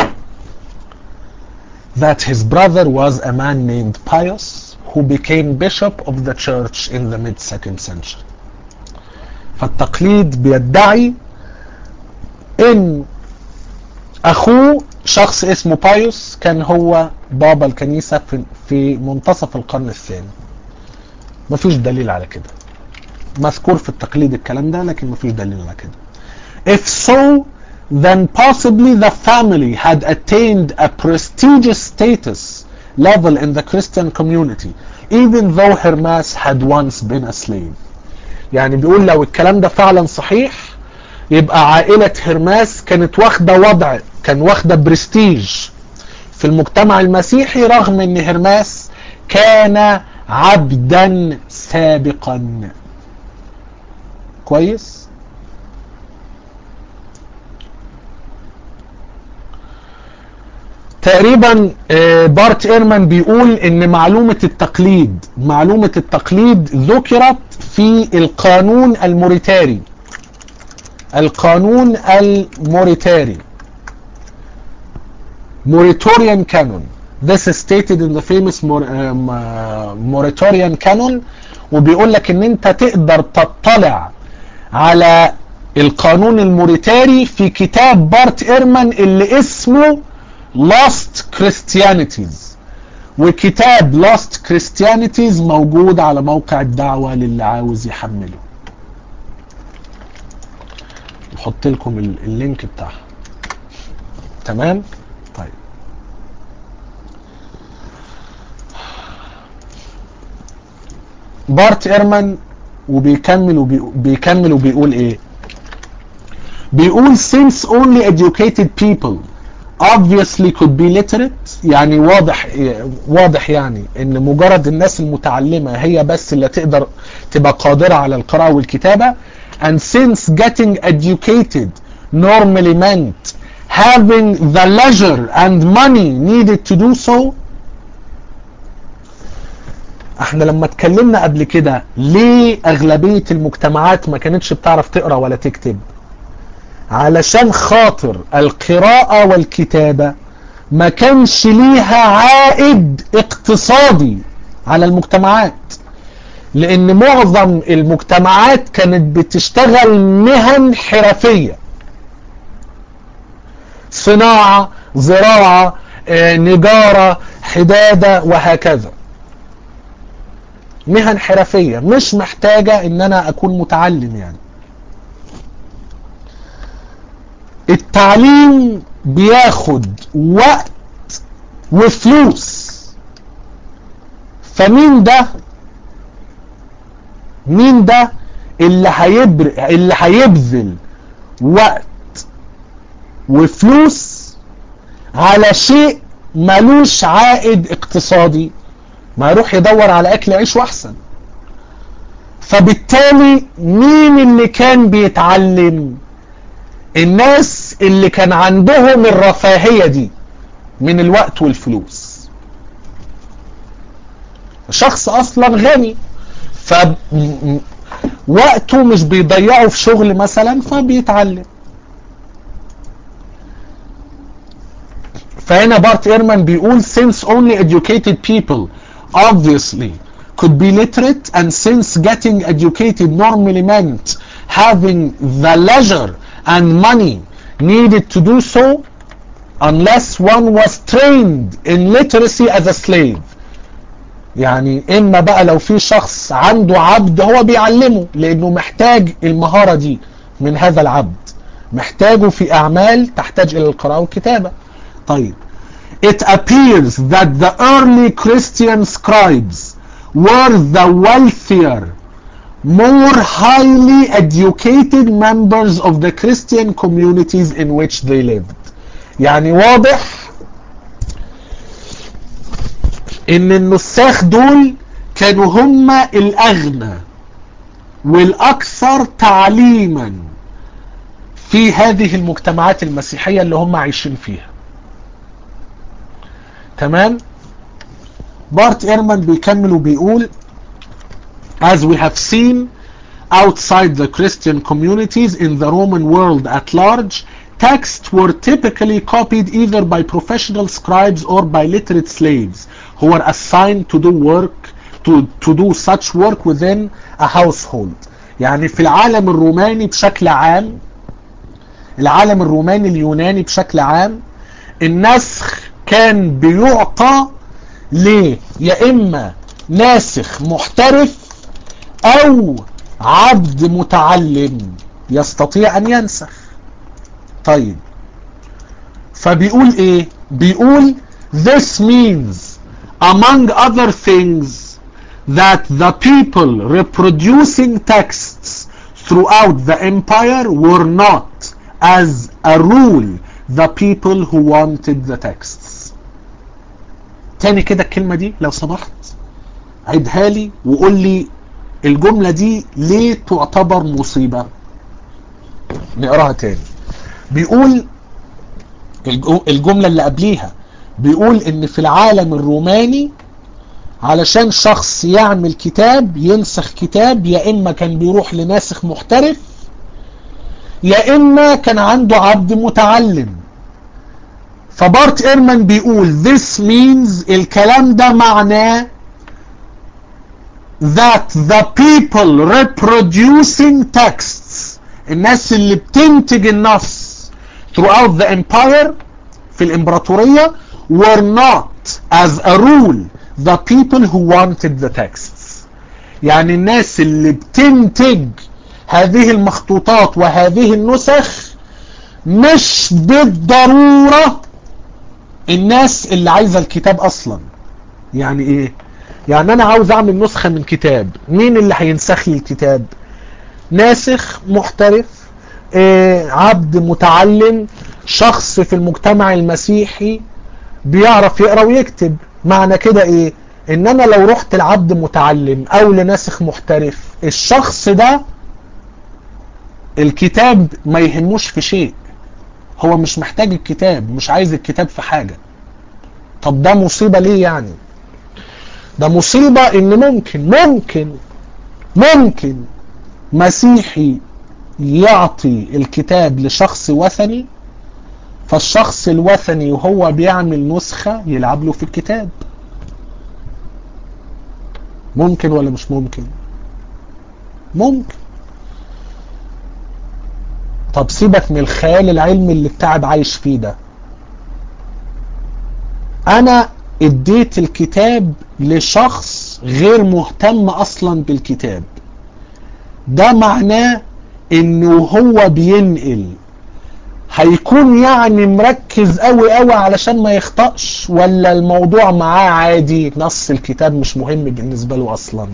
that his brother was a man named Pius who became bishop of the church in the mid-2nd century. فالتقليد بيدعي ان اخوه شخص اسمه بايوس كان هو بابا الكنيسة في منتصف القرن الثاني. مفيش دليل على كده. مذكور في التقليد الكلام ده، لكن مفيش دليل على كده. If so, then possibly the family had attained a prestigious status level in the Christian community, even though Hermas had once been a slave. يعني بيقول لو الكلام ده فعلا صحيح، يبقى عائلة هرماس كانت واخدة برستيج في المجتمع المسيحي، رغم ان هرماس كان عبدا سابقا. كويس؟ تقريبا بارت ايرمان بيقول ان معلومة التقليد ذكرت في القانون الموريتاري. Muratorian canon. This is stated in the famous Muratorian canon، وبيقول لك ان انت تقدر تطلع على القانون الموريتاري في كتاب بارت ايرمان اللي اسمه Lost Christianities، وكتاب Lost Christianities موجود على موقع الدعوة للي عاوز يحمله. نحط لكم اللينك بتاعها. تمام؟ طيب، بارت ايرمان وبيكمل وبيقول ايه؟ بيقول since only educated people obviously could be literate، يعني واضح يعني ان مجرد الناس المتعلمة هي بس اللي تقدر تبقى قادرة على القراءة والكتابة. And since getting educated normally meant having the leisure and money needed to do so. احنا لما اتكلمنا قبل كده ليه اغلبية المجتمعات ما كانتش بتعرف تقرأ ولا تكتب، علشان خاطر القراءة والكتابة ما كانش ليها عائد اقتصادي على المجتمعات، لان معظم المجتمعات كانت بتشتغل مهن حرفية، صناعة، زراعة، نجارة، حدادة، وهكذا. مهن حرفية مش محتاجة ان انا اكون متعلم. يعني التعليم بياخد وقت وفلوس، فمين ده اللي هيبذل وقت وفلوس على شيء ملوش عائد اقتصادي؟ ما يروح يدور على اكل عيش واحسن. فبالتالي مين اللي كان بيتعلم؟ الناس اللي كان عندهم الرفاهية دي من الوقت والفلوس. شخص اصلا غني، ف وقته مش بيضيعه في شغل مثلا فبيتعلم. فهنا بارت ايرمان بيقول since only educated people obviously could be literate, and since getting educated normally meant having the leisure and money needed to do so unless one was trained in literacy as a slave. يعني اما بقى لو في شخص عنده عبد هو بيعلمه لانه محتاج المهارة دي من هذا العبد، محتاجه في اعمال تحتاج الى القراءة والكتابة. طيب it appears that the early Christian scribes were the wealthier, more highly educated members of the Christian communities in which they lived. يعني واضح ان النساخ دول كانوا هم الاغنى والاكثر تعليما في هذه المجتمعات المسيحية اللي هم عايشين فيها. تمام. بارت ايرمان بيكمل وبيقول as we have seen outside the Christian communities in the Roman world at large, texts were typically copied either by professional scribes or by literate slaves who were assigned to do work to do such work within a household. يعني في العالم الروماني بشكل عام، العالم الروماني اليوناني بشكل عام، النسخ كان بيعطى ليه؟ يا اما ناسخ محترف او عبد متعلم يستطيع ان ينسخ. طيب فبيقول ايه؟ بيقول this means among other things that the people reproducing texts throughout the empire were not as a rule the people who wanted the texts. تاني كده الكلمة دي لو سمحت عيدها لي وقول لي الجملة دي ليه تعتبر مصيبة. نقراها تاني. بيقول الجملة اللي قبليها بيقول ان في العالم الروماني علشان شخص يعمل كتاب ينسخ كتاب يا اما كان بيروح لناسخ محترف يا اما كان عنده عبد متعلم. فبارت ايرمان بيقول this means الكلام ده معناه that the people reproducing texts الناس اللي بتنتج النص throughout the empire في الامبراطورية were not as a rule the people who wanted the texts. يعني الناس اللي بتنتج هذه المخطوطات وهذه النسخ مش بالضرورة الناس اللي عايزة الكتاب اصلا. يعني ايه؟ يعني انا عاوز اعمل نسخة من كتاب، مين اللي هينسخ لي الكتاب؟ ناسخ محترف، عبد متعلم، شخص في المجتمع المسيحي بيعرف يقرأ ويكتب. معنى كده ايه؟ ان انا لو رحت لعبد متعلم او لناسخ محترف الشخص ده الكتاب ما يهموش في شيء، هو مش محتاج الكتاب، مش عايز الكتاب في حاجة. طب ده مصيبة ليه يعني؟ ده مصيبة ان ممكن مسيحي يعطي الكتاب لشخص وثني فالشخص الوثني وهو بيعمل نسخة يلعب له في الكتاب. ممكن ولا مش ممكن؟ ممكن. طب سيبك من الخيال العلمي اللي التعب عايش فيه ده، انا اديت الكتاب لشخص غير مهتم اصلا بالكتاب، ده معناه انه هو بينقل هيكون يعني مركز قوي علشان ما يخطأش، ولا الموضوع معاه عادي نص الكتاب مش مهم بالنسبة له اصلا؟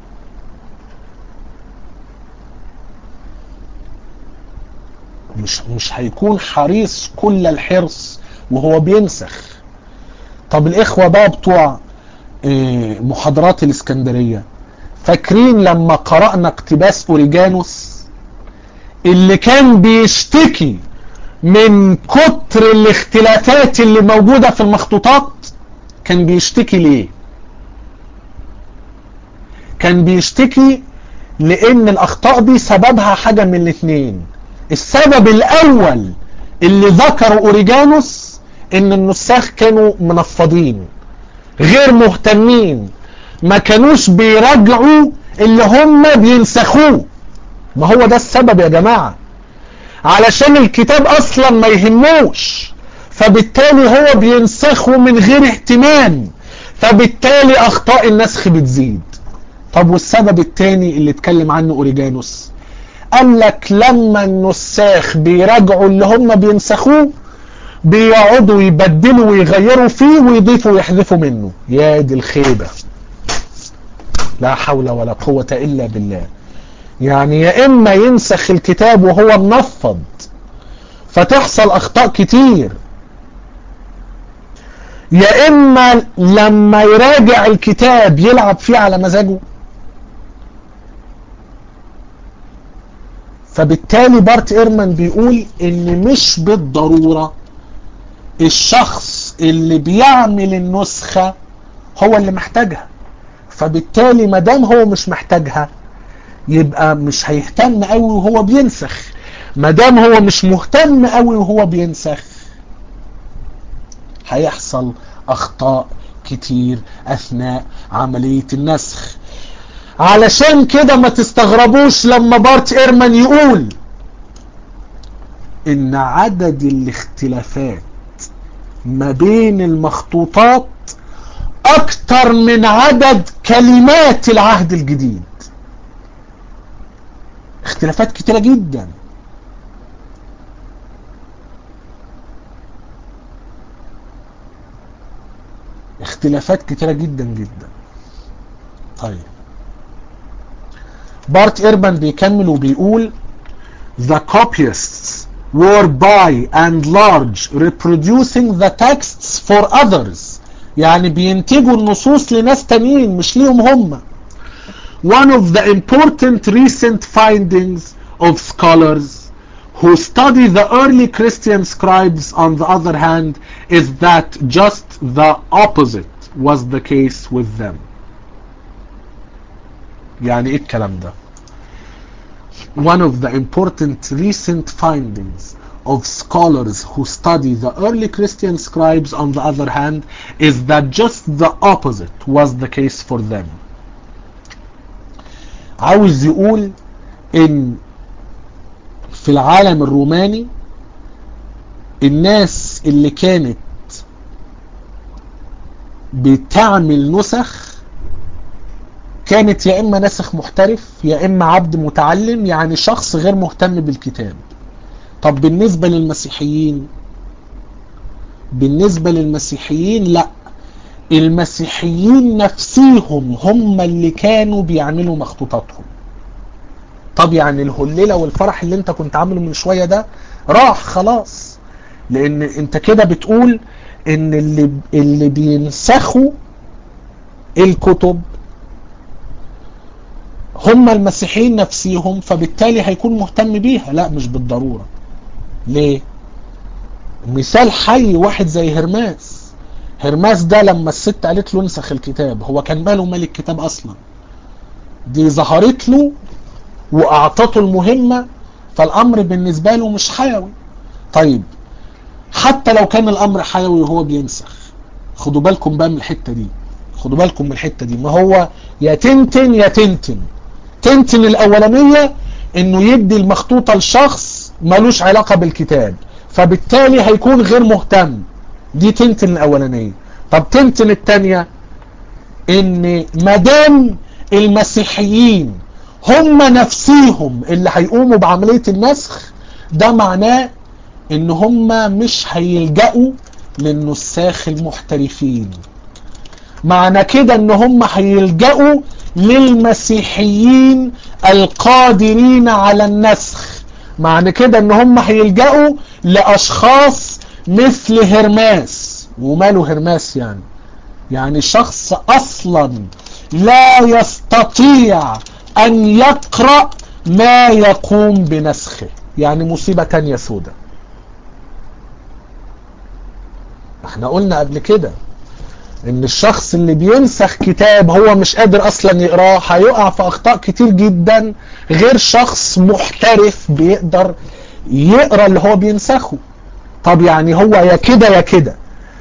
مش هيكون حريص كل الحرص وهو بينسخ. طب الاخوة بقى بتوع محاضرات الاسكندرية فاكرين لما قرأنا اقتباس اوريجانوس اللي كان بيشتكي من كتر الاختلافات اللي موجودة في المخطوطات؟ كان بيشتكي ليه؟ كان بيشتكي لان الاخطاء دي سببها حاجة من الاثنين. السبب الاول اللي ذكره اوريجانوس ان النساخ كانوا منفضين غير مهتمين، ما كانوش بيراجعوا اللي هم بينسخوه. ما هو ده السبب يا جماعة، علشان الكتاب اصلا ما يهموش، فبالتالي هو بينسخه من غير اهتمام، فبالتالي اخطاء النسخ بتزيد. طب والسبب التاني اللي اتكلم عنه اوريجانوس، قال لك لما النساخ بيراجعوا اللي هم بينسخوه بيقعدوا يبدلوا ويغيروا فيه ويضيفوا ويحذفوا منه. يا دي الخيبة، لا حول ولا قوة الا بالله. يعني يا اما ينسخ الكتاب وهو منفض فتحصل اخطاء كتير، يا اما لما يراجع الكتاب يلعب فيه على مزاجه. فبالتالي بارت ايرمان بيقول ان مش بالضرورة الشخص اللي بيعمل النسخة هو اللي محتاجها، فبالتالي مادام هو مش محتاجها يبقى مش هيهتم قوي وهو بينسخ. مادام هو مش مهتم قوي وهو بينسخ هيحصل اخطاء كتير اثناء عملية النسخ. علشان كده ما تستغربوش لما بارت ايرمان يقول ان عدد الاختلافات ما بين المخطوطات اكتر من عدد كلمات العهد الجديد. اختلافات كتيرة جدا. اختلافات كتيرة جدا جدا. طيب بارت ايرمان بيكمل وبيقول the copyists were by and large reproducing the texts for others، يعني بينتجوا النصوص لناس تانيين مش ليهم هم. One of the important recent findings of scholars who study the early Christian scribes on the other hand is that just the opposite was the case with them. يعني ايه الكلام ده؟ One of the important recent findings of scholars who study the early Christian scribes on the other hand is that just the opposite was the case for them. عاوز يقول ان في العالم الروماني الناس اللي كانت بتعمل نسخ كانت يا اما ناسخ محترف يا اما عبد متعلم، يعني شخص غير مهتم بالكتاب. طب بالنسبة للمسيحيين، بالنسبة للمسيحيين لا، المسيحيين نفسيهم هم اللي كانوا بيعملوا مخطوطاتهم. طب يعني الهليلة والفرح اللي انت كنت عامله من شوية ده راح خلاص، لان انت كده بتقول ان اللي بينسخوا الكتب هم المسيحيين نفسيهم، فبالتالي هيكون مهتم بيها. لا مش بالضرورة. ليه؟ مثال حي واحد زي هرماس. هرماس ده لما الست قالت له انسخ الكتاب، هو كان ماله مال الكتاب اصلا؟ دي ظهرت له واعطته المهمة، فالامر بالنسبة له مش حيوي. طيب حتى لو كان الامر حيوي وهو بينسخ، خدوا بالكم بقى من الحتة دي، خدوا بالكم من الحتة دي. ما هو يا تنتن يا تنتن. تنتن الاولانية انه يدي المخطوطة لشخص ملوش علاقة بالكتاب، فبالتالي هيكون غير مهتم. دي تنتن الاولانية. طب تنتن التانية ان مدام المسيحيين هم نفسيهم اللي هيقوموا بعملية النسخ، ده معناه ان هم مش هيلجأوا للنساخ المحترفين. معنى كده ان هم هيلجأوا للمسيحيين القادرين على النسخ. معنى كده ان هم هيلجأوا لاشخاص مثل هرماس. وماله هرماس يعني شخص اصلا لا يستطيع ان يقرأ ما يقوم بنسخه، يعني مصيبة تانية سودة. احنا قلنا قبل كده ان الشخص اللي بينسخ كتاب هو مش قادر اصلا يقراه هيقع في اخطاء كتير جدا، غير شخص محترف بيقدر يقرا اللي هو بينسخه. طب يعني هو يا كده يا كده.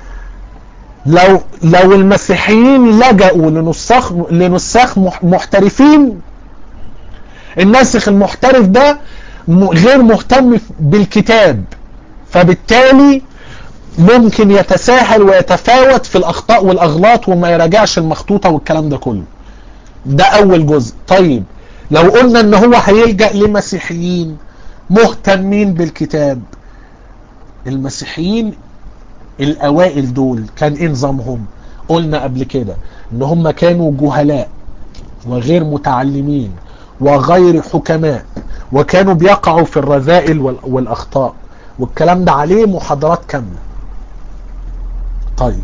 لو المسيحيين لجأوا لنساخ محترفين، الناسخ المحترف ده غير مهتم بالكتاب، فبالتالي ممكن يتساهل ويتفاوت في الاخطاء والاغلاط وما يراجعش المخطوطة والكلام ده كله. ده اول جزء. طيب لو قلنا ان هو هيلجأ لمسيحيين مهتمين بالكتاب، المسيحيين الاوائل دول كان ايه نظامهم؟ قلنا قبل كده ان هم كانوا جهلاء وغير متعلمين وغير حكماء، وكانوا بيقعوا في الرذائل والاخطاء، والكلام ده عليه محاضرات كاملة. طيب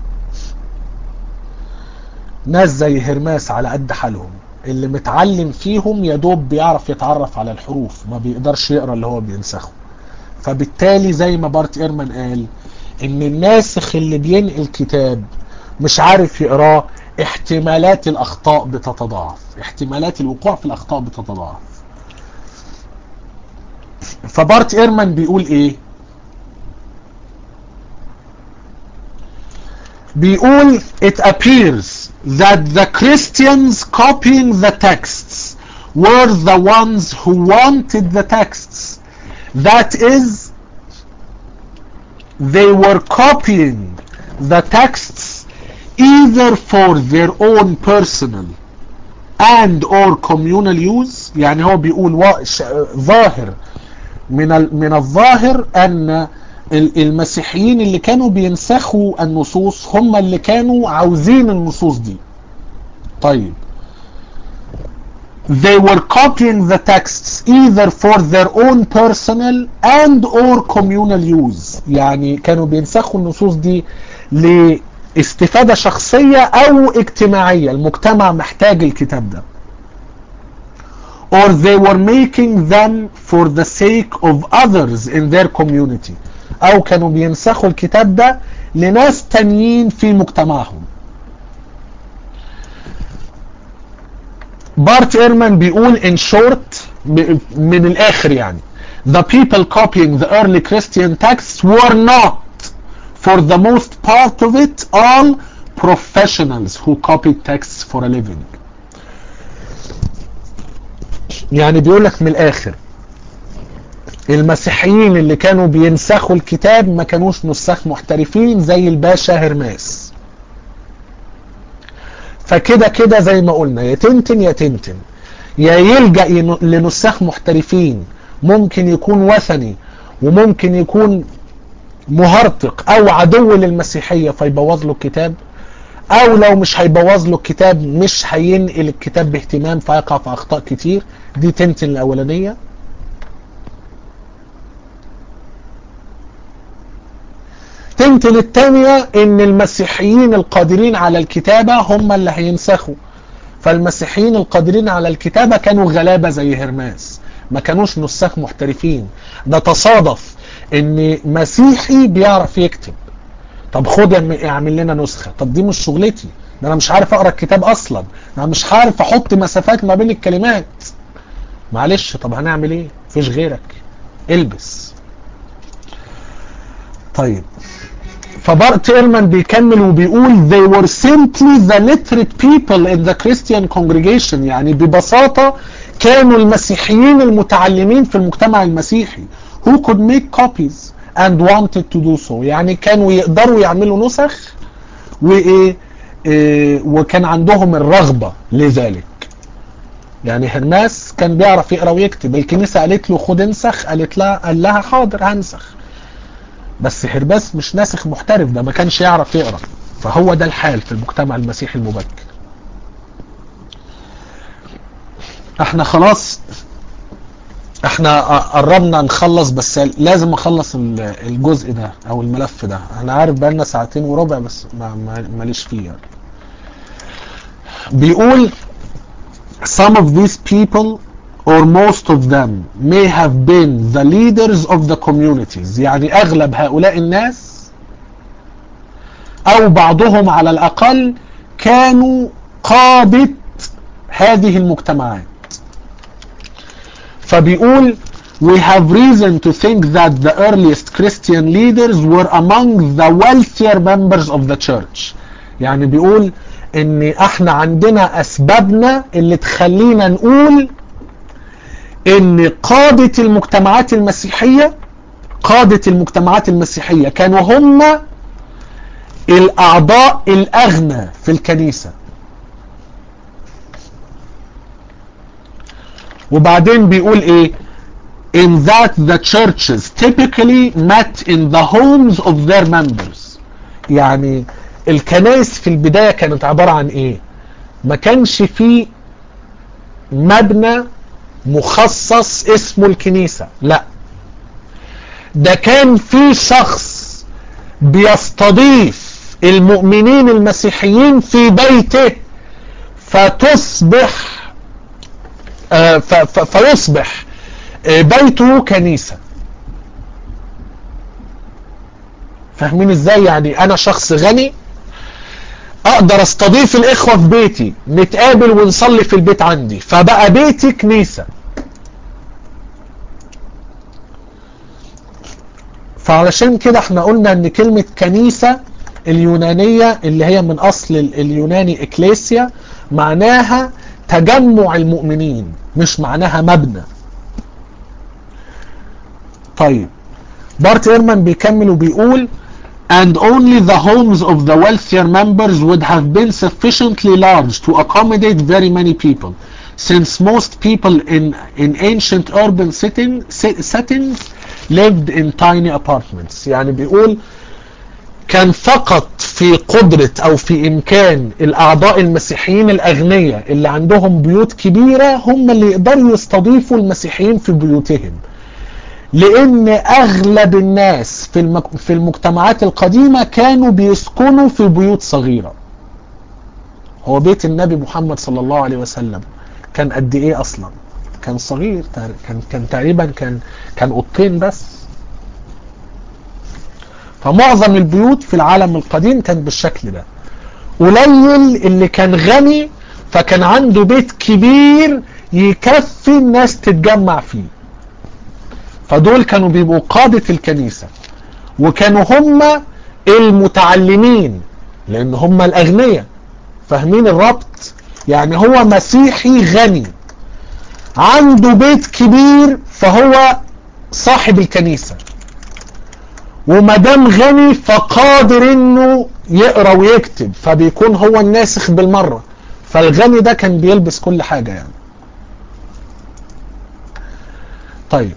ناس زي هرماس على قد حالهم، اللي متعلم فيهم يدوب بيعرف يتعرف على الحروف، ما بيقدرش يقرأ اللي هو بينسخه. فبالتالي زي ما بارت ايرمان قال ان الناسخ اللي بينقل كتاب مش عارف يقراه، احتمالات الاخطاء بتتضاعف، احتمالات الوقوع في الاخطاء بتتضاعف. فبارت ايرمان بيقول ايه؟ بيقول it appears that the Christians copying the texts were the ones who wanted the texts. That is, they were copying the texts either for their own personal and or communal use. يعني هو بيقول ظاهر من الظاهر ان المسيحيين اللي كانوا بينسخوا النصوص هم اللي كانوا عاوزين النصوص دي. طيب they were copying the texts either for their own personal and or communal use. يعني كانوا بينسخوا النصوص دي لاستفادة شخصية او اجتماعية، المجتمع محتاج الكتاب ده. or they were making them for the sake of others in their community، او كانوا بينسخوا الكتاب ده لناس تانيين في مجتمعهم. بارت ايرمان بيقول in short، من الاخر يعني، the people copying the early Christian texts were not for the most part of it all professionals who copied texts for a living. يعني بيقول لك من الاخر المسيحيين اللي كانوا بينسخوا الكتاب ما كانوش نساخ محترفين زي الباشا هرماس. فكده كده زي ما قلنا يا تنتن يا تنتن، يا يلجأ لنساخ محترفين ممكن يكون وثني وممكن يكون مهرطق او عدو للمسيحية فيبوظ له الكتاب، او لو مش هيبوظ له الكتاب مش هينقل الكتاب باهتمام فيقع في اخطاء كتير. دي تنتن الاولانية. تنتن الثانية ان المسيحيين القادرين على الكتابة هم اللي هينسخوا، فالمسيحيين القادرين على الكتابة كانوا غلابة زي هرماس، ما كانوش نساخ محترفين. ده تصادف ان مسيحي بيعرف يكتب، طب خد اعمل لنا نسخة. طب دي مش شغلتي، ده انا مش عارف اقرا الكتاب اصلا، انا مش عارف احط مسافات ما بين الكلمات. معلش طب هنعمل ايه؟ مفيش غيرك، البس. طيب فبارت ايرمان بيكمل وبيقول they were simply the literate people in the Christian congregation. يعني ببساطة كانوا المسيحيين المتعلمين في المجتمع المسيحي who could make copies and wanted to do so. يعني كانوا يقدروا يعملوا نسخ وايه وكان عندهم الرغبة لذلك. يعني هرماس كان بيعرف يقرا ويكتب، الكنيسة قالت له خد انسخ، قال لها حاضر هنسخ، بس هرماس مش ناسخ محترف، ده ما كانش يعرف يقرا. فهو ده الحال في المجتمع المسيحي المبكر. احنا خلاص احنا قربنا نخلص، بس لازم اخلص الجزء ده او الملف ده. انا عارف بقالنا ساعتين وربع بس ماليش فيه يعني. بيقول some of these people or most of them may have been the leaders of the communities. يعني اغلب هؤلاء الناس او بعضهم على الاقل كانوا قادة هذه المجتمعات. فبيقول we have reason to think that the earliest Christian leaders were among the wealthier members of the church. يعني بيقول ان احنا عندنا اسبابنا اللي تخلينا نقول ان قادة المجتمعات المسيحية كانوا هم الاعضاء الاغنى في الكنيسة. وبعدين بيقول ايه in that the churches typically met in the homes of their members. يعني الكنائس في البداية كانت عبارة عن ايه؟ ما كانش فيه مبنى مخصص اسمه الكنيسة، لا، ده كان في شخص بيستضيف المؤمنين المسيحيين في بيته فيصبح بيته كنيسة. فاهمين ازاي؟ يعني انا شخص غني اقدر استضيف الاخوة في بيتي، نتقابل ونصلي في البيت عندي، فبقى بيتي كنيسة. فعلشان كده احنا قلنا ان كلمة كنيسة اليونانية اللي هي من اصل اليوناني اكليسيا معناها تجمع المؤمنين، مش معناها مبنى. طيب بارت ايرمان بيكمل وبيقول and only the homes of the wealthier members would have been sufficiently large to accommodate very many people, since most people in ancient urban settings lived in tiny apartments. يعني بيقول كان فقط في قدرة او في امكان الاعضاء المسيحيين الاغنياء اللي عندهم بيوت كبيرة هم اللي يقدروا يستضيفوا المسيحيين في بيوتهم، لان اغلب الناس في المجتمعات القديمة كانوا بيسكنوا في بيوت صغيرة. هو بيت النبي محمد صلى الله عليه وسلم كان قد ايه اصلا؟ كان صغير، كان تقريبا كان اوضتين بس. فمعظم البيوت في العالم القديم كان بالشكل ده. قليل اللي كان غني فكان عنده بيت كبير يكفي الناس تتجمع فيه، فدول كانوا بيبقوا قادة الكنيسة، وكانوا هم المتعلمين لان هم الاغنياء. فاهمين الربط؟ يعني هو مسيحي غني عنده بيت كبير فهو صاحب الكنيسة، ومدام غني فقادر انه يقرأ ويكتب، فبيكون هو الناسخ بالمرة. فالغني ده كان بيلبس كل حاجة يعني. طيب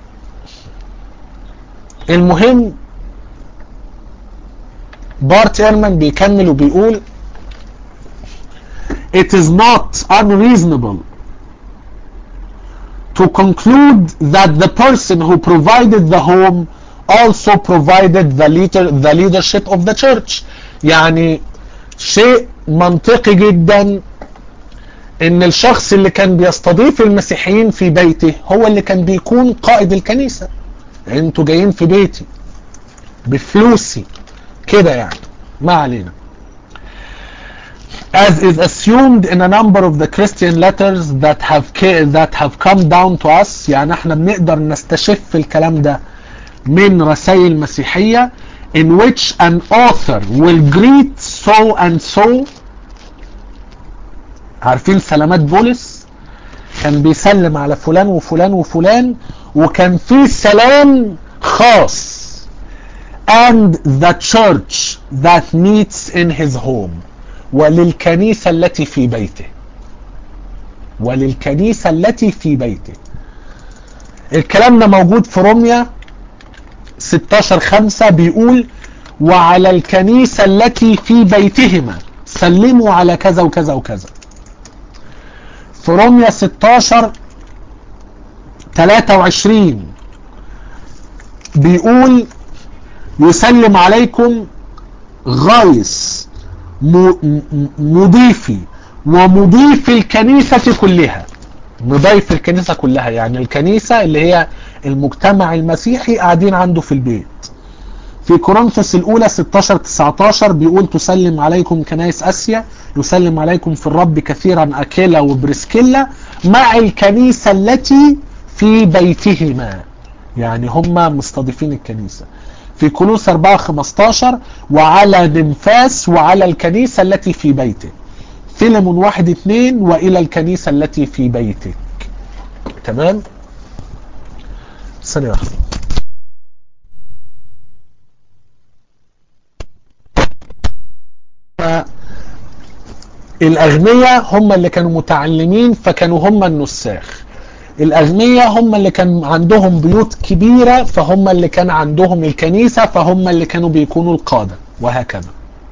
المهم بارت ايرمان بيكمل وبيقول it is not unreasonable to conclude that the person who provided the home also provided the leadership of the church. يعني شيء منطقي جدا ان الشخص اللي كان بيستضيف المسيحيين في بيته هو اللي كان بيكون قائد الكنيسة. انتوا جايين في بيتي بفلوسي كده يعني، ما علينا. as is assumed in a number of the Christian letters that have come down to us. يعني احنا بنقدر نستشف الكلام ده من رسائل مسيحية in which an author will greet so and so. عارفين سلامات بولس؟ كان بيسلم على فلان وفلان وفلان، وكان في سلام خاص and the church that meets in his home. وللكنيسة التي في بيته، وللكنيسة التي في بيته. الكلام ده موجود في روميا 16:5 بيقول وعلى الكنيسة التي في بيتهما سلموا على كذا وكذا وكذا. في روميا 16:23 بيقول يسلم عليكم غايس مضيفي ومضيف الكنيسة كلها. مضيف الكنيسة كلها يعني الكنيسة اللي هي المجتمع المسيحي قاعدين عنده في البيت. في كورنثوس الاولى 16-19 بيقول تسلم عليكم كنائس اسيا، يسلم عليكم في الرب كثيرا اكيلا وبرسكيلا مع الكنيسة التي في بيتهما، يعني هم مستضيفين الكنيسة. في كولوس 4-15 وعلى نمفاس وعلى الكنيسة التي في بيته. فيلمون 1-2 والى الكنيسة التي في بيتك. تمام. ثانية واحدة. الأغنياء هم اللي كانوا متعلمين فكانوا هم النساخ. الأغنياء هم اللي كان عندهم بيوت كبيرة فهم اللي كان عندهم الكنيسة فهم اللي كانوا بيكونوا القادة، وهكذا.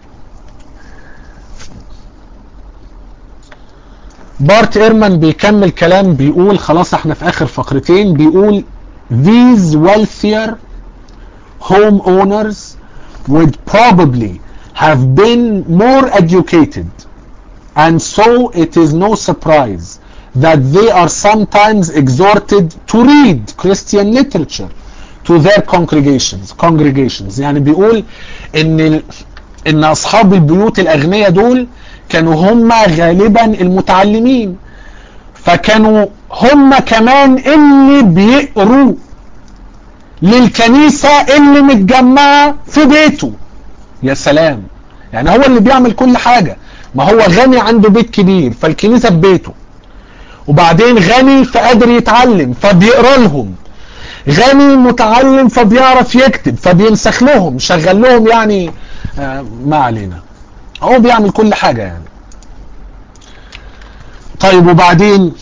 بارت إيرمان بيكمل كلام بيقول، خلاص احنا في آخر فقرتين، بيقول these wealthier homeowners would probably have been more educated, and so it is no surprise that they are sometimes exhorted to read Christian literature to their congregations. يعني بيقول ان اصحاب البيوت الاغنياء دول كانوا هم غالبا المتعلمين، فكانوا هم كمان اللي بيقروا للكنيسة اللي متجمعة في بيته. يا سلام، يعني هو اللي بيعمل كل حاجة. ما هو غني عنده بيت كبير فالكنيسة في بيته، وبعدين غني فقادر يتعلم فبيقرا لهم، غني متعلم فبيعرف يكتب فبينسخ لهم، شغل لهم يعني ما علينا، هو بيعمل كل حاجة يعني. طيب وبعدين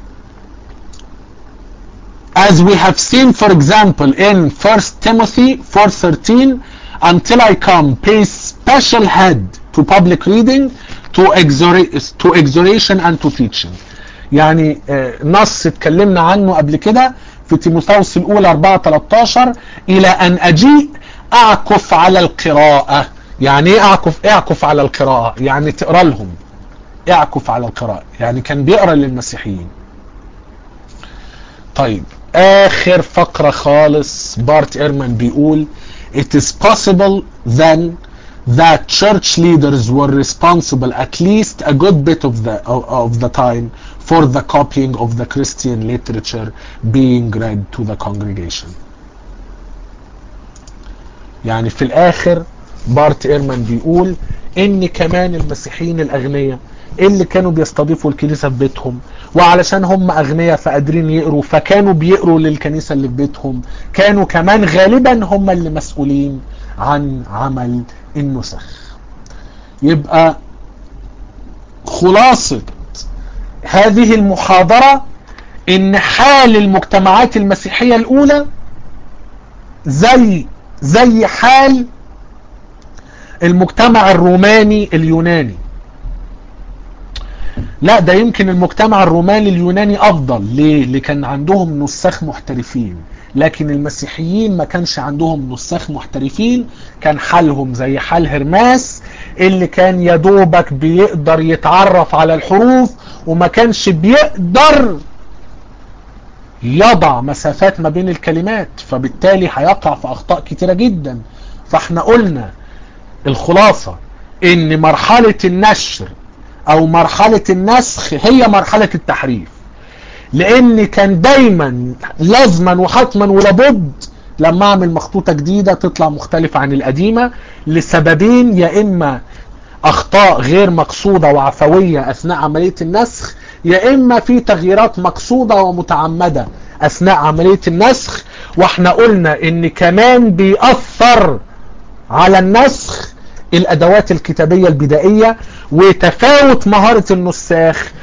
as we have seen for example in 1 Timothy 4:13 until I come pay special heed to public reading to exhortation and to teaching. يعني نص اتكلمنا عنه قبل كده في تيموثاوس الاولى 4:13 الى ان اجيء اعكف على القراءة. يعني ايه اعكف على القراءة؟ يعني تقرا لهم. اعكف على القراءة يعني كان بيقرا للمسيحيين. طيب اخر فقرة خالص، بارت إيرمان بيقول it is possible then that church leaders were responsible at least a good bit of the time for the copying of the Christian literature being read to the congregation. يعني في الاخر بارت إيرمان بيقول ان كمان المسيحيين الاغنياء اللي كانوا بيستضيفوا الكنيسة في بيتهم، وعلشان هم اغنياء فقادرين يقروا فكانوا بيقروا للكنيسة اللي في بيتهم، كانوا كمان غالبا هم اللي مسؤولين عن عمل النسخ. يبقى خلاصة هذه المحاضرة ان حال المجتمعات المسيحية الاولى زي حال المجتمع الروماني اليوناني. لا ده يمكن المجتمع الروماني اليوناني افضل. ليه؟ اللي كان عندهم نساخ محترفين، لكن المسيحيين ما كانش عندهم نساخ محترفين، كان حالهم زي حال هرماس اللي كان يدوبك بيقدر يتعرف على الحروف وما كانش بيقدر يضع مسافات ما بين الكلمات، فبالتالي هيقع في اخطاء كتيرة جدا. فاحنا قلنا الخلاصة ان مرحلة النشر او مرحلة النسخ هي مرحلة التحريف، لان كان دايما لازما وحتما ولابد لما اعمل مخطوطة جديدة تطلع مختلفة عن القديمة لسببين: يا اما اخطاء غير مقصودة وعفوية اثناء عملية النسخ، يا اما في تغييرات مقصودة ومتعمدة اثناء عملية النسخ. واحنا قلنا ان كمان بيأثر على النسخ الادوات الكتابية البدائية وتفاوت مهارة النساخ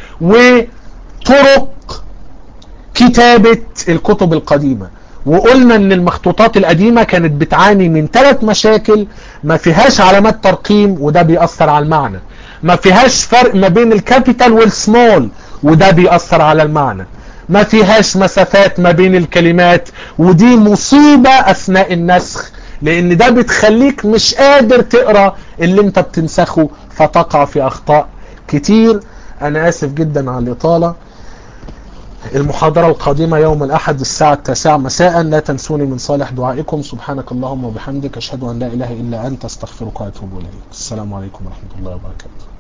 وطرق كتابة الكتب القديمة. وقلنا ان المخطوطات القديمة كانت بتعاني من 3 مشاكل: ما فيهاش علامات ترقيم وده بيأثر على المعنى، ما فيهاش فرق ما بين الكابيتال والسمول وده بيأثر على المعنى، ما فيهاش مسافات ما بين الكلمات ودي مصيبة اثناء النسخ، لان ده بتخليك مش قادر تقرأ اللي انت بتنسخه فتقع في اخطاء كتير. انا اسف جدا على الاطالة. المحاضرة القادمة يوم الأحد الساعة 9 مساء. لا تنسوني من صالح دعائكم. سبحانك اللهم وبحمدك أشهد أن لا إله إلا أنت أستغفرك وأتوب إليك. السلام عليكم ورحمة الله وبركاته.